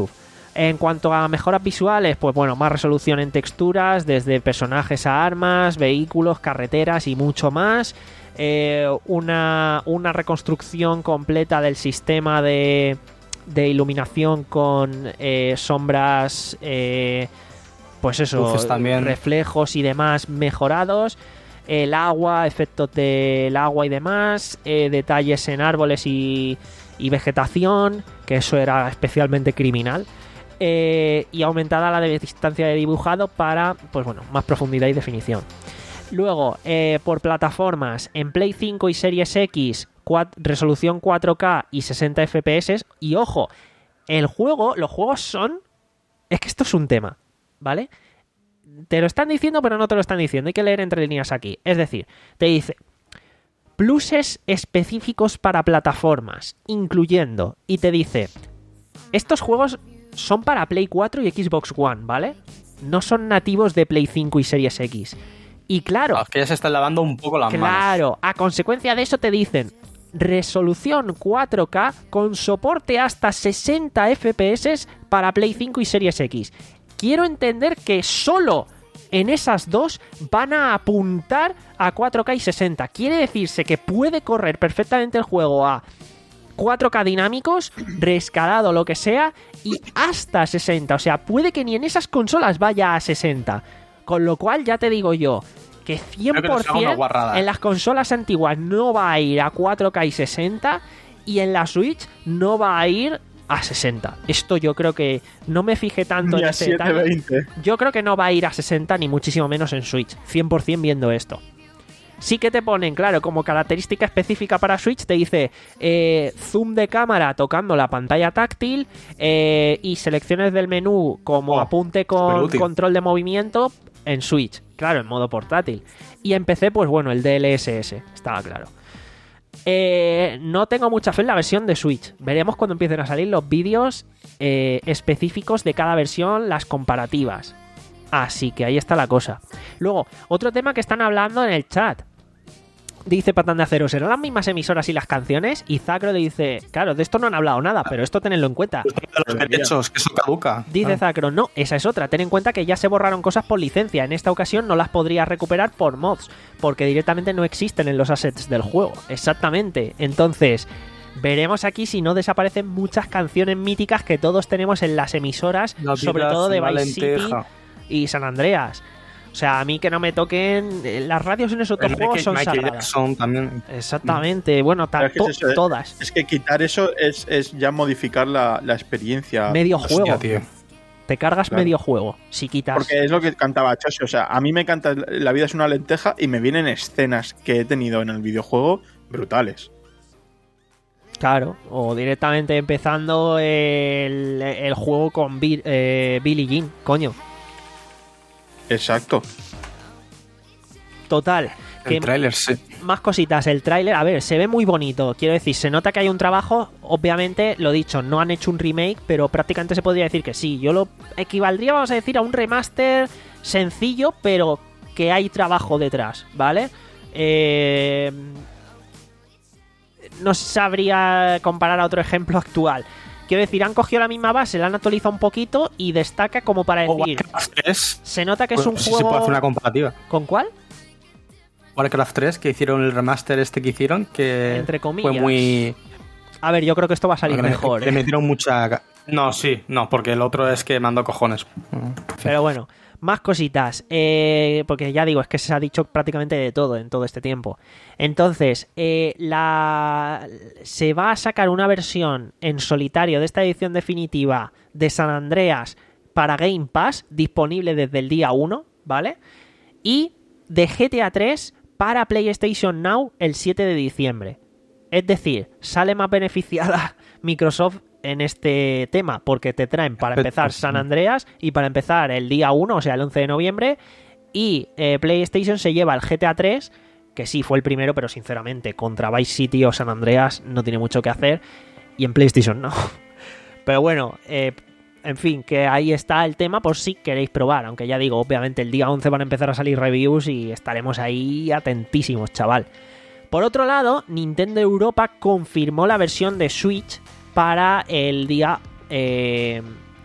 En cuanto a mejoras visuales, pues bueno, más resolución en texturas, desde personajes a armas, vehículos, carreteras y mucho más. Eh, una, una reconstrucción completa del sistema de, de iluminación con eh, sombras, eh, pues eso, reflejos y demás mejorados. El agua, efectos del agua y demás, eh, detalles en árboles y, y vegetación, que eso era especialmente criminal. Eh, y aumentada la de distancia de dibujado para, pues bueno, más profundidad y definición. Luego, eh, por plataformas, en Play cinco y Series X, cuatro, resolución cuatro K y sesenta F P S. Y ojo, el juego, los juegos son... Es que esto es un tema, ¿vale? Te lo están diciendo, pero no te lo están diciendo. Hay que leer entre líneas aquí. Es decir, te dice... Pluses específicos para plataformas, incluyendo... Y te dice... Estos juegos... son para Play cuatro y Xbox One, ¿vale? No son nativos de Play cinco y Series X. Y claro... Es que ya se están lavando un poco las claro, manos. Claro, a consecuencia de eso te dicen... Resolución cuatro K con soporte hasta sesenta F P S para Play cinco y Series X. Quiero entender que solo en esas dos van a apuntar a cuatro K y sesenta. Quiere decirse que puede correr perfectamente el juego a... cuatro K dinámicos, rescalado, lo que sea, y hasta sesenta. O sea, puede que ni en esas consolas vaya a sesenta. Con lo cual, ya te digo yo, que cien por ciento que en las consolas antiguas no va a ir a cuatro K y sesenta, y en la Switch no va a ir a sesenta. Esto yo creo que no me fijé tanto ni en a este detalle. setecientos veinte. Yo creo que no va a ir a sesenta, ni muchísimo menos en Switch. cien por ciento viendo esto. Sí que te ponen, claro, como característica específica para Switch, te dice eh, zoom de cámara tocando la pantalla táctil eh, y selecciones del menú como oh, apunte con control de movimiento en Switch. Claro, en modo portátil. Y en P C, pues bueno, el D L S S, estaba claro. Eh, no tengo mucha fe en la versión de Switch. Veremos cuando empiecen a salir los vídeos eh, específicos de cada versión, las comparativas. Así que ahí está la cosa. Luego, otro tema que están hablando en el chat. Dice Patán de Acero, ¿serán las mismas emisoras y las canciones? Y Zacro le dice, claro, de esto no han hablado nada, pero esto tenedlo en cuenta. Los derechos, que eso caduca. Dice ah. Zacro, no, esa es otra. Ten en cuenta que ya se borraron cosas por licencia. En esta ocasión no las podrías recuperar por mods, porque directamente no existen en los assets del juego. Exactamente. Entonces, veremos aquí si no desaparecen muchas canciones míticas que todos tenemos en las emisoras, la sobre todo de Vice lenteja. City y San Andreas. O sea, a mí que no me toquen... Las radios en esos otros juegos son Michael sagradas. Jackson también. Exactamente. Bueno, ta- es que to- es eso, ¿eh? todas. Es que quitar eso es, es ya modificar la, la experiencia. Medio juego. Hostia, tío. Te cargas Claro. medio juego si quitas... Porque es lo que cantaba Chosio. O sea, a mí me canta La vida es una lenteja y me vienen escenas que he tenido en el videojuego brutales. Claro, o directamente empezando el, el juego con Bill, eh, Billie Jean, coño. Exacto. Total. Que El tráiler, sí. más cositas, el tráiler, a ver, se ve muy bonito, quiero decir, se nota que hay un trabajo, obviamente, lo dicho, no han hecho un remake, pero prácticamente se podría decir que sí, yo lo equivaldría, vamos a decir, a un remaster sencillo, pero que hay trabajo detrás, ¿vale? Eh... No sabría comparar a otro ejemplo actual. Quiero decir, han cogido la misma base, la han actualizado un poquito y destaca como para O decir... Warcraft tres. Se nota que es Pues, un sí juego... se puede hacer una comparativa. ¿Con cuál? Warcraft tres, que hicieron el remaster este que hicieron, que Entre comillas. fue muy... A ver, yo creo que esto va a salir le- mejor. Le ¿eh? metieron mucha... No, sí, no, porque el otro es que mandó cojones. Pero bueno, más cositas. Eh, porque ya digo, es que se ha dicho prácticamente de todo en todo este tiempo. Entonces, eh, la se va a sacar una versión en solitario de esta edición definitiva de San Andreas para Game Pass, disponible desde el día uno, ¿vale? Y de G T A tres para PlayStation Now el siete de diciembre. Es decir, sale más beneficiada Microsoft en este tema, porque te traen para empezar San Andreas y para empezar el día uno, o sea, el once de noviembre, y eh, PlayStation se lleva el G T A tres, que sí fue el primero, pero sinceramente contra Vice City o San Andreas no tiene mucho que hacer, y en PlayStation no. Pero bueno, eh, en fin, que ahí está el tema por si queréis probar, aunque ya digo, obviamente el día once van a empezar a salir reviews y estaremos ahí atentísimos, chaval. Por otro lado, Nintendo Europa confirmó la versión de Switch para el día eh,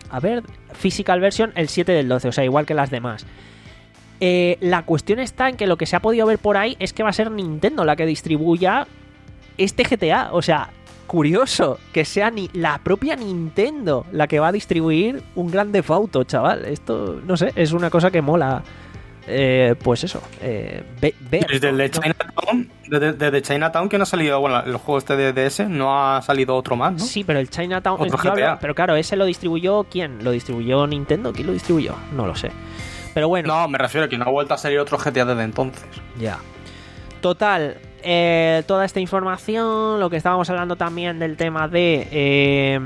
a ver, physical version el siete del doce, o sea, igual que las demás. Eh, la cuestión está en que lo que se ha podido ver por ahí es que va a ser Nintendo la que distribuya este G T A. O sea, curioso que sea ni la propia Nintendo la que va a distribuir un Grand Theft Auto, chaval. Esto, no sé, es una cosa que mola. Eh, pues eso, eh, ve, ver, Desde el de ¿no? Chinatown, desde, desde Chinatown que no ha salido, bueno, el juego este de D S, no ha salido otro más, ¿no? Sí, pero el Chinatown... Otro yo G T A. hablo- pero claro, ese lo distribuyó... ¿Quién? ¿Lo distribuyó Nintendo? ¿Quién lo distribuyó? No lo sé. Pero bueno, No, me refiero a que no ha vuelto a salir otro G T A desde entonces. ya. Total, eh, toda esta información, lo que estábamos hablando también del tema de... eh,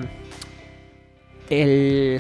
el...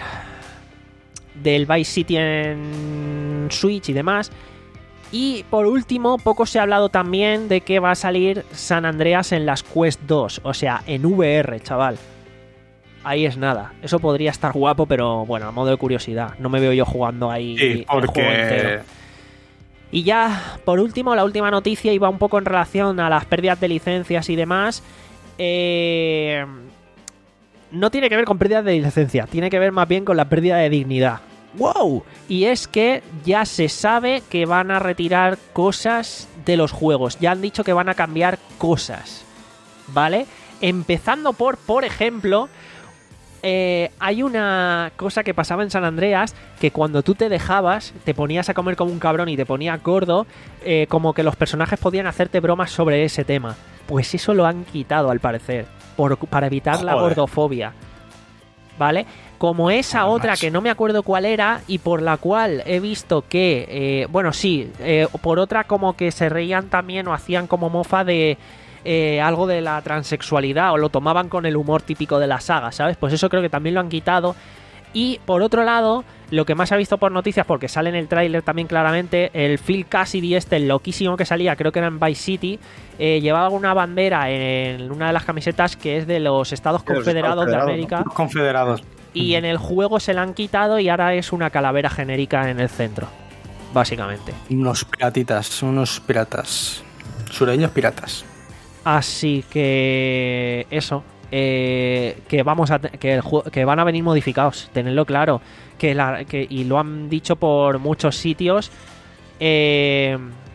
del Vice City en Switch y demás. Y por último, poco se ha hablado también de que va a salir San Andreas en las Quest dos, o sea, en V R, chaval. Ahí es nada. Eso podría estar guapo, pero bueno, a modo de curiosidad. No me veo yo jugando ahí Sí, el juego entero. porque... Y ya, por último, la última noticia iba un poco en relación a las pérdidas de licencias y demás. Eh... No tiene que ver con pérdidas de licencia, tiene que ver más bien con la pérdida de dignidad. ¡Wow! Y es que ya se sabe que van a retirar cosas de los juegos. Ya han dicho que van a cambiar cosas. ¿Vale? Empezando por, por ejemplo... Eh, hay una cosa que pasaba en San Andreas, que cuando tú te dejabas, te ponías a comer como un cabrón y te ponías gordo, eh, como que los personajes podían hacerte bromas sobre ese tema. Pues eso lo han quitado al parecer, por, para evitar la Joder. gordofobia. ¿Vale? Como esa Joder, otra macho. que no me acuerdo cuál era y por la cual he visto que, eh, bueno, sí, eh, por otra como que se reían también o hacían como mofa de... Eh, algo de la transexualidad o lo tomaban con el humor típico de la saga, ¿sabes? Pues eso creo que también lo han quitado. Y por otro lado, lo que más se ha visto por noticias, porque sale en el tráiler también claramente, el Phil Cassidy este, el loquísimo que salía, creo que era en Vice City, eh, llevaba una bandera en una de las camisetas que es de los Estados De los Confederados Estados de Confederados, América. Confederados. Y en el juego se la han quitado y ahora es una calavera genérica en el centro, básicamente. Unos piratitas, unos piratas. Sureños piratas. Así que eso, eh, que vamos a te- que, el jue- que van a venir modificados, tenedlo claro, que la que y lo han dicho por muchos sitios, eh,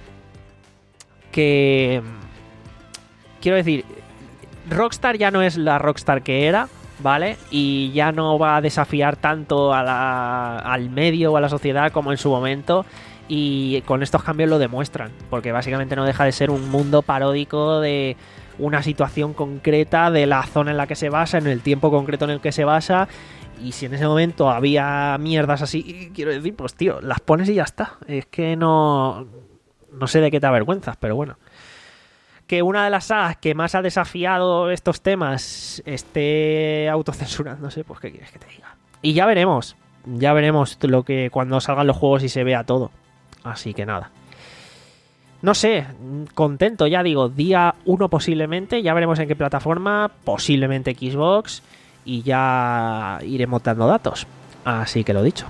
que quiero decir, Rockstar ya no es la Rockstar que era, ¿vale? Y ya no va a desafiar tanto a la- al medio o a la sociedad como en su momento. Y con estos cambios lo demuestran, porque básicamente no deja de ser un mundo paródico de una situación concreta, de la zona en la que se basa, en el tiempo concreto en el que se basa. Y si en ese momento había mierdas así, quiero decir, pues tío, las pones y ya está. Es que no... No sé de qué te avergüenzas, pero bueno. Que una de las sagas que más ha desafiado estos temas esté autocensurándose, pues qué quieres que te diga. Y ya veremos, ya veremos lo que cuando salgan los juegos y se vea todo. Así que nada. No sé, contento, ya digo, día uno posiblemente, ya veremos en qué plataforma, posiblemente Xbox, y ya iremos dando datos. Así que lo dicho.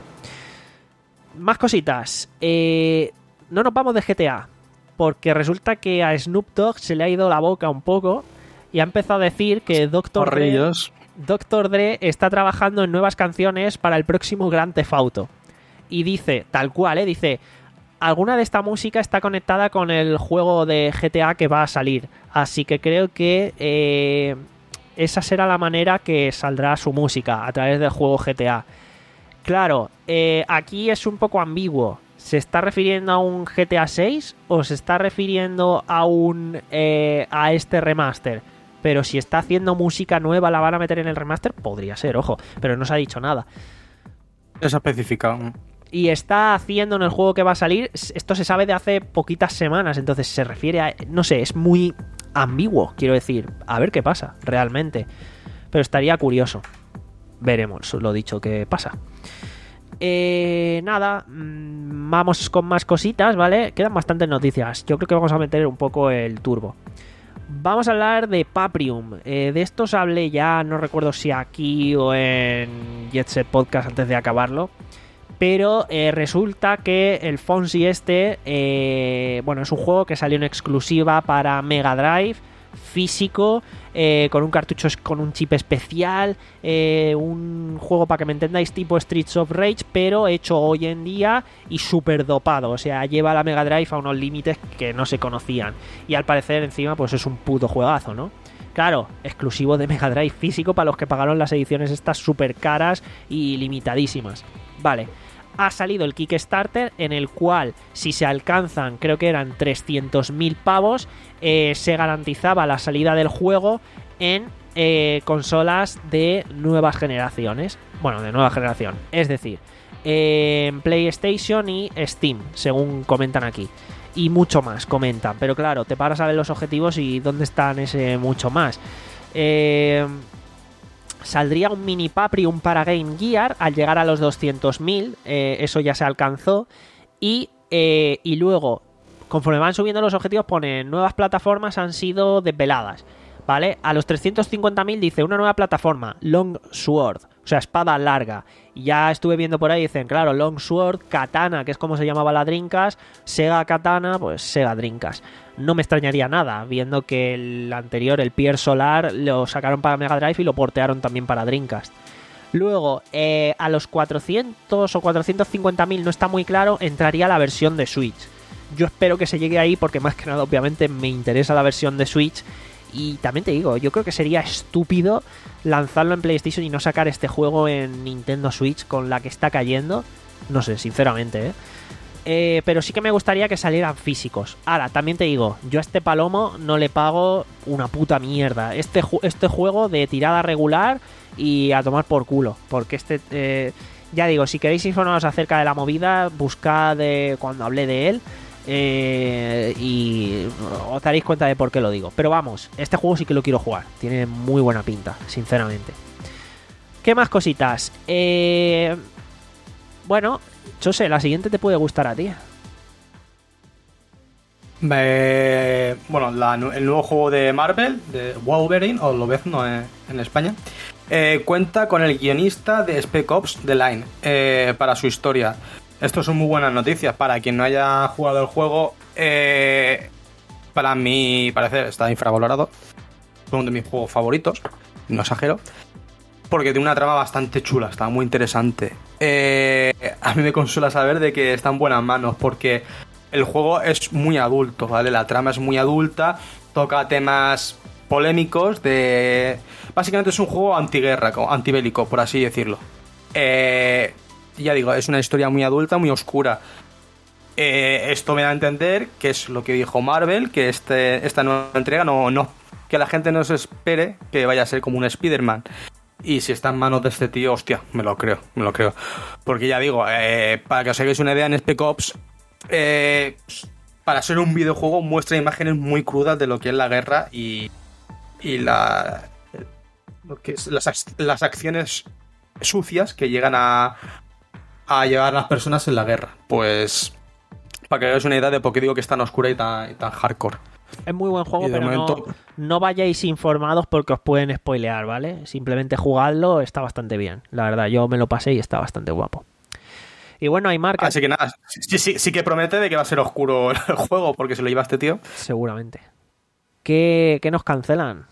Más cositas. Eh, no nos vamos de G T A, porque resulta que a Snoop Dogg se le ha ido la boca un poco y ha empezado a decir que doctor Dre, Porrillos. doctor Dre está trabajando en nuevas canciones para el próximo Grand Theft Auto. Y dice, tal cual, ¿eh? Dice... Alguna de esta música está conectada con el juego de G T A que va a salir. Así que creo que eh, esa será la manera que saldrá su música a través del juego G T A. Claro, eh, aquí es un poco ambiguo. ¿Se está refiriendo a un G T A seis o se está refiriendo a un eh, a este remaster? Pero si está haciendo música nueva, ¿la van a meter en el remaster? Podría ser, ojo. Pero no se ha dicho nada. Eso especificado. Y está haciendo en el juego que va a salir, esto se sabe de hace poquitas semanas, entonces se refiere a, no sé, es muy ambiguo, quiero decir, a ver qué pasa realmente, pero estaría curioso, veremos lo dicho que pasa. Eh, nada, mmm, vamos con más cositas, ¿vale? Quedan bastantes noticias, yo creo que vamos a meter un poco el turbo. Vamos a hablar de Paprium. Eh, de estos hablé ya, no recuerdo si aquí o en Jet Set Podcast antes de acabarlo. Pero eh, resulta que el Fonzie este, eh, bueno, es un juego que salió en exclusiva para Mega Drive, físico, eh, con un cartucho con un chip especial, eh, un juego, para que me entendáis, tipo Streets of Rage, pero hecho hoy en día y súper dopado. O sea, lleva la Mega Drive a unos límites que no se conocían. Y al parecer encima pues es un puto juegazo, ¿no? Claro, exclusivo de Mega Drive físico para los que pagaron las ediciones estas súper caras y limitadísimas. Vale. Ha salido el Kickstarter, en el cual, si se alcanzan, creo que eran trescientos mil pavos, eh, se garantizaba la salida del juego en eh, consolas de nuevas generaciones. Bueno, de nueva generación. Es decir, eh, en PlayStation y Steam, según comentan aquí. Y mucho más, comentan. Pero claro, te paras a ver los objetivos y dónde están ese mucho más. Eh... Saldría un mini Papri, un para Game Gear, al llegar a los doscientos mil, eh, eso ya se alcanzó. Y, eh, y luego, conforme van subiendo los objetivos, ponen nuevas plataformas han sido desveladas, ¿vale? A los trescientos cincuenta mil dice una nueva plataforma, Long Sword, o sea, espada larga. Y ya estuve viendo por ahí, dicen, claro, Long Sword, Katana, que es como se llamaba la Dreamcast, Sega Katana, pues Sega Dreamcast. No me extrañaría nada, viendo que el anterior, el Pier Solar, lo sacaron para Mega Drive y lo portearon también para Dreamcast. Luego, eh, a los cuatrocientos o cuatrocientos cincuenta mil, no está muy claro, entraría la versión de Switch. Yo espero que se llegue ahí porque más que nada, obviamente, me interesa la versión de Switch. Y también te digo, yo creo que sería estúpido lanzarlo en PlayStation y no sacar este juego en Nintendo Switch con la que está cayendo. No sé, sinceramente, ¿eh? Eh, pero sí que me gustaría que salieran físicos. Ahora, también te digo, yo a este palomo no le pago una puta mierda. Este, ju- este juego de tirada regular y a tomar por culo. Porque este, eh, ya digo, si queréis informaros acerca de la movida, buscad de cuando hablé de él. Eh, y os daréis cuenta de por qué lo digo. Pero vamos, este juego sí que lo quiero jugar. Tiene muy buena pinta, sinceramente. ¿Qué más cositas? Eh, bueno... Chose, la siguiente te puede gustar a ti. Eh, bueno, la, el nuevo juego de Marvel, de Wolverine, o Lobezno en, en España, eh, cuenta con el guionista de Spec Ops The Line eh, para su historia. Esto son muy buenas noticias. Para quien no haya jugado el juego, eh, para mi parecer está infravalorado. Es uno de mis juegos favoritos, no exagero. Porque tiene una trama bastante chula, está muy interesante. Eh, a mí me consuela saber de que está en buenas manos, porque el juego es muy adulto, ¿vale? La trama es muy adulta, toca temas polémicos de... Básicamente es un juego antiguerra, antibélico, por así decirlo. Eh, ya digo, es una historia muy adulta, muy oscura. Eh, esto me da a entender que es lo que dijo Marvel, que este, esta nueva entrega no, no... que la gente no se espere que vaya a ser como un Spider-Man. Y si está en manos de este tío, hostia, me lo creo, me lo creo. Porque ya digo, eh, para que os hagáis una idea, en Spec Ops, eh, para ser un videojuego, muestra imágenes muy crudas de lo que es la guerra y, y la, lo que es las, las acciones sucias que llegan a, a llevar a las personas en la guerra. Pues, para que hagáis una idea de por qué digo que es tan oscura y tan, y tan hardcore. Es muy buen juego, pero momento... no, no vayáis informados porque os pueden spoilear, ¿vale? Simplemente jugadlo, está bastante bien. La verdad, yo me lo pasé y está bastante guapo. Y bueno, hay marcas. Así que nada, sí, sí, sí que promete de que va a ser oscuro el juego porque se lo lleva este tío. Seguramente. ¿Qué, qué nos cancelan?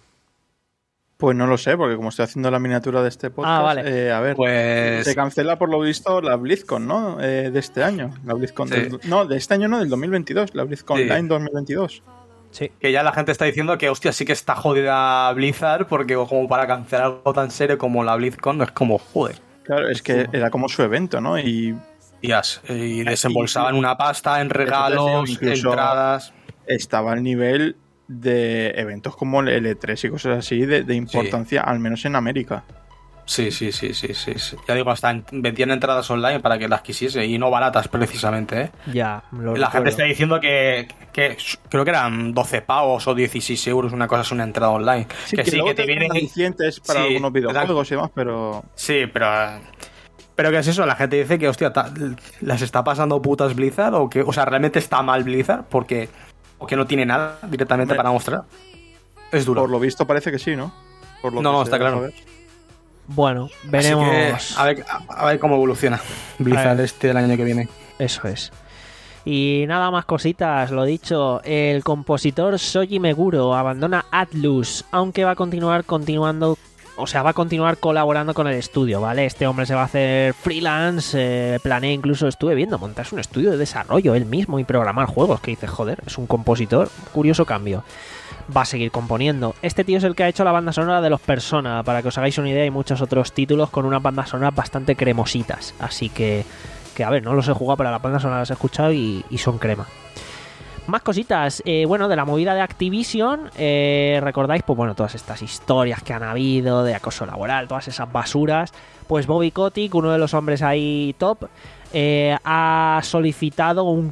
Pues no lo sé, porque como estoy haciendo la miniatura de este podcast, Ah, vale. eh, a ver, Pues... se cancela por lo visto la BlizzCon, ¿no? Eh, de este año. La BlizzCon Sí. del, no, de este año no, del dos mil veintidós. La BlizzCon Sí. Online dos mil veintidós. Sí. Que ya la gente está diciendo que, hostia, sí que está jodida Blizzard, porque como para cancelar algo tan serio como la BlizzCon, es como, joder. Claro, es que era como su evento, ¿no? Y Tías, y desembolsaban una pasta en Eso te regalos, decía, incluso- entradas... estaba al nivel de eventos como el L tres y cosas así de, de importancia, al menos en América. Sí, sí, sí, sí, sí, sí. Ya digo, hasta en- vendían entradas online para que las quisiese, y no baratas precisamente, ¿eh? Ya, lo La gente recuerdo. está diciendo que, que creo que eran doce pavos o dieciséis euros, una cosa es una entrada online. Sí, que, sí, luego que te vienen... alicientes para Sí, algunos te dan- videojuegos y demás, pero Sí, pero... Pero ¿qué es eso? La gente dice que, hostia, ta- ¿las está pasando putas Blizzard? O que, o sea, ¿realmente está mal Blizzard? Porque... O que no tiene nada directamente Hombre. para mostrar. Es duro. por lo visto parece que sí, ¿no? Por lo No, que no, se está deja claro. ver. Bueno, Así veremos. que, a ver, a ver cómo evoluciona Blizzard A ver. este del año que viene. Eso es. Y nada más cositas, lo dicho, el compositor Shoji Meguro abandona Atlus, aunque va a continuar continuando, o sea, va a continuar colaborando con el estudio, ¿vale? Este hombre se va a hacer freelance, eh, planea incluso, estuve viendo, montarse un estudio de desarrollo él mismo y programar juegos, que dice, joder, es un compositor, curioso cambio. Va a seguir componiendo. Este tío es el que ha hecho la banda sonora de los Persona, para que os hagáis una idea, y muchos otros títulos con unas bandas sonoras bastante cremositas, así que... que a ver, no los he jugado, pero las bandas sonoras las he escuchado y, y son crema. Más cositas, eh, bueno, de la movida de Activision, eh, recordáis, pues bueno, todas estas historias que han habido de acoso laboral, todas esas basuras, pues Bobby Kotick, uno de los hombres ahí top, eh, ha solicitado un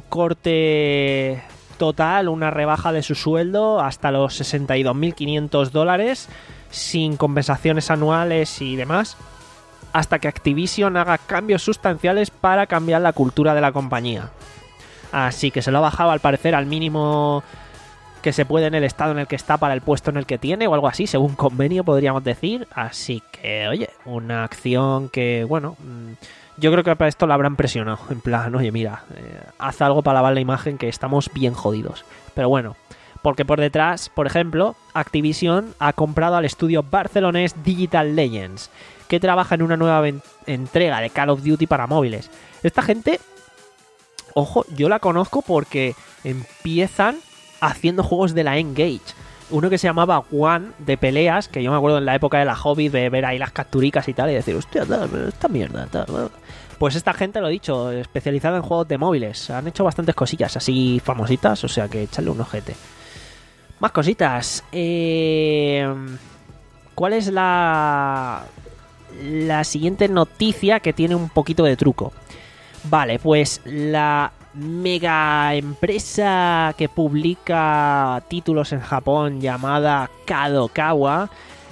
corte total, una rebaja de su sueldo hasta los sesenta y dos mil quinientos dólares, sin compensaciones anuales y demás, hasta que Activision haga cambios sustanciales para cambiar la cultura de la compañía. Así que se lo ha bajado al parecer al mínimo que se puede en el estado en el que está para el puesto en el que tiene o algo así, según convenio podríamos decir. Así que, oye, una acción que, bueno, yo creo que para esto la habrán presionado. En plan, oye, mira, eh, haz algo para lavar la imagen que estamos bien jodidos. Pero bueno, porque por detrás, por ejemplo, Activision ha comprado al estudio barcelonés Digital Legends, que trabaja en una nueva entrega de Call of Duty para móviles. Esta gente, ojo, yo la conozco porque empiezan haciendo juegos de la N-Gage. Uno que se llamaba One, de peleas, que yo me acuerdo en la época de la Hobbit de ver ahí las capturicas y tal, y decir, hostia, esta mierda, tal. Pues esta gente, lo he dicho, especializada en juegos de móviles. Han hecho bastantes cosillas así famositas, o sea que echarle un ojete. Más cositas. Eh... ¿Cuál es la... la siguiente noticia que tiene un poquito de truco? Vale, pues la mega empresa que publica títulos en Japón llamada Kadokawa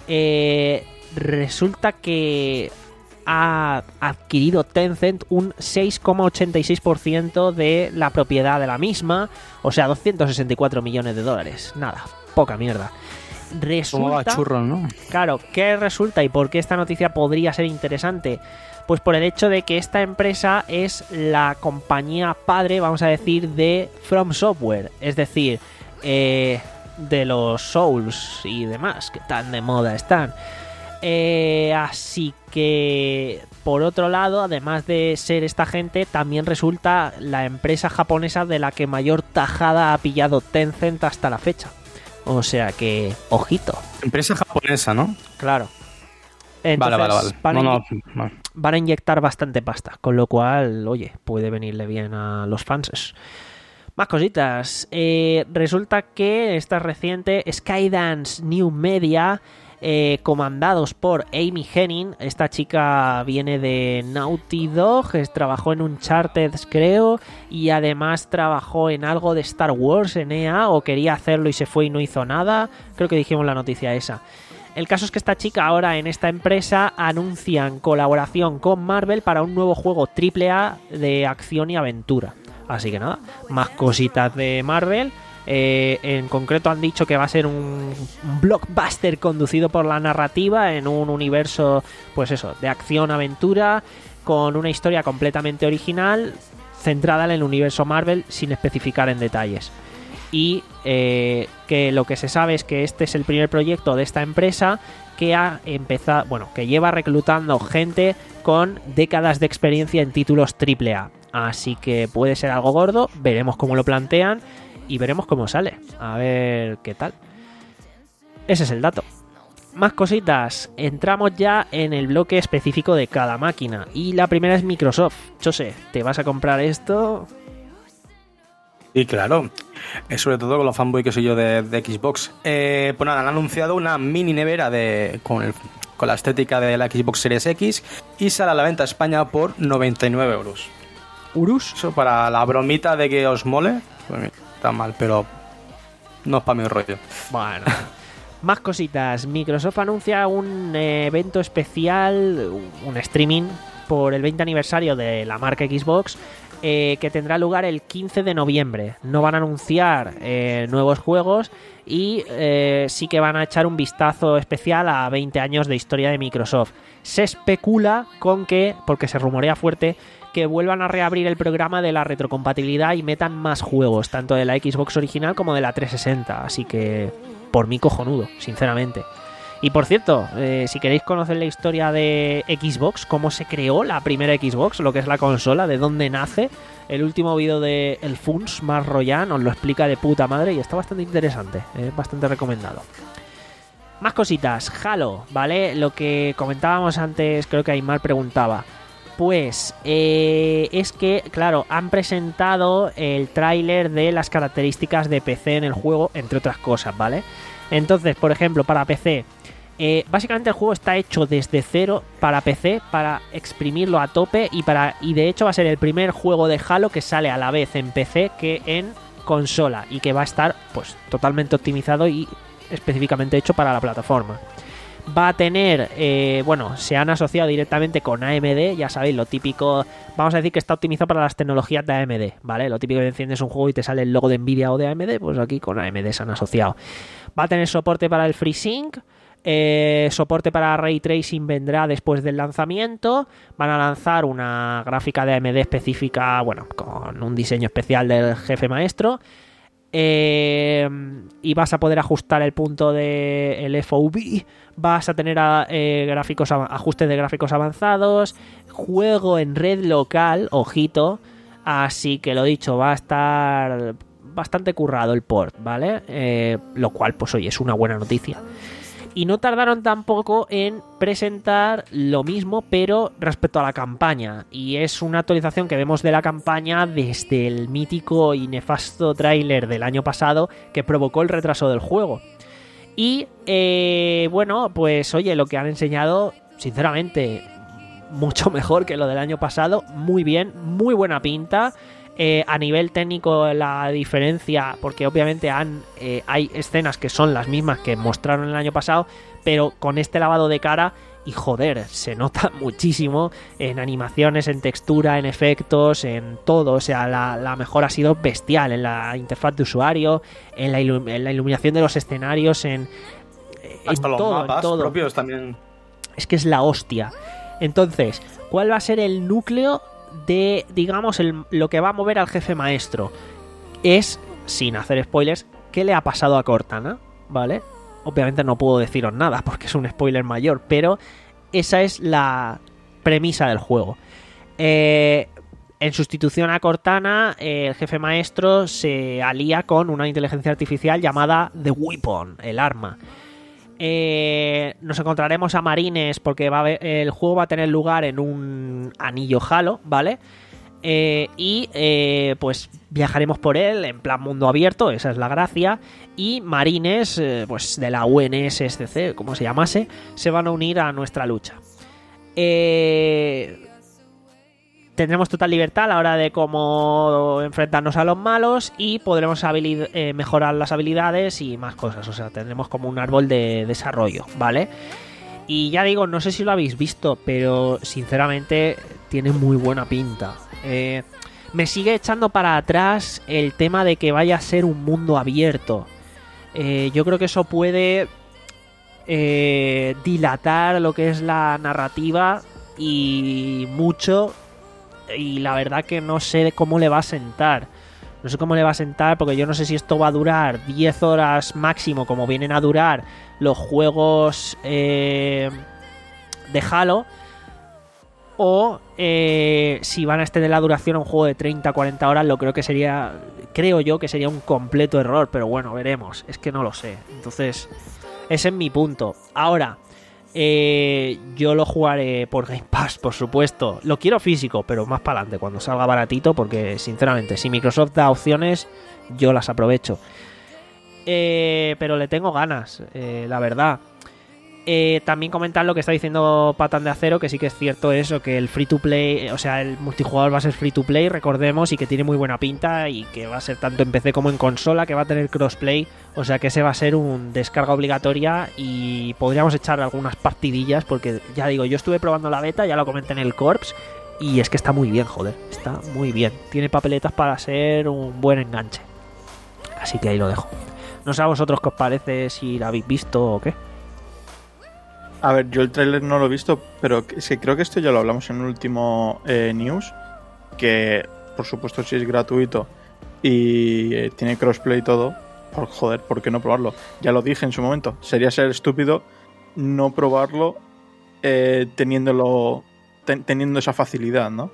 eh, resulta que ha adquirido Tencent un seis coma ochenta y seis por ciento de la propiedad de la misma, o sea, doscientos sesenta y cuatro millones de dólares. Nada, poca mierda. Resulta, como va churro, ¿no? Claro, ¿qué resulta y por qué esta noticia podría ser interesante? Pues por el hecho de que esta empresa es la compañía padre, vamos a decir, de From Software, es decir, eh, de los Souls y demás, que tan de moda están. Eh, así que, por otro lado, además de ser esta gente, también resulta la empresa japonesa de la que mayor tajada ha pillado Tencent hasta la fecha. O sea que, ojito. Empresa japonesa, ¿no? Claro. Entonces, vale, vale, vale. Van, a no, inye- no, van a inyectar bastante pasta, con lo cual, oye, puede venirle bien a los fans. Más cositas. Eh, resulta que esta reciente Skydance New Media, eh, comandados por Amy Hennig, esta chica viene de Naughty Dog, es, trabajó en Uncharted, creo, y además trabajó en algo de Star Wars en E A, o quería hacerlo y se fue y no hizo nada. Creo que dijimos la noticia esa. El caso es que esta chica ahora en esta empresa anuncian colaboración con Marvel para un nuevo juego triple A de acción y aventura. Así que nada, más cositas de Marvel. Eh, en concreto han dicho que va a ser un, un blockbuster conducido por la narrativa en un universo, pues eso, de acción-aventura, con una historia completamente original, centrada en el universo Marvel, sin especificar en detalles. Y eh, que lo que se sabe es que este es el primer proyecto de esta empresa que ha empezado, bueno, que lleva reclutando gente con décadas de experiencia en títulos triple A. Así que puede ser algo gordo, veremos cómo lo plantean y veremos cómo sale. A ver qué tal. Ese es el dato. Más cositas. Entramos ya en el bloque específico de cada máquina. Y la primera es Microsoft. Chose, ¿te vas a comprar esto? Sí, claro. Eh, sobre todo con los fanboy que soy yo de, de Xbox. Eh, pues nada, han anunciado una mini nevera de con, el, con la estética de la Xbox Series X y sale a la venta a España por noventa y nueve euros. ¿Urus? Eso para la bromita de que os mole, pues mira, está mal, pero no es para mi rollo. Bueno. Más cositas. Microsoft anuncia un eh, evento especial, un streaming por el veinte aniversario de la marca Xbox, eh, que tendrá lugar el quince de noviembre. No van a anunciar eh, nuevos juegos y eh, sí que van a echar un vistazo especial a veinte años de historia de Microsoft. Se especula con que, porque se rumorea fuerte, que vuelvan a reabrir el programa de la retrocompatibilidad y metan más juegos, tanto de la Xbox original como de la trescientos sesenta. Así que, por mí, cojonudo, sinceramente. Y por cierto, eh, si queréis conocer la historia de Xbox, cómo se creó la primera Xbox, lo que es la consola, de dónde nace, el último vídeo de El Funs, Mar Royan, os lo explica de puta madre y está bastante interesante, es eh, bastante recomendado. Más cositas, Halo, ¿vale? Lo que comentábamos antes, creo que Aymar preguntaba. Pues eh, es que, claro, han presentado el tráiler de las características de P C en el juego, entre otras cosas, ¿vale? Entonces, por ejemplo, para P C, eh, básicamente el juego está hecho desde cero para P C, para exprimirlo a tope y para y de hecho va a ser el primer juego de Halo que sale a la vez en P C que en consola y que va a estar pues totalmente optimizado y específicamente hecho para la plataforma. Va a tener, eh, bueno, se han asociado directamente con A M D, ya sabéis, lo típico, vamos a decir que está optimizado para las tecnologías de A M D, ¿vale? Lo típico que enciendes un juego y te sale el logo de Nvidia o de A M D, pues aquí con A M D se han asociado. Va a tener soporte para el FreeSync, eh, soporte para Ray Tracing vendrá después del lanzamiento, van a lanzar una gráfica de A M D específica, bueno, con un diseño especial del jefe maestro. Eh, y vas a poder ajustar el punto de el F O V, vas a tener eh, gráficos ajustes de gráficos avanzados, juego en red local, ojito, así que lo dicho, va a estar bastante currado el port, ¿vale? Eh, lo cual, pues oye, es una buena noticia. Y no tardaron tampoco en presentar lo mismo, pero respecto a la campaña. Y es una actualización que vemos de la campaña desde el mítico y nefasto tráiler del año pasado que provocó el retraso del juego. Y, eh, bueno, pues oye, lo que han enseñado, sinceramente, mucho mejor que lo del año pasado. Muy bien, muy buena pinta. Eh, a nivel técnico la diferencia, porque obviamente han, eh, hay escenas que son las mismas que mostraron el año pasado, pero con este lavado de cara y joder, se nota muchísimo en animaciones, en textura, en efectos, en todo, o sea, la, la mejora ha sido bestial en la interfaz de usuario, en la, ilum- en la iluminación de los escenarios, en, hasta en los todo, mapas en todo. propios también. Es que es la hostia. Entonces, ¿cuál va a ser el núcleo de, digamos, el, lo que va a mover al jefe maestro? Es, sin hacer spoilers, ¿qué le ha pasado a Cortana? ¿Vale? Obviamente no puedo deciros nada porque es un spoiler mayor, pero esa es la premisa del juego. Eh, en sustitución a Cortana, eh, el jefe maestro se alía con una inteligencia artificial llamada The Weapon, el arma. Eh, nos encontraremos a Marines porque va a haber, el juego va a tener lugar en un anillo Halo, ¿vale? Eh, y eh, pues viajaremos por él en plan mundo abierto, esa es la gracia. Y Marines, eh, pues de la U N S S C, como se llamase, se van a unir a nuestra lucha. Eh... Tendremos total libertad a la hora de cómo enfrentarnos a los malos y podremos habilid- eh, mejorar las habilidades y más cosas. O sea, tendremos como un árbol de desarrollo, ¿vale? Y ya digo, no sé si lo habéis visto, pero sinceramente tiene muy buena pinta. Eh, me sigue echando para atrás el tema de que vaya a ser un mundo abierto. Eh, yo creo que eso puede eh, dilatar lo que es la narrativa y mucho. Y la verdad que no sé cómo le va a sentar. No sé cómo le va a sentar porque yo no sé si esto va a durar diez horas máximo como vienen a durar los juegos eh, de Halo. O eh, si van a extender la duración a un juego de treinta a cuarenta horas, lo creo que sería, creo yo que sería un completo error. Pero bueno, veremos. Es que no lo sé. Entonces, ese es mi punto. Ahora... Eh, yo lo jugaré por Game Pass, por supuesto. Lo quiero físico, pero más para adelante, cuando salga baratito, porque sinceramente, si Microsoft da opciones, yo las aprovecho. Eh, pero le tengo ganas, eh, la verdad. Eh, también comentar lo que está diciendo Patán de Acero, que sí que es cierto eso, que el free to play, o sea, el multijugador va a ser free to play, recordemos, y que tiene muy buena pinta y que va a ser tanto en P C como en consola, que va a tener crossplay, o sea que ese va a ser un descarga obligatoria y podríamos echar algunas partidillas, porque ya digo, yo estuve probando la beta, ya lo comenté en el Corps, Y es que está muy bien, joder. Está muy bien. Tiene papeletas para ser un buen enganche. Así que ahí lo dejo. No sé a vosotros qué os parece, si lo habéis visto o qué. A ver, yo el tráiler no lo he visto, pero es que creo que esto ya lo hablamos en el último eh, news, que por supuesto si es gratuito y eh, tiene crossplay y todo, por joder, ¿por qué no probarlo? Ya lo dije en su momento, sería ser estúpido no probarlo eh, teniéndolo ten, teniendo esa facilidad, ¿no?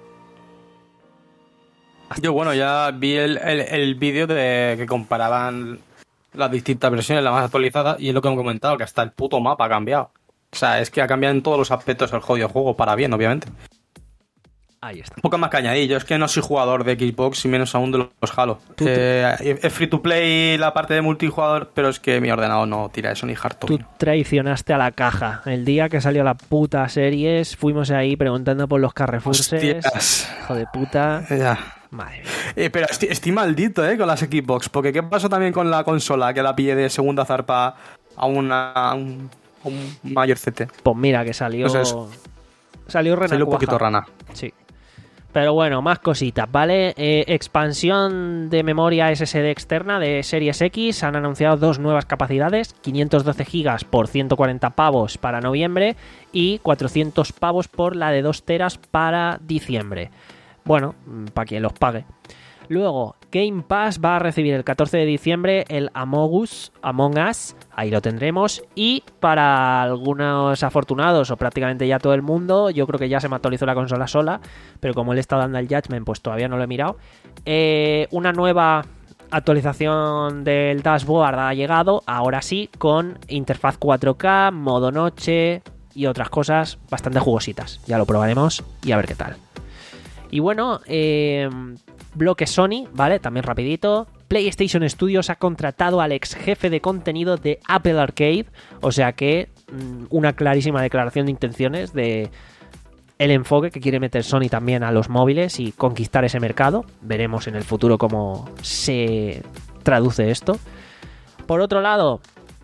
Yo, bueno, ya vi el, el, el vídeo de que comparaban las distintas versiones, las más actualizadas, y es lo que hemos comentado, que hasta el puto mapa ha cambiado. O sea, es que ha cambiado en todos los aspectos el jodido juego, para bien, obviamente. Ahí está. Un poco más que añadir, yo es que no soy jugador de Xbox y menos aún de los Halo. Eh, es free to play la parte de multijugador, pero es que mi ordenador no tira eso ni harto. Tú traicionaste a la caja. El día que salió la puta series, fuimos ahí preguntando por los Carrefourses. Hostias. Hijo de puta. Ya. Madre mía. Eh, pero estoy, estoy maldito, eh, con las Xbox, porque ¿qué pasó también con la consola? Que la pillé de segunda zarpa a, una, a, un, a un mayor C T. Pues mira, que salió... Pues eso. Salió rana Salió un cuaja. poquito rana. Sí. Pero bueno, más cositas, ¿vale? Eh, expansión de memoria S S D externa de Series X. Han anunciado dos nuevas capacidades. quinientos doce gigas por ciento cuarenta pavos para noviembre y cuatrocientos pavos por la de dos teras para diciembre. Bueno, para quien los pague. Luego, Game Pass va a recibir el catorce de diciembre el Among Us, Among Us, ahí lo tendremos. Y para algunos afortunados, o prácticamente ya todo el mundo, yo creo que ya se me actualizó la consola sola, pero como le he estado dando el Judgment, pues todavía no lo he mirado. Eh, una nueva actualización del dashboard ha llegado, ahora sí, con interfaz cuatro K, modo noche y otras cosas bastante jugositas. Ya lo probaremos y a ver qué tal. Y bueno, eh, bloque Sony, ¿vale? También rapidito. PlayStation Studios ha contratado al ex jefe de contenido de Apple Arcade, o sea que mmm, una clarísima declaración de intenciones de el enfoque que quiere meter Sony también a los móviles y conquistar ese mercado. Veremos en el futuro cómo se traduce esto. Por otro lado,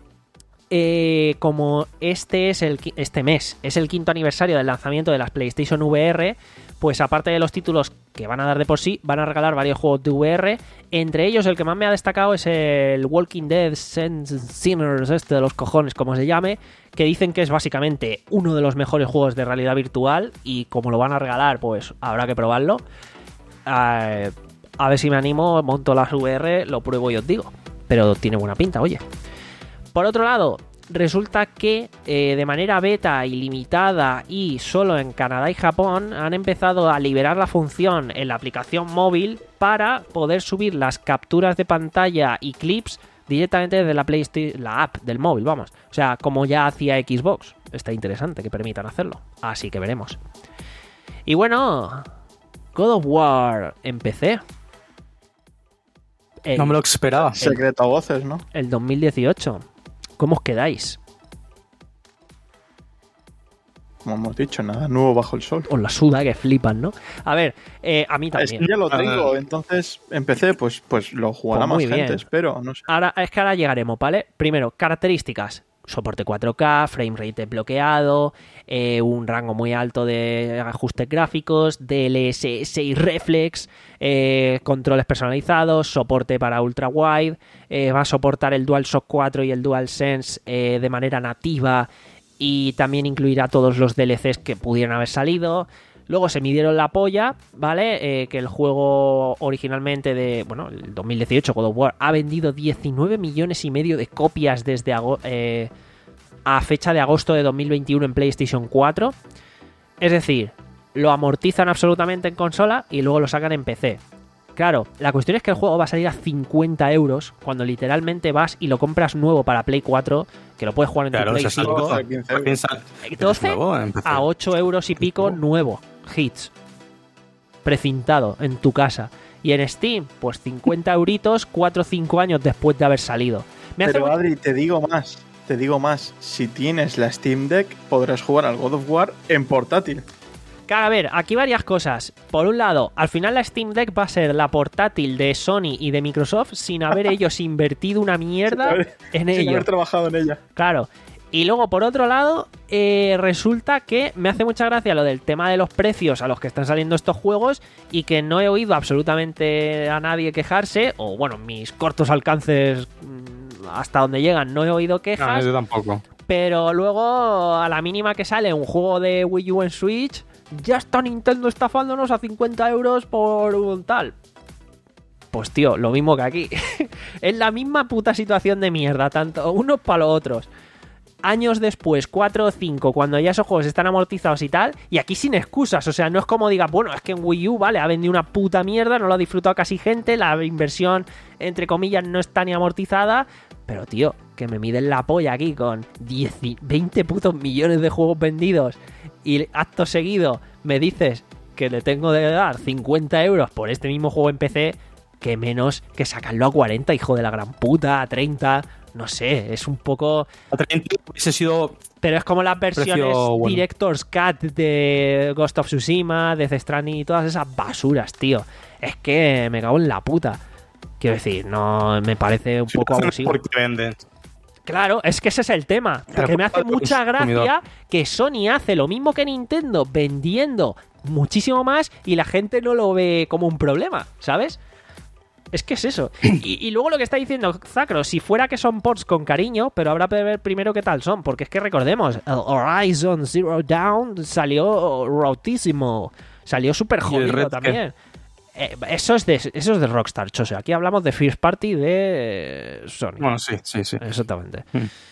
eh, como este es el este mes es el quinto aniversario del lanzamiento de las PlayStation V R, pues aparte de los títulos que van a dar de por sí, van a regalar varios juegos de V R. Entre ellos, el que más me ha destacado es el Walking Dead Sinners, este de los cojones, como se llame, que dicen que es básicamente uno de los mejores juegos de realidad virtual, y como lo van a regalar, pues habrá que probarlo. Eh, a ver si me animo, monto las V R, lo pruebo y os digo. Pero tiene buena pinta, oye. Por otro lado, resulta que eh, de manera beta ilimitada y solo en Canadá y Japón han empezado a liberar la función en la aplicación móvil para poder subir las capturas de pantalla y clips directamente desde la PlayStation, la app del móvil, vamos. O sea, como ya hacía Xbox. Está interesante que permitan hacerlo. Así que veremos. Y bueno, God of War en P C. El, no me lo esperaba. Secreto a voces, ¿no? El dos mil dieciocho. ¿Cómo os quedáis? Como hemos dicho, nada nuevo bajo el sol. Os la suda que flipan, ¿no? A ver, eh, a mí también. Es que ya lo tengo, entonces empecé, pues, pues lo jugará pues más bien. gente, espero, no sé. Ahora, es que ahora llegaremos, ¿vale? Primero, características. Soporte cuatro K, frame rate desbloqueado, eh, un rango muy alto de ajustes gráficos, D L S S y reflex, eh, controles personalizados, soporte para ultra wide, eh, va a soportar el DualShock cuatro y el DualSense eh, de manera nativa, y también incluirá todos los D L Cs que pudieran haber salido. Luego se midieron la polla, ¿vale? Eh, que el juego originalmente de, bueno, el dos mil dieciocho, God of War, ha vendido diecinueve millones y medio de copias desde ago- eh, a fecha de agosto de dos mil veintiuno en PlayStation cuatro. Es decir, lo amortizan absolutamente en consola y luego lo sacan en P C. Claro, la cuestión es que el juego va a salir a cincuenta euros cuando literalmente vas y lo compras nuevo para Play cuatro, que lo puedes jugar en tu Claro, Play se cinco. salva. Piensa, doce nuevo, empecé. a ocho euros y pico nuevo. Hits. Precintado en tu casa. Y en Steam, pues cincuenta euritos, cuatro o cinco años después de haber salido. Me hace Pero muy- Adri, te digo más, te digo más. Si tienes la Steam Deck, podrás jugar al God of War en portátil. A ver, aquí varias cosas. Por un lado, al final la Steam Deck va a ser la portátil de Sony y de Microsoft sin haber ellos invertido una mierda Sin haber- en Sin ello. haber trabajado en ella. Claro. Y luego, por otro lado, eh, resulta que me hace mucha gracia lo del tema de los precios a los que están saliendo estos juegos y que no he oído absolutamente a nadie quejarse, o bueno, mis cortos alcances mmm, hasta donde llegan no he oído quejas. No, yo tampoco. Pero luego, a la mínima que sale un juego de Wii U en Switch, ya está Nintendo estafándonos a cincuenta euros por un tal. Pues tío, lo mismo que aquí. Es la misma puta situación de mierda, tanto unos para los otros. Años después, cuatro o cinco, cuando ya esos juegos están amortizados y tal, y aquí sin excusas, o sea, no es como digas, bueno, es que en Wii U, vale, ha vendido una puta mierda, no lo ha disfrutado casi gente, la inversión, entre comillas, no está ni amortizada, pero tío, que me miden la polla aquí con diez, veinte putos millones de juegos vendidos y acto seguido me dices que le tengo de dar cincuenta euros por este mismo juego en P C, que menos que sacarlo a cuarenta, hijo de la gran puta, a treinta... No sé, es un poco... A treinta hubiese sido... Pero es como las versiones bueno. Director's Cut de Ghost of Tsushima, de Death Stranding y todas esas basuras, tío. Es que me cago en la puta. Quiero decir, no me parece un Sí, poco abusivo. porque venden. Claro, es que ese es el tema. Porque me hace mucha gracia que Sony hace lo mismo que Nintendo, vendiendo muchísimo más y la gente no lo ve como un problema, ¿sabes? Es que es eso. Y, y luego lo que está diciendo Zacro, si fuera que son ports con cariño, pero habrá que ver primero qué tal son, porque es que recordemos, el Horizon Zero Dawn salió rotísimo, salió súper jodido también. Eh, eso, es de, eso es de Rockstar, Chose. Aquí hablamos de First Party de Sony. Bueno, sí, sí, sí. Exactamente.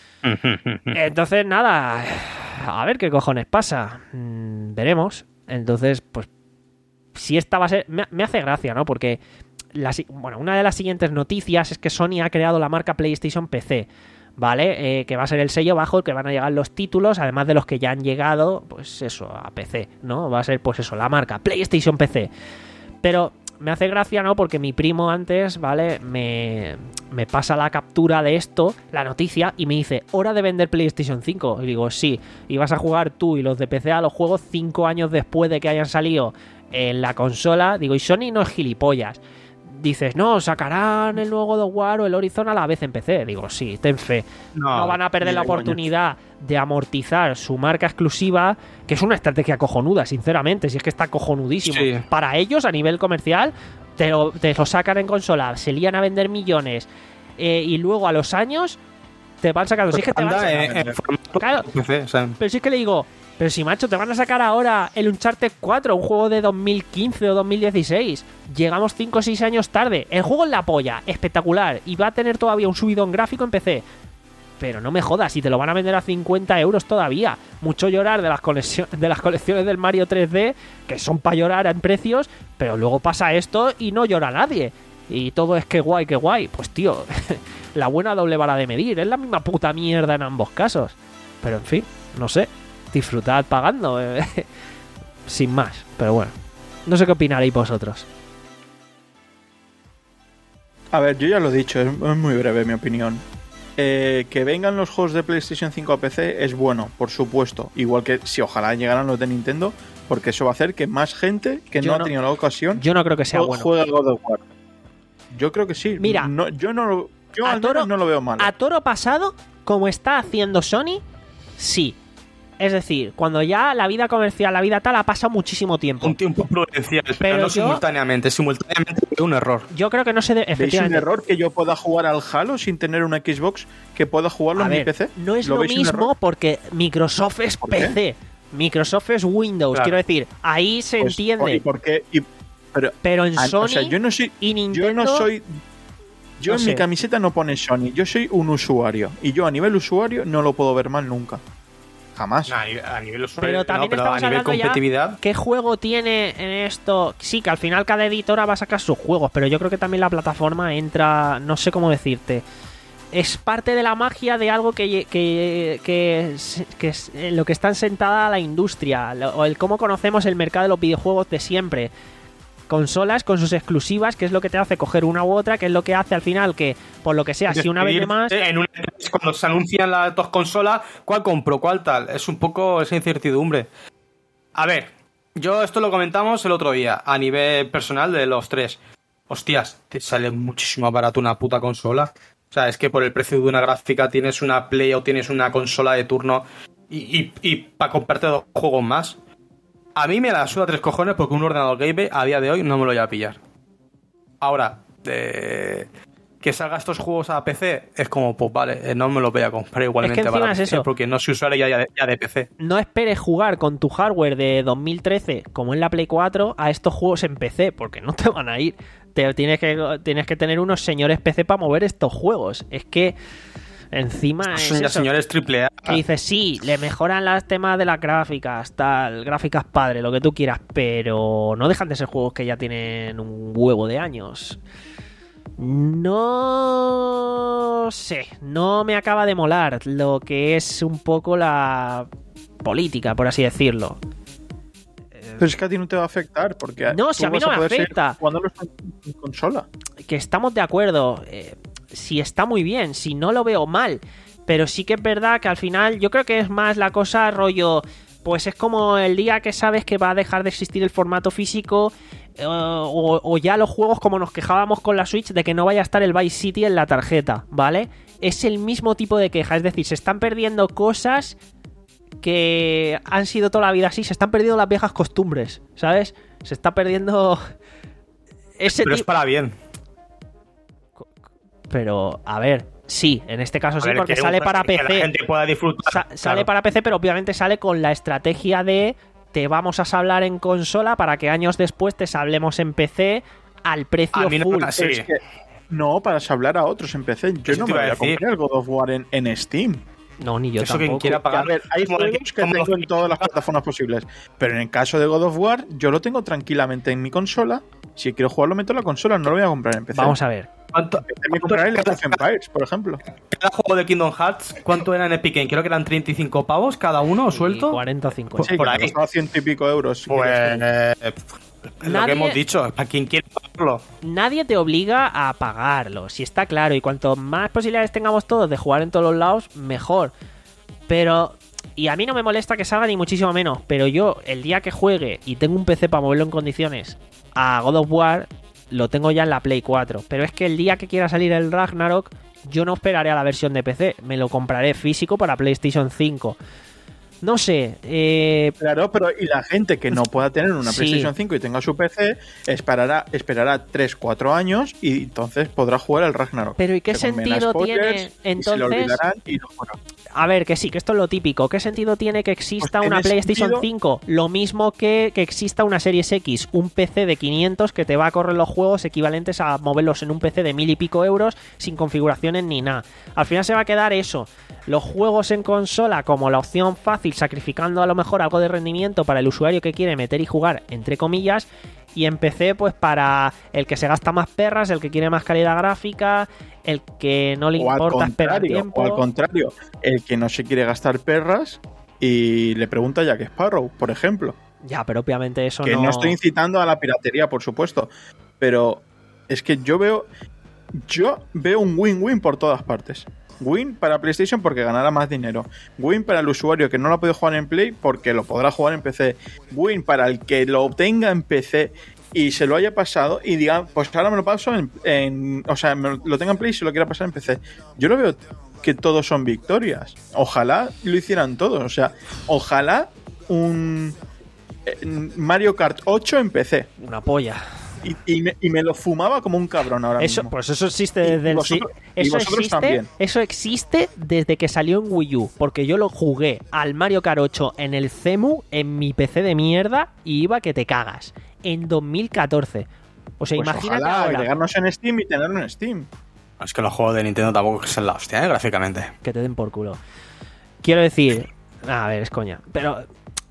Entonces, nada, a ver qué cojones pasa. Mm, veremos. Entonces, pues, si esta va a ser... Me, me hace gracia, ¿no? Porque... La, bueno, una de las siguientes noticias es que Sony ha creado la marca PlayStation P C, ¿vale? Eh, que va a ser el sello bajo el que van a llegar los títulos, además de los que ya han llegado, pues eso, a P C, ¿no? Va a ser, pues eso, la marca PlayStation P C. Pero me hace gracia, ¿no? Porque mi primo antes, ¿vale? Me, me pasa la captura de esto, la noticia, y me dice, hora de vender PlayStation cinco. Y digo, sí, y vas a jugar tú y los de P C a los juegos cinco años después de que hayan salido en la consola. Digo, y Sony no es gilipollas. Dices, no, sacarán el nuevo God of War o el Horizon a la vez en P C. Digo, sí, ten fe. No, no van a perder la oportunidad de amortizar su marca exclusiva, que es una estrategia cojonuda, sinceramente. Si es que está cojonudísimo. Sí. Para ellos, a nivel comercial, te lo, te lo sacan en consola, se lían a vender millones eh, y luego a los años te van sacando. Si es que te van a en, en claro, P C, o sea. Pero si es que le digo... Pero si, macho, te van a sacar ahora el Uncharted cuatro, un juego de dos mil quince o dos mil dieciséis. Llegamos cinco o seis años tarde. El juego es la polla, espectacular. Y va a tener todavía un subidón gráfico en P C. Pero no me jodas, si te lo van a vender a cincuenta euros todavía. Mucho llorar de las, de las colecciones del Mario tres D, que son para llorar en precios, pero luego pasa esto y no llora nadie. Y todo es que guay, que guay. Pues tío, la buena doble vara de medir. Es la misma puta mierda en ambos casos. Pero en fin, no sé. Disfrutad pagando, eh. Sin más, pero bueno, no sé qué opinaréis vosotros. A ver, yo ya lo he dicho, es, es muy breve mi opinión. Eh, que vengan los juegos de PlayStation cinco a P C es bueno, por supuesto, igual que si ojalá llegaran los de Nintendo, porque eso va a hacer que más gente que no, no ha tenido la ocasión yo no creo que sea juegue, bueno. juegue God of War. Yo creo que sí. Mira, no, yo no lo, yo al toro, menos no lo veo mal. A toro pasado, como está haciendo Sony, sí. Es decir, cuando ya la vida comercial, la vida tal, ha pasado muchísimo tiempo. Un tiempo prudencial, pero, pero no yo, simultáneamente. Simultáneamente es un error. Yo creo que no se debe... ¿Veis un error que yo pueda jugar al Halo sin tener una Xbox que pueda jugarlo a en ver, mi P C? No es lo, lo mismo porque Microsoft es P C. Microsoft es Windows. Claro. Quiero decir, ahí se pues, entiende. ¿Y por qué? Y, pero, pero en a, Sony o sea, yo no soy, y Nintendo... Yo no soy... Yo no en sé. mi camiseta no pone Sony. Yo soy un usuario. Y yo a nivel usuario no lo puedo ver mal nunca. Jamás. No, a nivel, a nivel usuario, pero también no, pero estamos a nivel competitividad. ¿Qué juego tiene en esto? Sí, que al final cada editora va a sacar sus juegos, pero yo creo que también la plataforma entra, no sé cómo decirte, es parte de la magia de algo que, que, que, que es en lo que está sentada la industria, o el cómo conocemos el mercado de los videojuegos de siempre. Consolas con sus exclusivas, que es lo que te hace coger una u otra, que es lo que hace al final que, por lo que sea, si una vez más... En una, cuando se anuncian las dos consolas, ¿cuál compro? ¿Cuál tal? Es un poco esa incertidumbre. A ver, yo esto lo comentamos el otro día, a nivel personal de los tres. Hostias, te sale muchísimo más barato una puta consola. O sea, es que por el precio de una gráfica tienes una Play o tienes una consola de turno y, y, y para comprarte dos juegos más. A mí me la suda tres cojones porque un ordenador gamer a día de hoy no me lo voy a pillar. Ahora, eh, que salga estos juegos a P C es como, pues vale, no me los voy a comprar igualmente es que para es P C eso. porque no soy usuario ya de, ya de P C. No esperes jugar con tu hardware de dos mil trece, como en la Play cuatro, a estos juegos en P C, porque no te van a ir. Te tienes que, tienes que tener unos señores P C para mover estos juegos. Es que encima es Son ya eso, señores triple A. que dices, sí, le mejoran los temas de las gráficas, tal, gráficas padre, lo que tú quieras, pero no dejan de ser juegos que ya tienen un huevo de años. No sé, no me acaba de molar lo que es un poco la política, por así decirlo. Pero es que a ti no te va a afectar, porque No, si a mí no me afecta. Cuando lo estás en consola. Que estamos de acuerdo, eh, si está muy bien, si no lo veo mal, pero sí que es verdad que al final yo creo que es más la cosa rollo, pues es como el día que sabes que va a dejar de existir el formato físico, eh, o, o ya los juegos como nos quejábamos con la Switch de que no vaya a estar el Vice City en la tarjeta, ¿vale? Es el mismo tipo de queja, es decir, se están perdiendo cosas que han sido toda la vida así, se están perdiendo las viejas costumbres, ¿sabes? Se está perdiendo ese Pero es tipo... para bien. Pero, a ver, sí, en este caso sí, A ver, porque que sale un- para que P C. la gente pueda disfrutar. Sa- claro. Sale para P C, pero obviamente sale con la estrategia de te vamos a sablar en consola para que años después te sablemos en P C al precio A mí no full. me- sí. Pero es que no, para hablar a otros en P C. Yo Eso no te me iba voy a a decir. comprar el God of War en, en Steam. No, ni yo Eso quien tampoco. quiera Que, pagar. a ver, hay Como el que- juegos que como tengo los- en todas las plataformas posibles. Pero en el caso de God of War, yo lo tengo tranquilamente en mi consola. Si quiero jugarlo, meto en la consola. No lo voy a comprar en P C. Vamos a ver. ¿Cuánto, En P C me compraré el Age of Empires, por ejemplo. cada juego de Kingdom Hearts, ¿cuánto era en Epic Games? Creo que eran treinta y cinco pavos cada uno, suelto. Y cuarenta o cincuenta. Sí, por que ahí. me costaba ciento y pico euros. si Pues quieres. eh, lo Nadie- que hemos dicho, para quien quiera pagarlo. Nadie te obliga a pagarlo, si está claro. Y cuanto más posibilidades tengamos todos de jugar en todos los lados, mejor. Pero... Y a mí no me molesta que salga ni muchísimo menos. Pero yo, el día que juegue y tengo un P C para moverlo en condiciones a God of War, lo tengo ya en la Play cuatro. Pero es que el día que quiera salir el Ragnarok, yo no esperaré a la versión de P C. Me lo compraré físico para PlayStation cinco. No sé. Eh, Claro, pero y la gente que no pueda tener una Sí. PlayStation cinco y tenga su P C, esperará, esperará tres cuatro años y entonces podrá jugar al Ragnarok. Pero ¿y qué Se comerá sentido spoilers tiene, y se lo entonces? olvidarán y lo jugarán. A ver, que sí, que esto es lo típico. ¿Qué sentido tiene que exista Pues una tiene PlayStation sentido- cinco? Lo mismo que que exista una Series X, un P C de quinientos que te va a correr los juegos equivalentes a moverlos en un P C de mil y pico euros sin configuraciones ni nada. Al final se va a quedar eso. Los juegos en consola como la opción fácil, sacrificando a lo mejor algo de rendimiento para el usuario que quiere meter y jugar, entre comillas, y en P C pues para el que se gasta más perras, el que quiere más calidad gráfica, el que no le O al, importa esperar contrario, tiempo. o al contrario, el que no se quiere gastar perras y le pregunta a Jack Sparrow, por ejemplo. Ya, pero obviamente eso Que no... no estoy incitando a la piratería, por supuesto, pero es que yo veo yo veo un win-win por todas partes. Win para PlayStation porque ganará más dinero. Win para el usuario que no lo puede jugar en Play porque lo podrá jugar en P C. Win para el que lo obtenga en P C y se lo haya pasado y diga, pues ahora me lo paso en, en o sea, me lo tenga en Play y se lo quiera pasar en P C. Yo lo veo que todos son victorias. Ojalá lo hicieran todos. O sea, ojalá un eh, Mario Kart ocho en P C. Una polla. Y, y, me, y me lo fumaba como un cabrón ahora Eso, mismo. pues eso existe Y desde el vosotros- si- y eso vosotros existe, también. eso existe desde que salió en Wii U, porque yo lo jugué al Mario Kart ocho en el C E M U en mi P C de mierda y iba que te cagas en dos mil catorce. O sea, Pues imagínate ojalá ahora agregarnos en Steam y tenerlo en Steam. Es que los juegos de Nintendo tampoco son la hostia, ¿eh? Gráficamente. que te den por culo. Quiero decir, a ver, es coña, pero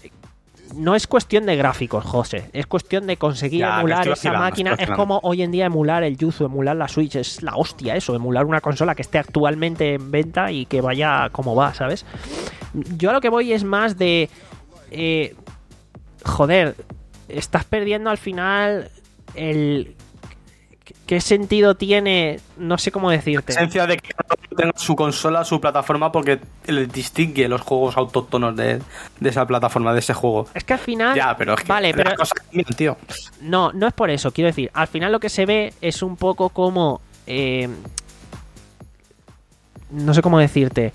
no es cuestión de gráficos, José. Es cuestión de conseguir Ya, que emular estoy esa vacilando, máquina. estoy Es vacilando. como hoy en día emular el Yuzu, emular la Switch. Es la hostia eso, emular una consola que esté actualmente en venta y que vaya como va, ¿sabes? Yo a lo que voy es más de... eh, joder, estás perdiendo al final el... ¿Qué sentido tiene? No sé cómo decirte. La esencia de que cada uno tenga su consola, su plataforma, porque le distingue los juegos autóctonos de, de esa plataforma, de ese juego. Es que al final... Ya, pero es que Vale, las pero... cosas cambian, tío. No, no es por eso. Quiero decir, al final lo que se ve es un poco como... eh, no sé cómo decirte.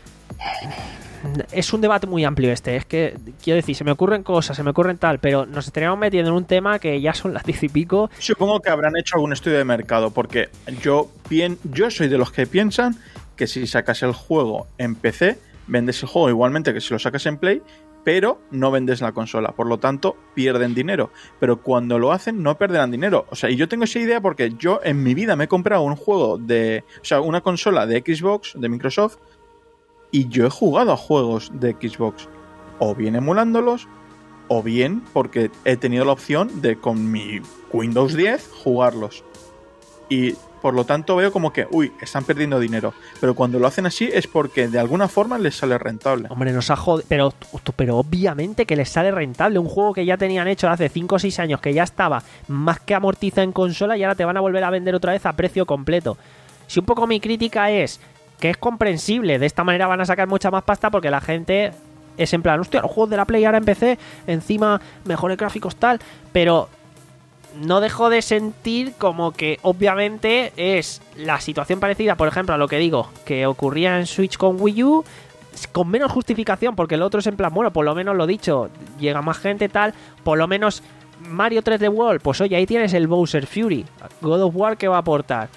Es un debate muy amplio este. Es que, quiero decir, se me ocurren cosas, se me ocurren tal, pero nos estaríamos metiendo en un tema que ya son las diez y pico. Supongo que habrán hecho algún estudio de mercado, porque yo, bien, yo soy de los que piensan que si sacas el juego en P C, vendes el juego igualmente que si lo sacas en Play, pero no vendes la consola. Por lo tanto, pierden dinero. Pero cuando lo hacen, no perderán dinero. O sea, y yo tengo esa idea porque yo en mi vida me he comprado un juego de... O sea, una consola de Xbox, de Microsoft, y yo he jugado a juegos de Xbox, o bien emulándolos, o bien porque he tenido la opción de con mi Windows diez jugarlos. Y por lo tanto veo como que, uy, están perdiendo dinero. Pero cuando lo hacen así es porque de alguna forma les sale rentable. Hombre, nos ha jodido. Pero, pero obviamente que les sale rentable. Un juego que ya tenían hecho hace cinco o seis años, que ya estaba más que amortizado en consola, y ahora te van a volver a vender otra vez a precio completo. Si un poco mi crítica es que es comprensible, de esta manera van a sacar mucha más pasta porque la gente es en plan, hostia, los juegos de la Play ahora en P C, encima mejores gráficos tal, pero no dejo de sentir como que obviamente es la situación parecida, por ejemplo, a lo que digo, que ocurría en Switch con Wii U, con menos justificación, porque el otro es en plan, bueno, por lo menos lo dicho, llega más gente tal, por lo menos Mario tres D World, pues oye, ahí tienes el Bowser Fury, God of War que va a aportar.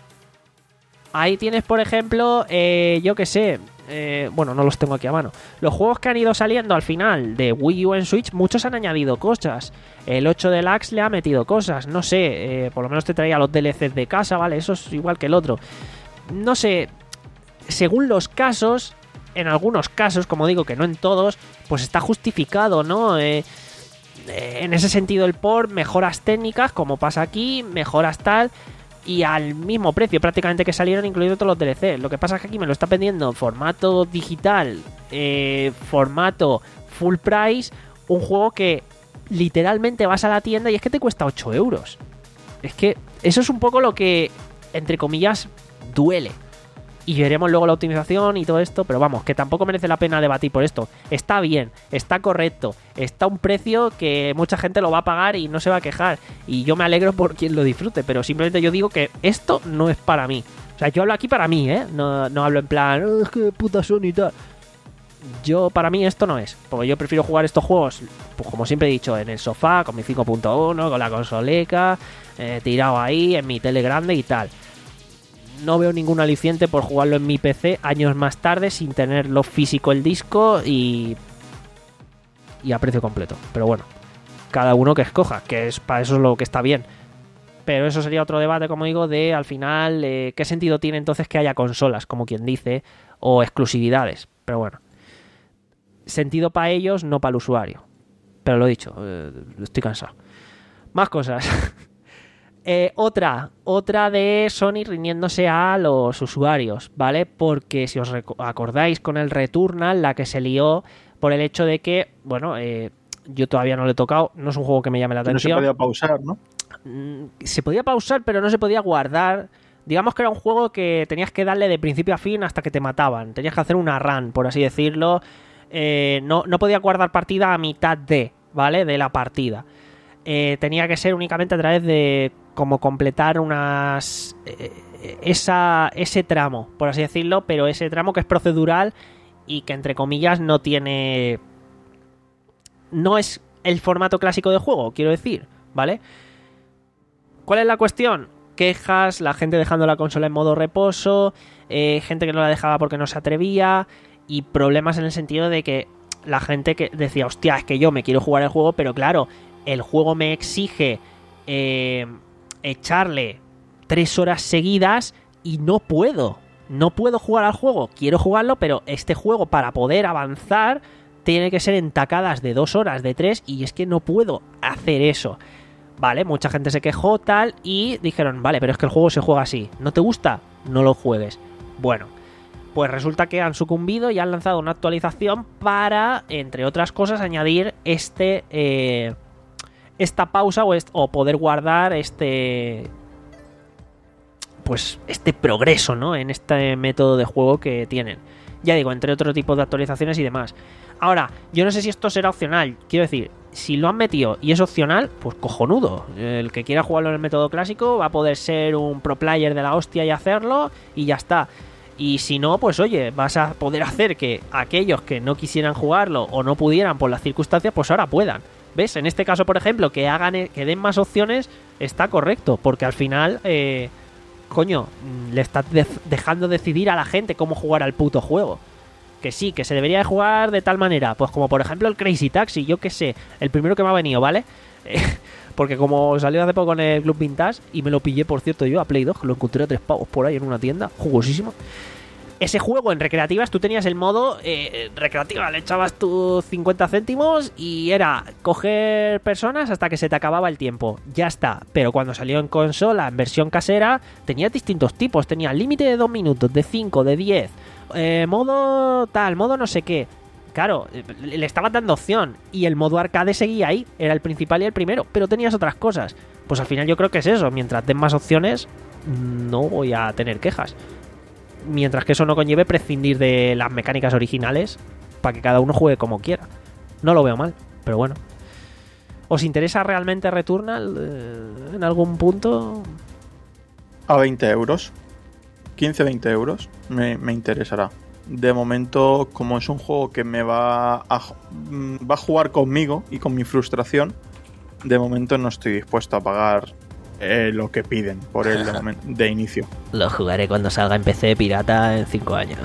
Ahí tienes, por ejemplo, eh, yo que sé, eh, bueno, no los tengo aquí a mano. Los juegos que han ido saliendo al final de Wii U en Switch, muchos han añadido cosas. El ocho Deluxe le ha metido cosas, no sé, eh, por lo menos te traía los D L Cs de casa, ¿vale? Eso es igual que el otro. No sé, según los casos, en algunos casos, como digo, que no en todos, pues está justificado, ¿no? Eh, eh, en ese sentido el port, mejoras técnicas, como pasa aquí, mejoras tal... y al mismo precio prácticamente que salieron, incluidos todos los D L C. Lo que pasa es que aquí me lo está vendiendo formato digital, eh, formato full price, un juego que literalmente vas a la tienda y es que te cuesta ocho euros. Es que eso es un poco lo que, entre comillas, duele. Y veremos luego la optimización y todo esto, pero vamos, que tampoco merece la pena debatir por esto. Está bien, está correcto, está a un precio que mucha gente lo va a pagar y no se va a quejar. Y yo me alegro por quien lo disfrute, pero simplemente yo digo que esto no es para mí. O sea, yo hablo aquí para mí, ¿eh? No, no hablo en plan, oh, es que puta Sony y tal. Yo, para mí esto no es, porque yo prefiero jugar estos juegos, pues como siempre he dicho, en el sofá, con mi cinco punto uno, con la consoleca, eh, tirado ahí, en mi tele grande y tal. No veo ningún aliciente por jugarlo en mi P C años más tarde sin tenerlo físico el disco y y a precio completo. Pero bueno, cada uno que escoja, que es para eso es lo que está bien. Pero eso sería otro debate, como digo, de al final eh, qué sentido tiene entonces que haya consolas, como quien dice, o exclusividades. Pero bueno, sentido para ellos, no para el usuario. Pero lo dicho, eh, estoy cansado. Más cosas. Eh, otra, otra de Sony rindiéndose a los usuarios, ¿vale? Porque si os acordáis con el Returnal, la que se lió por el hecho de que, bueno, eh, yo todavía no lo he tocado, no es un juego que me llame la atención. No se podía pausar, ¿no? Se podía pausar, pero no se podía guardar. Digamos que era un juego que tenías que darle de principio a fin hasta que te mataban. Tenías que hacer una run, por así decirlo. Eh, no, no podía guardar partida a mitad de, ¿vale? De la partida. Eh, tenía que ser únicamente a través de como completar unas eh, esa ese tramo, por así decirlo, pero ese tramo que es procedural y que entre comillas no tiene no es el formato clásico de juego, quiero decir, ¿vale? ¿Cuál es la cuestión? Quejas, la gente dejando la consola en modo reposo, eh, gente que no la dejaba porque no se atrevía y problemas en el sentido de que la gente que decía, hostia, es que yo me quiero jugar el juego, pero claro, el juego me exige eh, echarle tres horas seguidas y no puedo. No puedo jugar al juego. Quiero jugarlo, pero este juego para poder avanzar tiene que ser en tacadas de dos horas, de tres, y es que no puedo hacer eso. Vale, mucha gente se quejó tal y dijeron, vale, pero es que el juego se juega así. ¿No te gusta? No lo juegues. Bueno, pues resulta que han sucumbido y han lanzado una actualización para, entre otras cosas, añadir este... Eh, esta pausa o, est- o poder guardar este pues este progreso, ¿no? En este método de juego que tienen. Ya digo, entre otro tipo de actualizaciones y demás. Ahora, yo no sé si esto será opcional. Quiero decir, si lo han metido y es opcional, pues cojonudo. El que quiera jugarlo en el método clásico va a poder ser un pro player de la hostia y hacerlo y ya está. Y si no, pues oye, vas a poder hacer que aquellos que no quisieran jugarlo o no pudieran por las circunstancias, pues ahora puedan. ¿Ves? En este caso, por ejemplo, que hagan, que den más opciones, está correcto, porque al final, eh, coño, le estás de- dejando decidir a la gente cómo jugar al puto juego. Que sí, que se debería de jugar de tal manera, pues como por ejemplo el Crazy Taxi, yo qué sé, el primero que me ha venido, ¿vale? Eh, porque como salió hace poco en el Club Vintage y me lo pillé, por cierto, yo a Play dos, que lo encontré a tres pavos por ahí en una tienda, jugosísimo. Ese juego en recreativas tú tenías el modo eh, recreativa, le echabas tus cincuenta céntimos y era coger personas hasta que se te acababa el tiempo. Ya está. Pero cuando salió en consola, en versión casera, tenía distintos tipos. Tenía límite de dos minutos, de cinco, de diez, eh, modo tal, modo no sé qué. Claro, le estabas dando opción y el modo arcade seguía ahí. Era el principal y el primero, pero tenías otras cosas. Pues al final yo creo que es eso. Mientras den más opciones, no voy a tener quejas. Mientras que eso no conlleve prescindir de las mecánicas originales para que cada uno juegue como quiera. No lo veo mal, pero bueno. ¿Os interesa realmente Returnal eh, en algún punto? A veinte euros. quince a veinte euros. Me, me interesará. De momento, como es un juego que me va a, va a jugar conmigo y con mi frustración, de momento no estoy dispuesto a pagar eh, lo que piden por él de, momen- de inicio. Lo jugaré cuando salga en P C pirata en cinco años.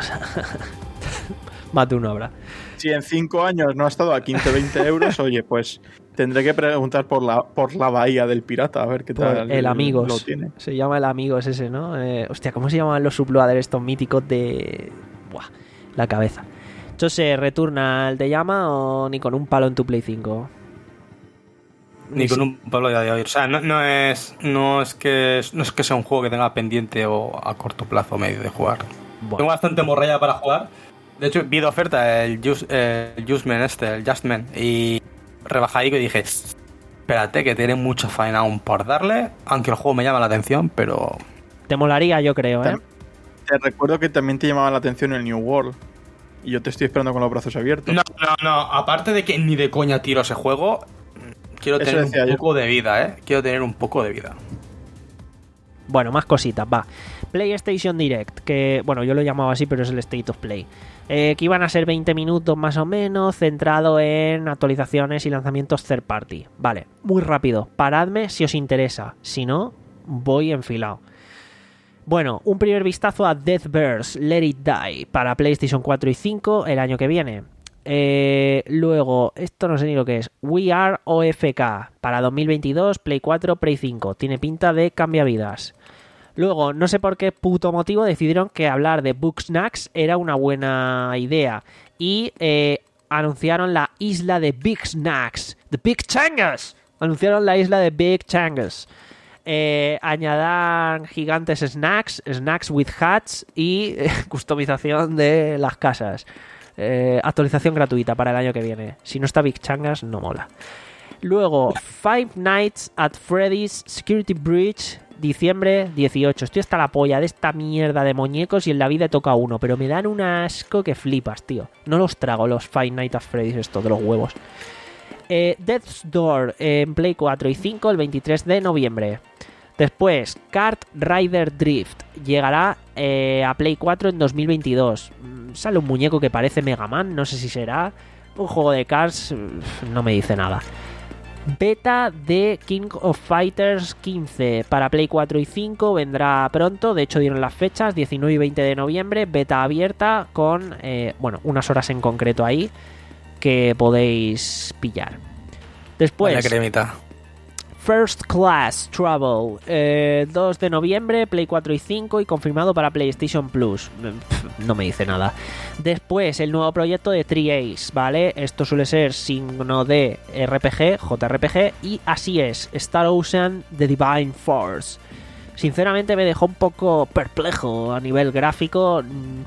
Más de una hora. Si en cinco años no ha estado a quince a veinte euros, oye, pues tendré que preguntar por la, por la bahía del pirata, a ver qué tal El Amigos. lo tiene. Se llama el Amigos ese, ¿no? Eh, hostia, ¿cómo se llaman los uploaders estos míticos de... Buah, la cabeza. Entonces, ¿Returnal te llama o ni con un palo en tu Play cinco? Ni con un palo de oír. O sea, no, no es no es que no es que sea un juego que tenga pendiente o a corto plazo medio de jugar. Buah. Tengo bastante morralla para jugar. De hecho, vi de oferta el Just, eh, el Justman este, el Justman, y rebajadito y dije, espérate que tiene mucha faena aún por darle, aunque el juego me llama la atención, pero... Te molaría, yo creo, ¿eh? Te recuerdo que también te llamaba la atención el New World. Y yo te estoy esperando con los brazos abiertos. No, no, no. Aparte de que ni de coña tiro ese juego, quiero Eso tener decía un yo. poco de vida, ¿eh? Quiero tener un poco de vida. Bueno, más cositas, va. PlayStation Direct, que, bueno, yo lo he llamado así, pero es el State of Play. Eh, que iban a ser veinte minutos más o menos, centrado en actualizaciones y lanzamientos third party. Vale, muy rápido. Paradme si os interesa. Si no, voy enfilado. Bueno, un primer vistazo a Deathverse Let It Die para PlayStation cuatro y cinco el año que viene. Eh, luego, esto no sé ni lo que es. We Are O F K para dos mil veintidós, Play cuatro, Play cinco. Tiene pinta de cambiavidas. Luego, no sé por qué puto motivo decidieron que hablar de Bugsnax era una buena idea. Y eh, anunciaron la isla de Big Snacks. The Big Changas. Anunciaron la isla de Big Changas. Eh, añadan gigantes snacks, snacks with hats y eh, customización de las casas. Eh, actualización gratuita para el año que viene. Si no está Big Changas, no mola. Luego, Five Nights at Freddy's Security Breach, diciembre dieciocho. Estoy hasta la polla de esta mierda de muñecos y en la vida he tocado uno, pero me dan un asco que flipas, tío. No los trago, los Five Nights at Freddy's, esto de los huevos. Eh, Death's Door en Play cuatro y cinco el veintitrés de noviembre. Después, Kart Rider Drift llegará eh, a Play cuatro en dos mil veintidós. Mm, Sale un muñeco que parece Mega Man, no sé si será. Un juego de cars, no me dice nada. Beta de King of Fighters quince para Play cuatro y cinco vendrá pronto. De hecho dieron las fechas, diecinueve y veinte de noviembre. Beta abierta con, eh, bueno, unas horas en concreto ahí que podéis pillar. Después, Vaya cremita. First Class Travel, eh, dos de noviembre, Play cuatro y cinco y confirmado para PlayStation Plus. No me dice nada. Después, el nuevo proyecto de Three Ace, ¿vale? Esto suele ser signo de R P G, J R P G, y así es, Star Ocean The Divine Force. Sinceramente me dejó un poco perplejo a nivel gráfico.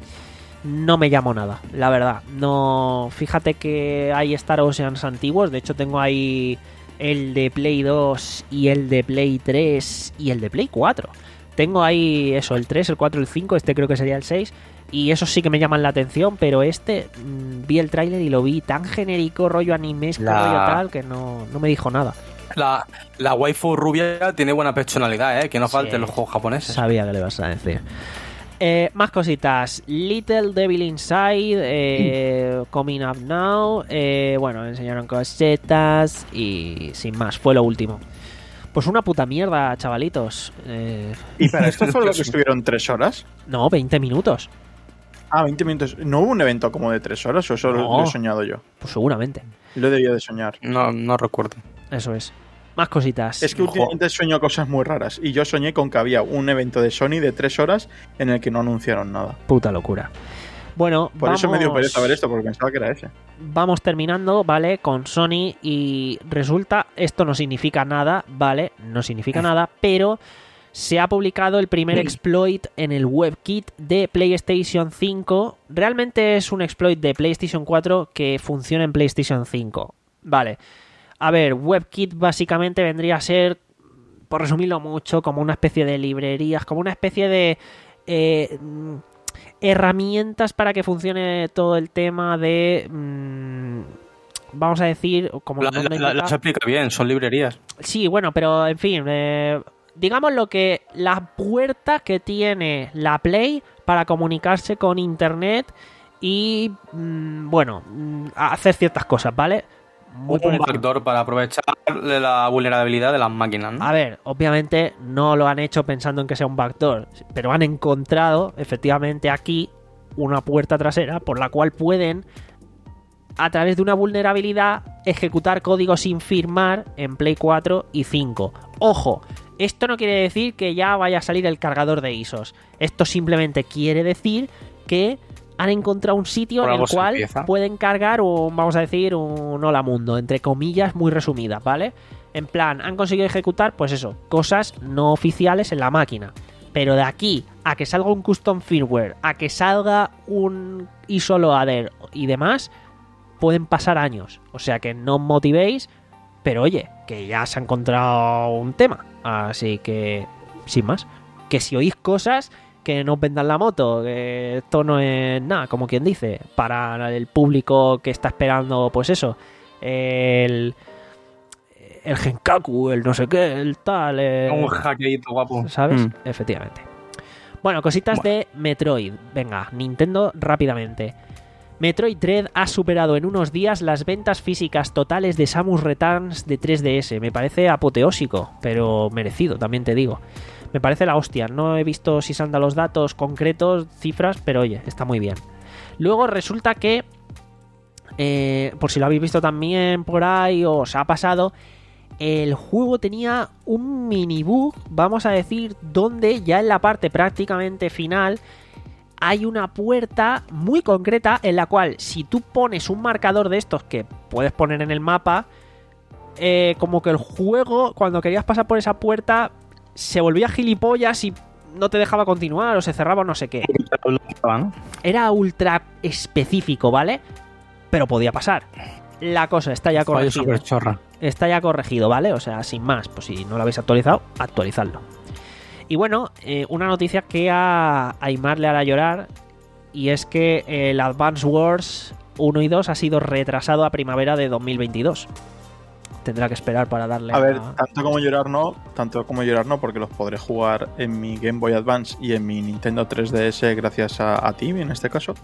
No me llamo nada, la verdad. No, fíjate que hay Star Oceans antiguos, de hecho tengo ahí el de Play dos y el de Play tres y el de Play cuatro. Tengo ahí eso, el tres, el cuatro, el cinco, este creo que sería el seis, y esos sí que me llaman la atención, pero este mmm, vi el tráiler y lo vi tan genérico, rollo animesco, La... rollo tal, que no, no me dijo nada. La, la waifu rubia tiene buena personalidad, ¿eh? Que no falte Sí, los juegos japoneses. sabía que le ibas a decir. Eh, más cositas. Little Devil Inside, eh, Coming Up Now. Eh, bueno, enseñaron cositas y sin más, fue lo último. Pues una puta mierda, chavalitos. Eh, ¿Y para esto fue lo que estuvieron tres horas? no, veinte minutos. Ah, veinte minutos. ¿No hubo un evento como de tres horas o eso No. lo he soñado yo? Pues seguramente. Lo debía de soñar. No, no recuerdo. Eso es. Más cositas. Es que últimamente sueño cosas muy raras. Y yo soñé con que había un evento de Sony de tres horas en el que no anunciaron nada. Puta locura. Bueno, Por vamos, eso me dio pereza ver esto, porque pensaba que era ese. vamos terminando, ¿vale? Con Sony y resulta, esto no significa nada, ¿vale? No significa nada, pero se ha publicado el primer exploit en el WebKit de PlayStation cinco. Realmente es un exploit de PlayStation cuatro que funciona en PlayStation cinco. Vale. A ver, WebKit básicamente vendría a ser, por resumirlo mucho, como una especie de librerías, como una especie de eh, herramientas para que funcione todo el tema de, mmm, vamos a decir, como La, el nombre la- la- indica- las explica bien, son librerías. Sí, bueno, pero en fin, eh, digamos lo que la puerta que tiene la Play para comunicarse con Internet y, mm, bueno, mm, hacer ciertas cosas, ¿vale? Muy por Un encima. backdoor para aprovechar la vulnerabilidad de las máquinas, ¿no? A ver, obviamente no lo han hecho pensando en que sea un backdoor, pero han encontrado efectivamente aquí una puerta trasera por la cual pueden, a través de una vulnerabilidad, ejecutar código sin firmar en Play cuatro y cinco. Ojo, esto no quiere decir que ya vaya a salir el cargador de I S Os. Esto simplemente quiere decir que han encontrado un sitio Por en algo el se cual empieza. pueden cargar un, vamos a decir, un hola mundo, entre comillas muy resumidas, ¿vale? En plan, han conseguido ejecutar, pues eso, cosas no oficiales en la máquina. Pero de aquí a que salga un custom firmware, a que salga un I S O loader y demás, pueden pasar años. O sea que no os motivéis, pero oye, que ya se ha encontrado un tema. Así que, sin más, que si oís cosas, que no os vendan la moto, que esto no es nada, como quien dice, para el público que está esperando, pues eso, el, el Genkaku, el no sé qué, el tal, el- Un hackeito guapo. ¿sabes? Mm. Efectivamente. Bueno, cositas de Metroid. Venga, Nintendo rápidamente. Metroid Dread ha superado en unos días las ventas físicas totales de Samus Returns de tres D S. Me parece apoteósico, pero merecido, también te digo. Me parece la hostia. No he visto si se han dado los datos concretos, cifras, pero oye, está muy bien. Luego resulta que, eh, por si lo habéis visto también por ahí o os ha pasado, el juego tenía un mini bug, vamos a decir, donde ya en la parte prácticamente final hay una puerta muy concreta en la cual si tú pones un marcador de estos que puedes poner en el mapa, eh, como que el juego cuando querías pasar por esa puerta se volvía gilipollas y no te dejaba continuar o se cerraba o no sé qué. ¿no? Era ultra específico, ¿vale? Pero podía pasar. La cosa está ya Fallo corregida. súper chorra. Está ya corregido, ¿vale? O sea, sin más, pues si no lo habéis actualizado, actualizadlo. Y bueno, eh, una noticia que a Aymar le hará llorar, y es que el Advance Wars uno y dos ha sido retrasado a primavera de dos mil veintidós. Tendrá que esperar para darle A ver, a- tanto como llorar no, tanto como llorar no, porque los podré jugar en mi Game Boy Advance y en mi Nintendo tres D S gracias a, a ti, en este caso.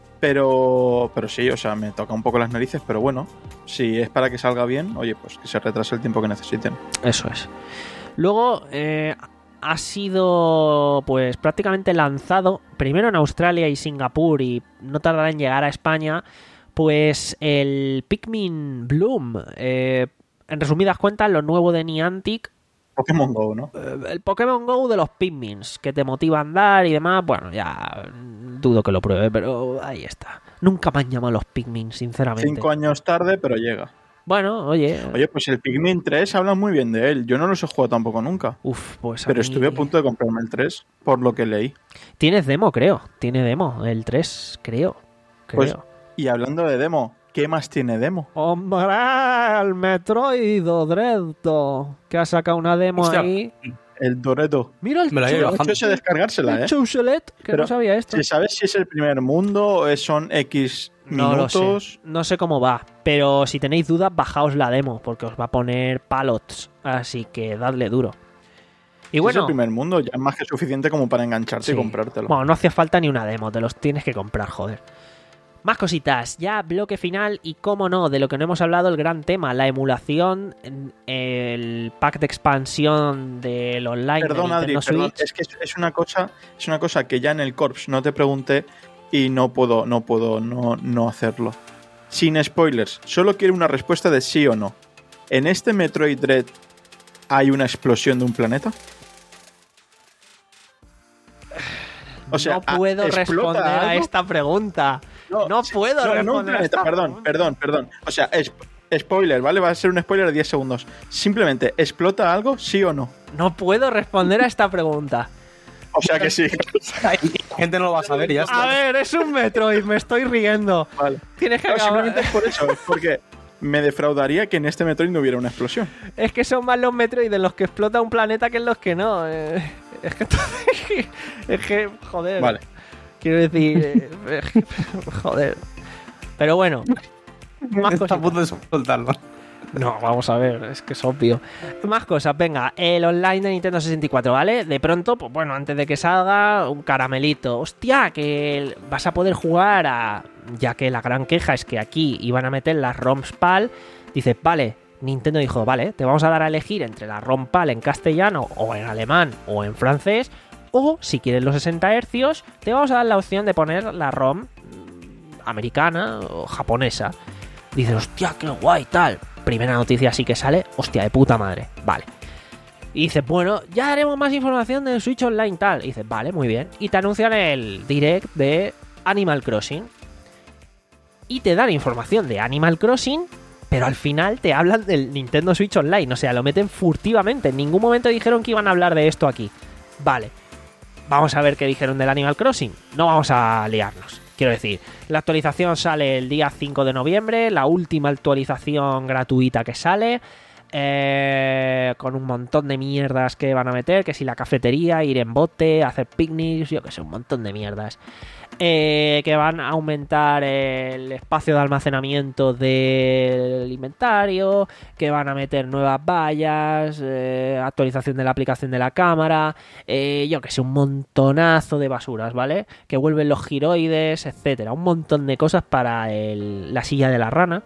Pero, pero sí, o sea, me toca un poco las narices, pero bueno, si es para que salga bien, oye, pues que se retrase el tiempo que necesiten. Eso es. Luego eh, ha sido pues prácticamente lanzado primero en Australia y Singapur y no tardará en llegar a España pues el Pikmin Bloom. Eh, en resumidas cuentas, lo nuevo de Niantic, Pokémon Go, ¿no? eh, el Pokémon Go de los Pikmins, que te motiva a andar y demás. Bueno, ya dudo que lo pruebe, pero ahí está. Nunca me han llamado los Pikmin, sinceramente. Cinco años tarde, pero llega. Bueno, oye. Oye, pues el Pikmin tres hablan muy bien de él. Yo no los he jugado tampoco nunca. Uf, pues a Pero mí- estuve a punto de comprarme el tres, por lo que leí. Tienes demo, creo. Tiene demo. El tres, creo. Creo. Pues, y hablando de demo, ¿qué más tiene demo? ¡Hombre! El Metroid Dread, que ha sacado una demo Hostia. ahí. El Doredo. Mira el Me la he ido chulo, He bajando. hecho ese descargársela, el ¿eh? Chouchelet, que Pero no sabía esto. Si sabes si es el primer mundo o son X No lo minutos. sé. No sé cómo va. Pero si tenéis dudas, bajaos la demo, porque os va a poner palots. Así que dadle duro. Y Si bueno, es el primer mundo, ya es más que suficiente como para engancharte sí. y comprártelo. Bueno, no hacía falta ni una demo, te los tienes que comprar, joder. Más cositas, ya bloque final y cómo no, de lo que no hemos hablado, el gran tema, la emulación, el pack de expansión del online Perdón, de Adri, Nintendo perdón, Switch. es que es, es una cosa, es una cosa que ya en el Corps no te pregunté y no puedo, no puedo no, no hacerlo. Sin spoilers, solo quiero una respuesta de sí o no. ¿En este Metroid Dread hay una explosión de un planeta? O sea, no puedo ¿explota responder a algo? esta pregunta. No, puedo no, responder no un a planeta, esta perdón, pregunta. perdón, perdón. O sea, es, spoiler, ¿vale? Va a ser un spoiler de diez segundos. Simplemente, ¿explota algo, sí o no? No puedo responder a esta pregunta. O sea que sí. La gente no lo va a saber y ya está. A ver, es un Metroid, me estoy riendo. Vale. Tienes que No, acabar. simplemente es por eso, es porque me defraudaría que en este Metroid no hubiera una explosión. Es que son más los Metroid en los que explota un planeta que en los que no. Eh, es que es que, joder. Vale. Quiero decir, eh, es que- joder. Pero bueno, más Está a cosas. punto de soltarlo. No, vamos a ver, es que es obvio. Más cosas, venga, el online de Nintendo sesenta y cuatro, ¿vale? De pronto, pues bueno, antes de que salga, un caramelito. Hostia, que vas a poder jugar a... Ya que la gran queja es que aquí iban a meter las ROMs PAL. Dice, vale, Nintendo dijo, vale, te vamos a dar a elegir entre la ROM PAL en castellano o en alemán o en francés. O, si quieres los sesenta hercios, te vamos a dar la opción de poner la ROM americana o japonesa. Dices, hostia, qué guay, tal. Primera noticia así que sale, hostia, de puta madre. Vale. Y dices, bueno, ya haremos más información del Switch Online, tal. Y dices, vale, muy bien. Y te anuncian el direct de Animal Crossing. Y te dan información de Animal Crossing, pero al final te hablan del Nintendo Switch Online. O sea, lo meten furtivamente. En ningún momento dijeron que iban a hablar de esto aquí. Vale. Vamos a ver qué dijeron del Animal Crossing. No vamos a liarnos. Quiero decir, la actualización sale el día cinco de noviembre, la última actualización gratuita que sale, eh, con un montón de mierdas que van a meter, que si la cafetería, ir en bote, hacer picnics, yo que sé, un montón de mierdas. Eh, que van a aumentar el espacio de almacenamiento del inventario, que van a meter nuevas vallas, eh, actualización de la aplicación de la cámara, eh, yo que sé, un montonazo de basuras, ¿vale? Que vuelven los giroides, etcétera, un montón de cosas para el- la silla de la rana,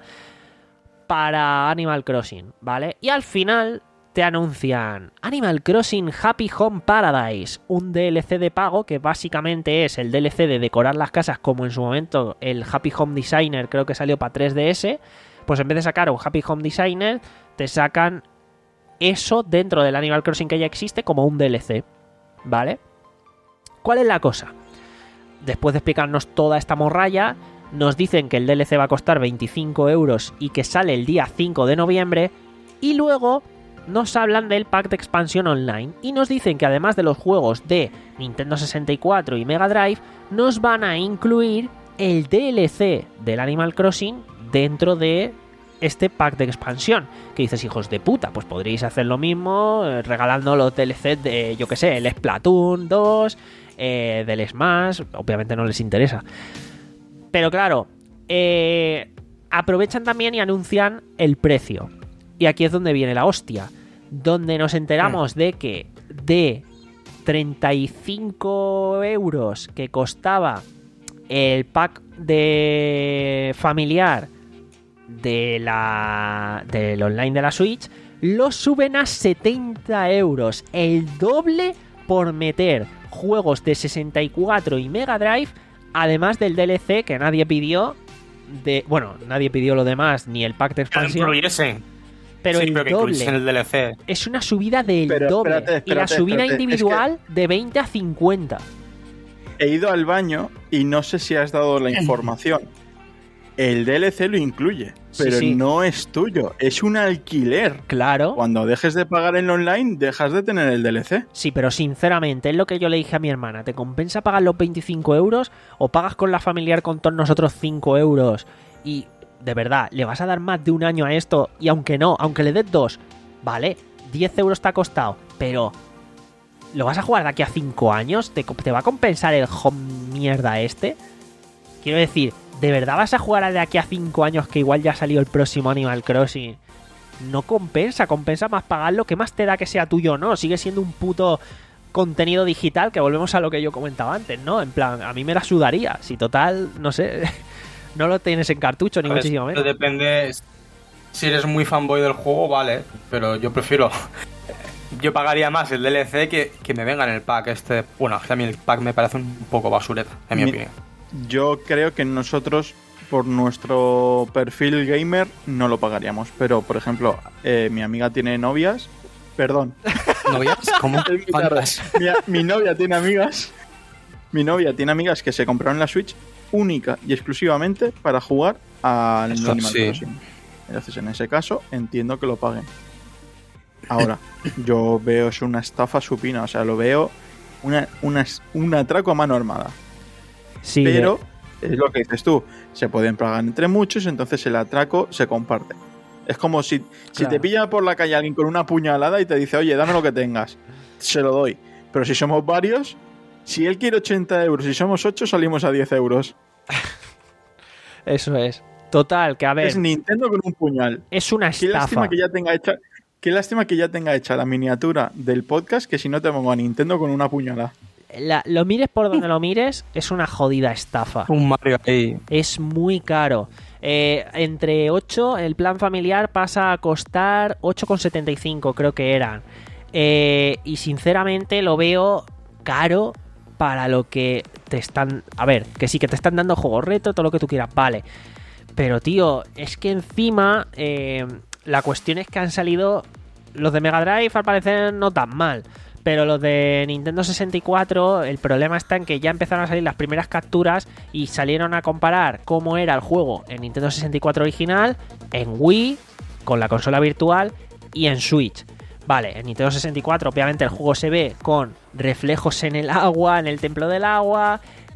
para Animal Crossing, ¿vale? Y al final te anuncian Animal Crossing Happy Home Paradise, un D L C de pago que básicamente es el D L C de decorar las casas, como en su momento el Happy Home Designer creo que salió para tres D S. Pues en vez de sacar un Happy Home Designer, te sacan eso dentro del Animal Crossing que ya existe como un D L C, ¿vale? ¿Cuál es la cosa? Después de explicarnos toda esta morralla, nos dicen que el D L C va a costar veinticinco euros y que sale el día cinco de noviembre, y luego nos hablan del pack de expansión online y nos dicen que además de los juegos de Nintendo sesenta y cuatro y Mega Drive, nos van a incluir el D L C del Animal Crossing dentro de este pack de expansión. Que dices, hijos de puta, pues podríais hacer lo mismo eh, regalando los D L C de, yo que sé, el Splatoon dos, eh, del Smash. Obviamente no les interesa, pero claro, eh, aprovechan también y anuncian el precio. Y aquí es donde viene la hostia, donde nos enteramos de que de treinta y cinco euros que costaba el pack de familiar de la del online de la Switch, lo suben a setenta euros, el doble por meter juegos de sesenta y cuatro y Mega Drive, además del D L C que nadie pidió, de bueno, nadie pidió lo demás, ni el pack de expansión. Incluyesen. Pero sí, el pero que doble incluyesen el D L C. es una subida del Pero doble. espérate, espérate, y la subida espérate, individual de veinte a cincuenta. He ido al baño y no sé si has dado la información. El D L C lo incluye, Sí, pero sí. no es tuyo, es un alquiler. Claro. Cuando dejes de pagar en online, dejas de tener el D L C. Sí, pero sinceramente es lo que yo le dije a mi hermana. ¿Te compensa pagar los veinticinco euros o pagas con la familiar con todos nosotros cinco euros? Y de verdad, ¿le vas a dar más de un año a esto? Y aunque no, aunque le des dos, vale, diez euros te ha costado, pero ¿lo vas a jugar de aquí a cinco años? ¿Te, te va a compensar el home mierda este? Quiero decir, ¿de verdad vas a jugar de aquí a cinco años que igual ya ha salido el próximo Animal Crossing? no compensa, compensa más pagarlo, ¿qué más te da que sea tuyo o no? Sigue siendo un puto contenido digital, que volvemos a lo que yo comentaba antes, ¿no? En plan, a mí me la sudaría, si total, no sé, no lo tienes en cartucho ni Pues, muchísimo menos. depende, si eres muy fanboy del juego, vale, pero yo prefiero, yo pagaría más el D L C que, que me venga en el pack este. Bueno, a mí el pack me parece un poco basureta, en mi, Mi- opinión. Yo creo que nosotros, por nuestro perfil gamer, no lo pagaríamos. Pero, por ejemplo, eh, mi amiga tiene novias. Perdón. ¿Novias? ¿Cómo? Es muy tarde. ¿Cuántas? Mi, mi novia tiene amigas. Mi novia tiene amigas que se compraron la Switch única y exclusivamente para jugar al Eso Animal sí. Crossing. Entonces, en ese caso, entiendo que lo paguen. Ahora, yo veo es una estafa supina. O sea, lo veo una, una, un atraco a mano armada. Sí, Pero es lo que dices tú, se pueden pagar entre muchos, entonces el atraco se comparte. Es como si, si Claro. te pilla por la calle alguien con una puñalada y te dice, oye, dame lo que tengas, se lo doy. Pero si somos varios, si él quiere ochenta euros y somos ocho, salimos a diez euros. eso es. Total, que a ver, Es Nintendo con un puñal. es una Qué estafa. lástima que ya tenga hecha, qué lástima que ya tenga hecha la miniatura del podcast, que si no te pongo a Nintendo con una puñalada. La- lo mires por donde lo mires, es una jodida estafa. Un Mario ahí. Es muy caro. Eh, entre ocho, el plan familiar pasa a costar ocho con setenta y cinco, creo que eran. Eh, y sinceramente lo veo caro para lo que te están... A ver, que sí, que te están dando juegos reto, todo lo que tú quieras, vale. Pero, tío, es que encima eh, la cuestión es que han salido... Los de Mega Drive al parecer no tan mal. Pero los de Nintendo sesenta y cuatro, el problema está en que ya empezaron a salir las primeras capturas y salieron a comparar cómo era el juego en Nintendo sesenta y cuatro original, en Wii, con la consola virtual y en Switch. Vale, en Nintendo sesenta y cuatro obviamente el juego se ve con reflejos en el agua, en el templo del agua,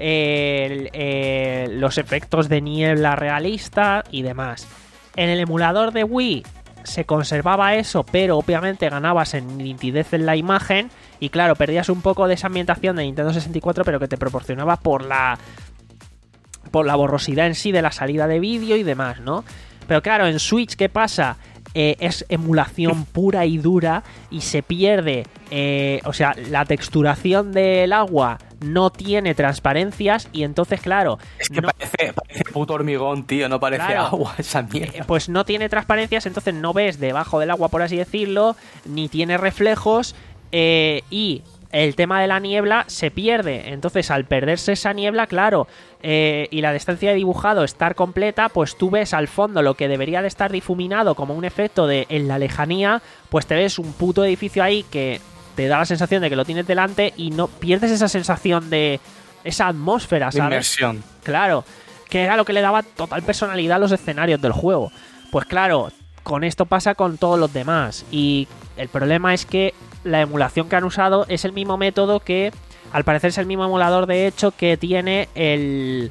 el- el- los efectos de niebla realista y demás. En el emulador de Wii se conservaba eso, pero obviamente ganabas en nitidez en la imagen y claro, perdías un poco de esa ambientación de Nintendo sesenta y cuatro, pero que te proporcionaba por la por la borrosidad en sí de la salida de vídeo y demás, ¿no? Pero claro, en Switch, ¿qué pasa? Eh, es emulación pura y dura y se pierde, eh, o sea, la texturación del agua no tiene transparencias y entonces, claro, Es que no- parece, parece puto hormigón, tío, no parece Claro. agua esa Eh, mierda. pues no tiene transparencias, entonces no ves debajo del agua, por así decirlo, ni tiene reflejos, eh, y el tema de la niebla se pierde. Entonces, al perderse esa niebla, claro, eh, y la distancia de dibujado estar completa, pues tú ves al fondo lo que debería de estar difuminado como un efecto de en la lejanía, pues te ves un puto edificio ahí que te da la sensación de que lo tienes delante y no pierdes esa sensación de esa atmósfera, De ¿sabes? inmersión. Claro, que era lo que le daba total personalidad a los escenarios del juego. Pues claro, con esto pasa con todos los demás. Y el problema es que la emulación que han usado es el mismo método que, al parecer es el mismo emulador de hecho que tiene el...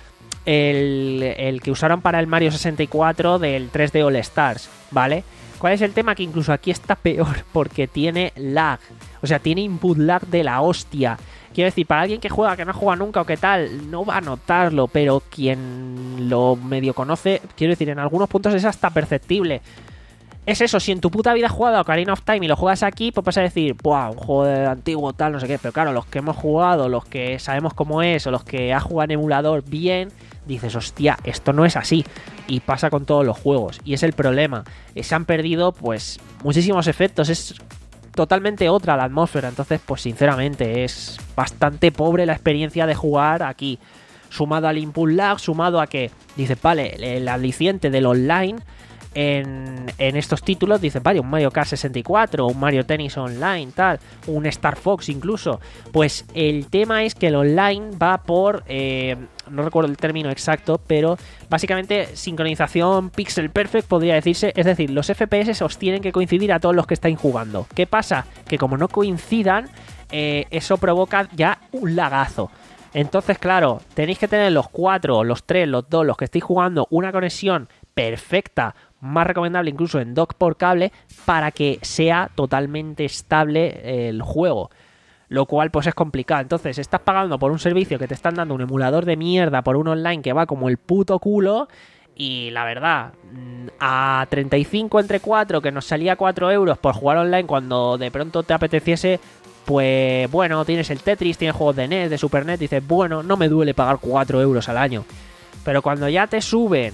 El, el que usaron para el Mario sesenta y cuatro del tres D All Stars, ¿vale? ¿Cuál es el tema? Que incluso aquí está peor porque tiene lag. O sea, tiene input lag de la hostia. Quiero decir, para alguien que juega, que no juega nunca o que tal, no va a notarlo, pero quien lo medio conoce, quiero decir, en algunos puntos es hasta perceptible. Es eso, si en tu puta vida has jugado a Ocarina of Time y lo juegas aquí, pues vas a decir, ¡buah! Un juego de antiguo, tal, no sé qué. Pero claro, los que hemos jugado, los que sabemos cómo es, o los que ha jugado en emulador bien, dices, hostia, esto no es así. Y pasa con todos los juegos. Y es el problema. Eh, Se han perdido, pues, muchísimos efectos. Es totalmente otra la atmósfera. Entonces, pues, sinceramente, es bastante pobre la experiencia de jugar aquí. Sumado al input lag, sumado a que, dices, vale, el aliciente del online en, en estos títulos, dicen, vale, un Mario Kart sesenta y cuatro, un Mario Tennis Online, tal, un Star Fox incluso. Pues el tema es que el online va por, eh, no recuerdo el término exacto, pero básicamente sincronización pixel perfect podría decirse. Es decir, los F P S os tienen que coincidir a todos los que estáis jugando. ¿Qué pasa? Que como no coincidan, eh, eso provoca ya un lagazo. Entonces, claro, tenéis que tener los cuatro, los tres, los dos, los que estéis jugando, una conexión perfecta, más recomendable incluso en dock por cable, para que sea totalmente estable el juego. Lo cual pues es complicado. Entonces estás pagando por un servicio que te están dando un emulador de mierda por un online que va como el puto culo Y la verdad, a treinta y cinco entre cuatro, que nos salía cuatro euros por jugar online cuando de pronto te apeteciese, pues bueno, tienes el Tetris, tienes juegos de N E S, de Super N E S, dices, bueno, no me duele pagar cuatro euros al año. Pero cuando ya te suben,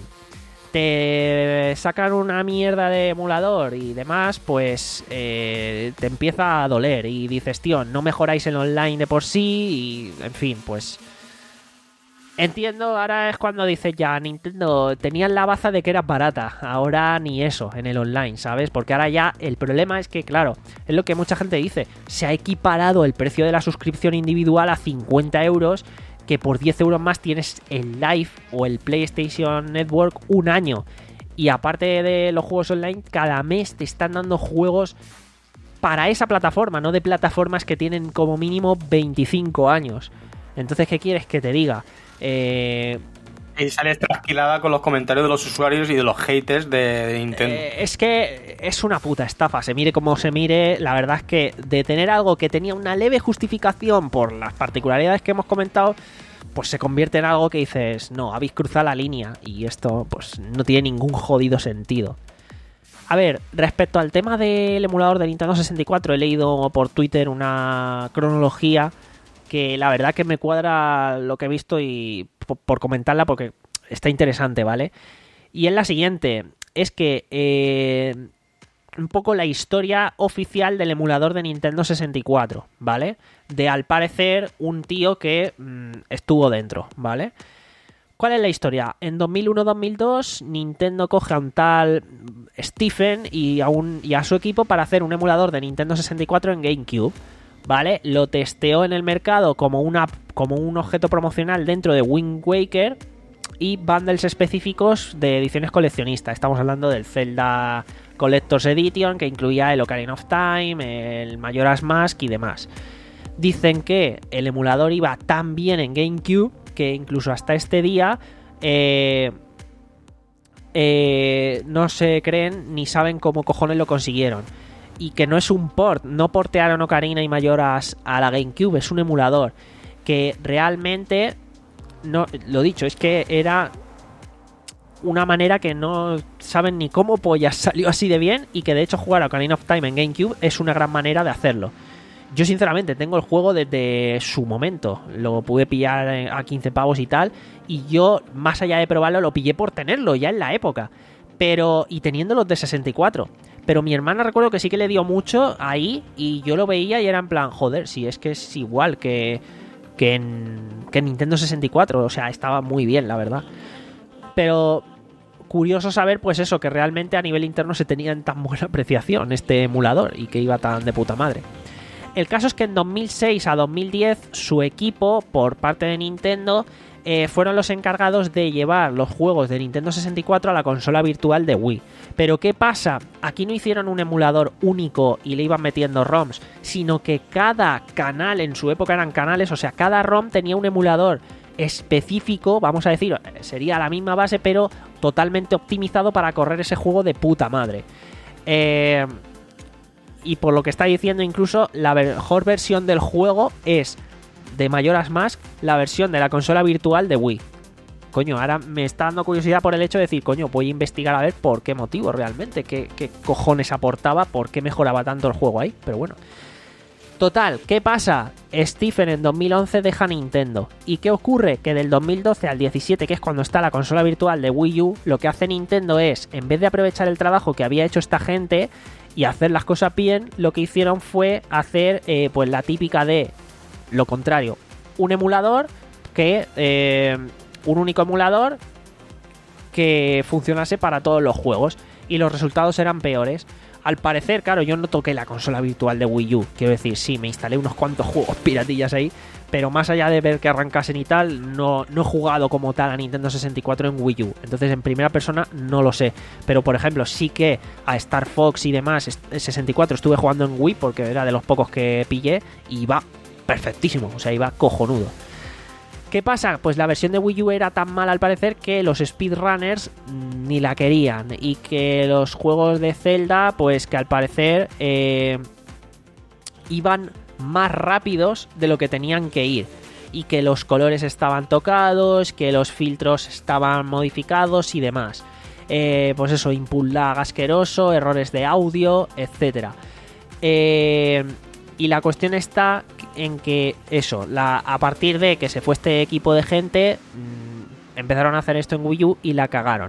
te sacan una mierda de emulador y demás, pues eh, te empieza a doler y dices, tío, no mejoráis el online de por sí y, en fin, pues... Entiendo, ahora es cuando dices, ya, Nintendo, tenían la baza de que era barata, ahora ni eso en el online, ¿sabes? Porque ahora ya el problema es que, claro, es lo que mucha gente dice, se ha equiparado el precio de la suscripción individual a cincuenta euros, que por diez euros más tienes el Live o el PlayStation Network un año. Y aparte de los juegos online, cada mes te están dando juegos para esa plataforma, no de plataformas que tienen como mínimo veinticinco años. Entonces, ¿qué quieres que te diga? Eh... Y sales trasquilada con los comentarios de los usuarios y de los haters de, de Nintendo. Eh, es que es una puta estafa, se mire como se mire. La verdad es que de tener algo que tenía una leve justificación por las particularidades que hemos comentado, pues se convierte en algo que dices, no, habéis cruzado la línea y esto pues no tiene ningún jodido sentido. A ver, respecto al tema del emulador de Nintendo sesenta y cuatro, he leído por Twitter una cronología que la verdad que me cuadra lo que he visto y por, por comentarla porque está interesante, ¿vale? Y es la siguiente, es que eh, un poco la historia oficial del emulador de Nintendo sesenta y cuatro, ¿vale? De, al parecer, un tío que mmm, estuvo dentro, ¿vale? ¿Cuál es la historia? En dos mil uno dos mil dos Nintendo coge a un tal Stephen y a, un, y a su equipo para hacer un emulador de Nintendo sesenta y cuatro en GameCube, ¿vale? Lo testeó en el mercado como, una, como un objeto promocional dentro de Wind Waker y bundles específicos de ediciones coleccionistas. Estamos hablando del Zelda Collector's Edition, que incluía el Ocarina of Time, el Majora's Mask y demás. Dicen que el emulador iba tan bien en GameCube que incluso hasta este día eh, eh, no se creen ni saben cómo cojones lo consiguieron. Y que no es un port, no portearon Ocarina y Majora's a la GameCube, es un emulador que realmente, no, lo dicho, es que era una manera que no saben ni cómo pollas salió así de bien y que de hecho jugar a Ocarina of Time en GameCube es una gran manera de hacerlo. Yo sinceramente tengo el juego desde su momento, lo pude pillar a quince pavos y tal, y yo más allá de probarlo lo pillé por tenerlo ya en la época, pero y teniendo los de sesenta y cuatro. Pero mi hermana recuerdo que sí que le dio mucho ahí y yo lo veía y era en plan, joder, si es que es igual que, que, en, que en Nintendo sesenta y cuatro, o sea, estaba muy bien, la verdad. Pero curioso saber, pues eso, que realmente a nivel interno se tenía en tan buena apreciación este emulador y que iba tan de puta madre. El caso es que en dos mil seis a dos mil diez su equipo, por parte de Nintendo, eh, fueron los encargados de llevar los juegos de Nintendo sesenta y cuatro a la consola virtual de Wii. Pero ¿qué pasa? Aquí no hicieron un emulador único y le iban metiendo ROMs, sino que cada canal, en su época eran canales, o sea, cada ROM tenía un emulador específico, vamos a decir, sería la misma base, pero totalmente optimizado para correr ese juego de puta madre. Eh... Y por lo que está diciendo, incluso la mejor versión del juego es de Majora's Mask, la versión de la consola virtual de Wii. Coño, ahora me está dando curiosidad por el hecho de decir, coño, voy a investigar a ver por qué motivo realmente, qué, qué cojones aportaba, por qué mejoraba tanto el juego ahí, pero bueno. Total, ¿qué pasa? Stephen en dos mil once deja Nintendo. ¿Y qué ocurre? Que del dos mil doce al diecisiete, que es cuando está la consola virtual de Wii U, lo que hace Nintendo es, en vez de aprovechar el trabajo que había hecho esta gente y hacer las cosas bien, lo que hicieron fue hacer eh, pues la típica de lo contrario, un emulador que eh, un único emulador que funcionase para todos los juegos y los resultados eran peores. Al parecer, claro, yo no toqué la consola virtual de Wii U, quiero decir, sí, me instalé unos cuantos juegos piratillas ahí, pero más allá de ver que arrancasen y tal, no, no he jugado como tal a Nintendo sesenta y cuatro en Wii U, entonces en primera persona no lo sé, pero por ejemplo sí que a Star Fox y demás, sesenta y cuatro estuve jugando en Wii porque era de los pocos que pillé y iba perfectísimo, o sea, iba cojonudo. ¿Qué pasa? Pues la versión de Wii U era tan mala al parecer que los speedrunners ni la querían y que los juegos de Zelda, pues que al parecer eh, iban más rápidos de lo que tenían que ir. y que los colores estaban tocados, que los filtros estaban modificados y demás. Eh, pues eso, input lag asqueroso, errores de audio, etcétera. Eh, y la cuestión está en que eso, la, a partir de que se fue este equipo de gente, mmm, empezaron a hacer esto en Wii U y la cagaron.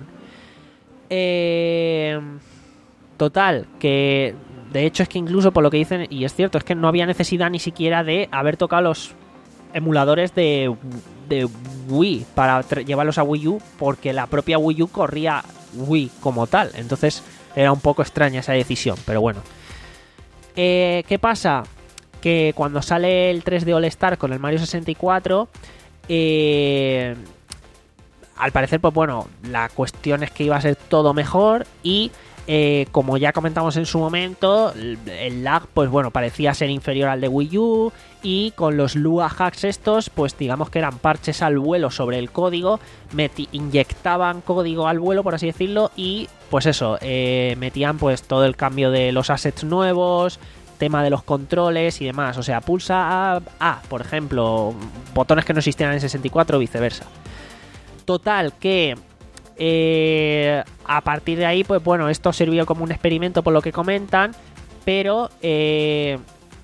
Eh, total, que de hecho es que incluso por lo que dicen, y es cierto, es que no había necesidad ni siquiera de haber tocado los emuladores de, de Wii para llevarlos a Wii U, porque la propia Wii U corría Wii como tal. Entonces era un poco extraña esa decisión, pero bueno. Eh, ¿Qué pasa? Que cuando sale el tres D All Star con el Mario sesenta y cuatro, eh, al parecer, pues bueno, la cuestión es que iba a ser todo mejor y eh, como ya comentamos en su momento, el, el lag, pues bueno, parecía ser inferior al de Wii U, y con los Lua hacks estos, pues digamos que eran parches al vuelo sobre el código, meti- inyectaban código al vuelo, por así decirlo, y pues eso, eh, metían pues todo el cambio de los assets nuevos, tema de los controles y demás. O sea, pulsa A, A, por ejemplo, botones que no existían en sesenta y cuatro o viceversa. Total, que eh, a partir de ahí, pues bueno, esto sirvió como un experimento por lo que comentan, pero eh,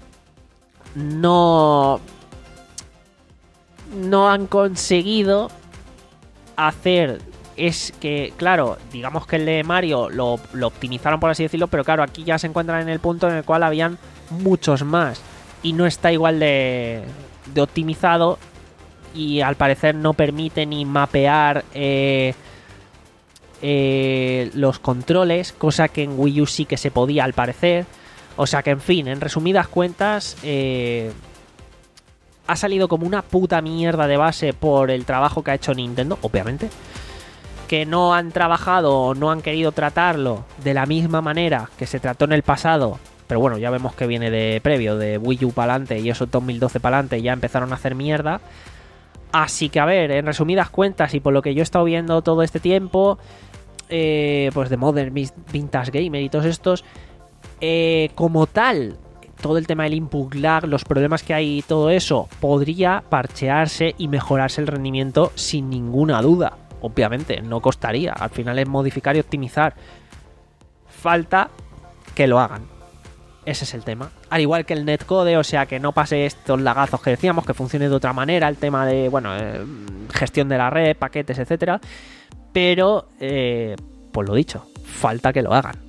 no, no han conseguido hacer... Es que, claro, digamos que el de Mario lo, lo optimizaron, por así decirlo, pero claro, aquí ya se encuentran en el punto en el cual habían muchos más y no está igual de, de optimizado, y al parecer no permite ni mapear eh, eh, los controles, cosa que en Wii U sí que se podía al parecer. O sea que, en fin, en resumidas cuentas, eh, ha salido como una puta mierda de base por el trabajo que ha hecho Nintendo, obviamente. Que no han trabajado o no han querido tratarlo de la misma manera que se trató en el pasado. Pero bueno, ya vemos que viene de previo, de Wii U para adelante, y eso dos mil doce para adelante ya empezaron a hacer mierda. Así que a ver, en resumidas cuentas, y por lo que yo he estado viendo todo este tiempo, eh, pues de Modern Vintage Gamer y todos estos, eh, como tal, todo el tema del input lag, los problemas que hay y todo eso, podría parchearse y mejorarse el rendimiento sin ninguna duda. Obviamente, no costaría. Al final es modificar y optimizar. Falta que lo hagan. Ese es el tema. Al igual que el netcode, o sea, que no pase estos lagazos que decíamos, que funcione de otra manera, el tema de, bueno, eh, gestión de la red, paquetes, etcétera. Pero, eh, pues lo dicho, falta que lo hagan.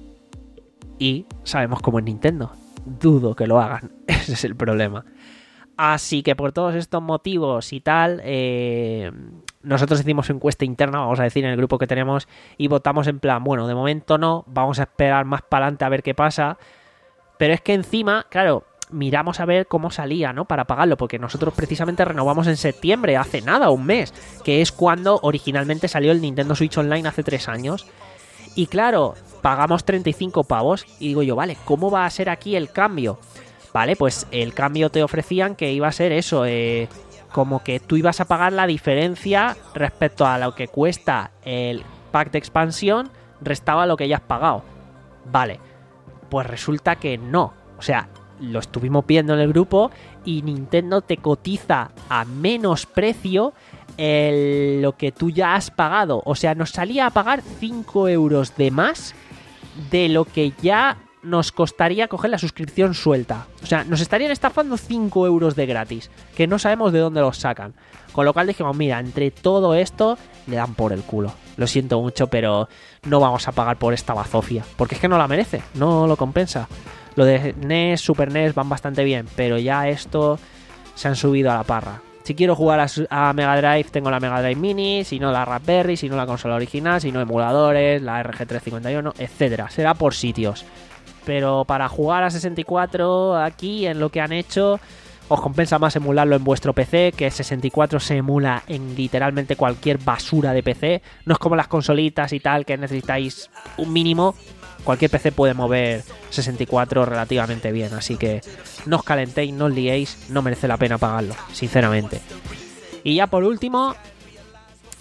Y sabemos cómo es Nintendo. Dudo que lo hagan. Ese es el problema. Así que por todos estos motivos y tal, eh, nosotros hicimos encuesta interna, vamos a decir, en el grupo que tenemos, y votamos en plan, bueno, de momento no, vamos a esperar más para adelante a ver qué pasa. Pero es que encima, claro, miramos a ver cómo salía, ¿no? Para pagarlo, porque nosotros precisamente renovamos en septiembre, hace nada, un mes, que es cuando originalmente salió el Nintendo Switch Online hace tres años. Y claro, pagamos treinta y cinco pavos, y digo yo, vale, ¿cómo va a ser aquí el cambio? Vale, pues el cambio te ofrecían que iba a ser eso, eh, como que tú ibas a pagar la diferencia respecto a lo que cuesta el pack de expansión, restaba lo que ya has pagado. Vale, pues resulta que no. O sea, lo estuvimos viendo en el grupo y Nintendo te cotiza a menos precio el, lo que tú ya has pagado. O sea, nos salía a pagar cinco euros de más de lo que ya nos costaría coger la suscripción suelta. O sea, nos estarían estafando cinco euros de gratis, que no sabemos de dónde los sacan. Con lo cual dijimos, mira, entre todo esto le dan por el culo. Lo siento mucho, pero no vamos a pagar por esta bazofia, porque es que no la merece, no lo compensa. Lo de N E S, Super N E S van bastante bien, pero ya esto se han subido a la parra. Si quiero jugar a, a Mega Drive, tengo la Mega Drive Mini, si no la Raspberry, si no la consola original, si no emuladores, la R G trescientos cincuenta y uno, etcétera. Será por sitios. Pero para jugar a sesenta y cuatro aquí, en lo que han hecho, os compensa más emularlo en vuestro P C, que sesenta y cuatro se emula en literalmente cualquier basura de P C. No es como las consolitas y tal, que necesitáis un mínimo. Cualquier P C puede mover sesenta y cuatro relativamente bien, así que no os calentéis, no os liéis, no merece la pena pagarlo, sinceramente. Y ya por último,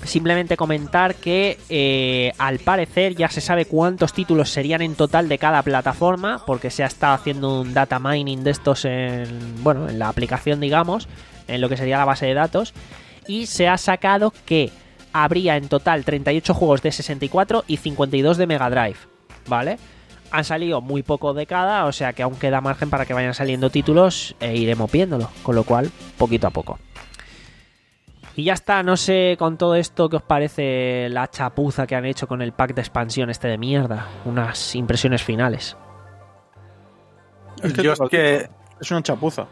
simplemente comentar que eh, al parecer ya se sabe cuántos títulos serían en total de cada plataforma, porque se ha estado haciendo un data mining de estos en, bueno, en la aplicación, digamos, en lo que sería la base de datos, y se ha sacado que habría en total treinta y ocho juegos de sesenta y cuatro y cincuenta y dos de Mega Drive, ¿vale? Han salido muy poco de cada, o sea que aún queda margen para que vayan saliendo títulos e iremos viéndolo, con lo cual, poquito a poco. Y ya está, no sé con todo esto qué os parece la chapuza que han hecho con el pack de expansión este de mierda. Unas impresiones finales. Es que, Yo es que es una chapuza.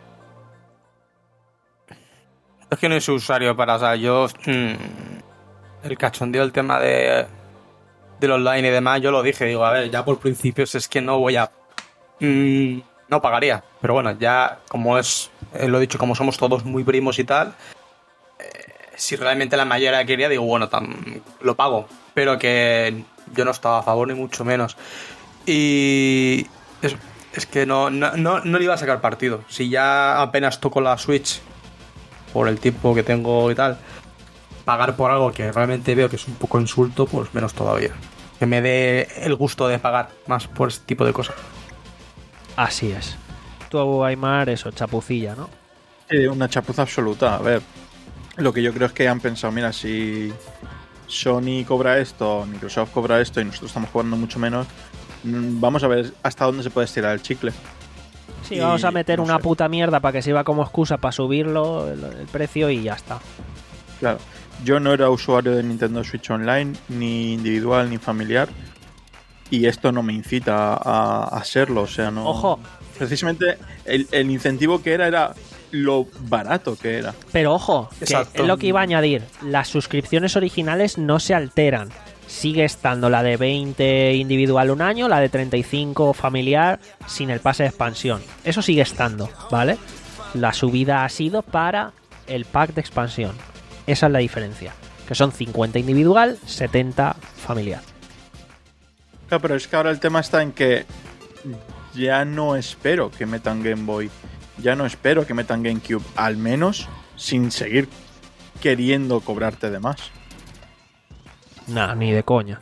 es que no soy usuario para, o sea, yo mmm, el cachondeo, el tema de del online y demás, yo lo dije, digo, a ver, ya por principios es que no voy a mmm, no pagaría, pero bueno, ya como es, eh, lo he dicho, como somos todos muy primos y tal, si realmente la mayoría quería, digo, bueno, tam, lo pago. Pero que yo no estaba a favor, ni mucho menos. Y es, es que no, no, no, no le iba a sacar partido. Si ya apenas toco la Switch, por el tiempo que tengo y tal, pagar por algo que realmente veo que es un poco insulto, pues menos todavía. Que me dé el gusto de pagar más por este tipo de cosas. Así es. Tú, Aymar, eso, chapucilla, ¿no? Sí, una chapuza absoluta. A ver, lo que yo creo es que han pensado, mira, si Sony cobra esto, Microsoft cobra esto y nosotros estamos cobrando mucho menos, vamos a ver hasta dónde se puede estirar el chicle. Sí, Y, vamos a meter no una sé. puta mierda para que sirva como excusa para subirlo el, el precio y ya está. Claro, yo no era usuario de Nintendo Switch Online, ni individual ni familiar, y esto no me incita a, a serlo, o sea, no... Ojo. Precisamente el, el incentivo que era era lo barato que era. Pero ojo, que Exacto. es lo que iba a añadir. Las suscripciones originales no se alteran. Sigue estando la de veinte individual un año, la de treinta y cinco familiar sin el pase de expansión. Eso sigue estando, ¿vale? La subida ha sido para el pack de expansión. Esa es la diferencia. Que son cincuenta individual, setenta familiar. Claro, pero es que ahora el tema está en que ya no espero que metan Game Boy. Ya no espero que metan GameCube. Al menos sin seguir queriendo cobrarte de más. Nah, ni de coña.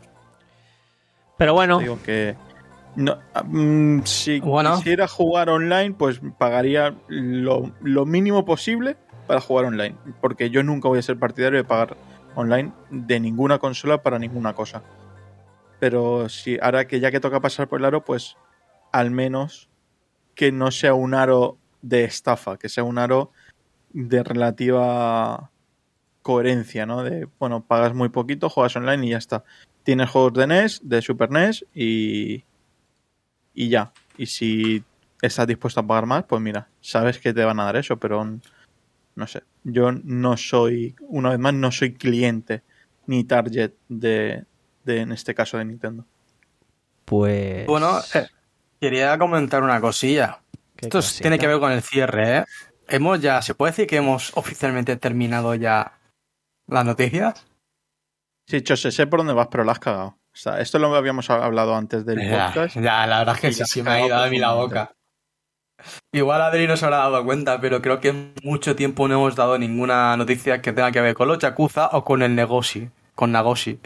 Pero bueno, Digo que... No, mm, si Bueno. quisiera jugar online, pues pagaría lo, lo mínimo posible para jugar online. Porque yo nunca voy a ser partidario de pagar online de ninguna consola para ninguna cosa. Pero si ahora que ya que toca pasar por el aro, pues al menos que no sea un aro de estafa, que sea un aro de relativa coherencia, ¿no? De, bueno, pagas muy poquito, juegas online y ya está. Tienes juegos de N E S, de Super N E S y... y ya. Y si estás dispuesto a pagar más, pues mira, sabes que te van a dar eso, pero no sé. Yo no soy, una vez más, no soy cliente ni target de, de en este caso, de Nintendo. pues... Bueno, eh, quería comentar una cosilla. ¿Qué Esto es- cosita? tiene que ver con el cierre, ¿eh? Hemos ya, ¿se puede decir que hemos oficialmente terminado ya las noticias? Sí, Chose, sé por dónde vas, pero la has cagado. O sea, esto lo habíamos hablado antes del Ya, podcast. ya, la verdad es que Y sí, la sí has me ha ido cagado de mí la boca. Igual Adri no se habrá dado cuenta, pero creo que en mucho tiempo no hemos dado ninguna noticia que tenga que ver con los Yakuza o con el Negoshi, con Nagoshi.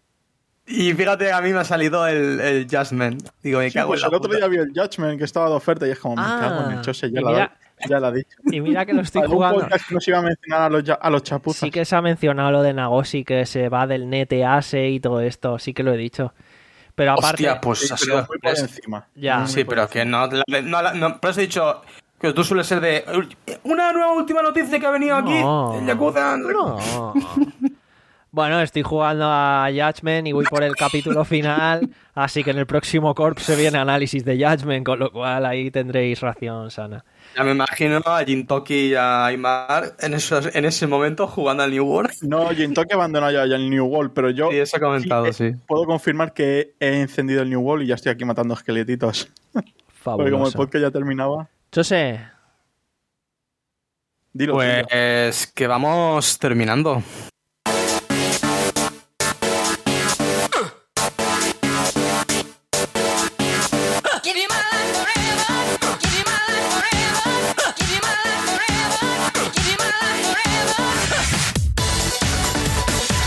Y fíjate, a mí me ha salido el, el Jasmine. Digo, me Sí, cago pues en la el otro puta. día vi el Judgment que estaba de oferta y es como, me Ah, cago en el Chose, ya y la, mira- ya la ha dicho. Y mira que lo estoy Algún jugando. podcast que nos iba a mencionar a los, ya- a los chapuzas. Sí que se ha mencionado lo de Nagoshi, que se va del NetEase y todo esto. Sí que lo he dicho. Pero aparte... Hostia, pues Sí, ha pero sido... muy por es- encima. Ya. Muy Sí, por pero encima. que no, la- no, la- no, por eso he dicho que tú sueles ser de una nueva última noticia que ha venido aquí, No. el Yakuza. No. Bueno, estoy jugando a Judgment y voy por el capítulo final, así que en el próximo Corp se viene análisis de Judgment, con lo cual ahí tendréis ración sana. Ya me imagino a Jintoki y a Aymar en, esos, en ese momento jugando al New World. No, Jintoki abandonó ya, ya el New World, pero yo Sí, eso he comentado, eh, sí. puedo confirmar que he encendido el New World y ya estoy aquí matando esqueletitos. Porque como el Fabuloso. podcast ya terminaba, Yo sé. dilo. dilo. Pues que vamos terminando. Give you my life forever. Give you my life forever. Give you my life forever. Give you my life forever.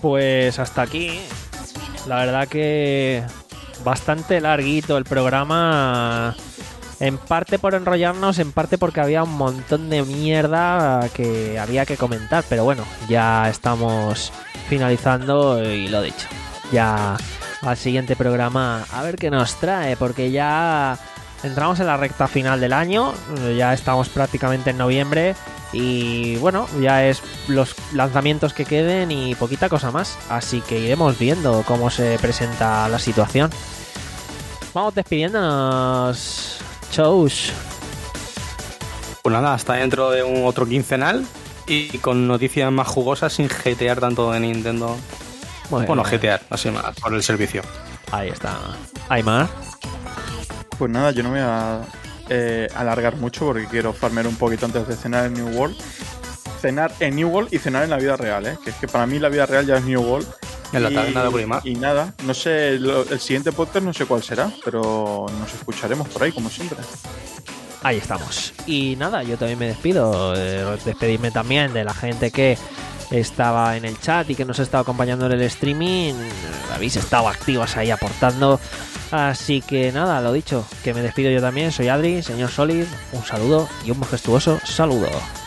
pues hasta aquí. La verdad que bastante larguito el programa. En parte por enrollarnos, en parte porque había un montón de mierda que había que comentar. Pero bueno, ya estamos finalizando y lo dicho. Ya al siguiente programa a ver qué nos trae, porque ya entramos en la recta final del año. Ya estamos prácticamente en noviembre. Y bueno, ya es los lanzamientos que queden y poquita cosa más. Así que iremos viendo cómo se presenta la situación. Vamos despidiéndonos. Shows. Pues nada, hasta dentro de un otro quincenal y con noticias más jugosas sin jetear tanto de Nintendo. Muy bueno, bien. jetear, así más, por el servicio. Ahí está. Aymar. Pues nada, yo no me voy a eh, alargar mucho porque quiero farmear un poquito antes de cenar en New World. Cenar en New World y cenar en la vida real, ¿eh? Que es que para mí la vida real ya es New World. En la Y- taberna de Gurimar. Y nada, no sé, lo- el siguiente podcast no sé cuál será, pero nos escucharemos por ahí, como siempre. Ahí estamos. Y nada, yo también me despido. Eh, despedirme también de la gente que estaba en el chat y que nos ha estado acompañando en el streaming. Habéis estado activos ahí aportando. Así que nada, lo dicho, que me despido yo también. Soy Adri, señor Solid. Un saludo y un majestuoso saludo.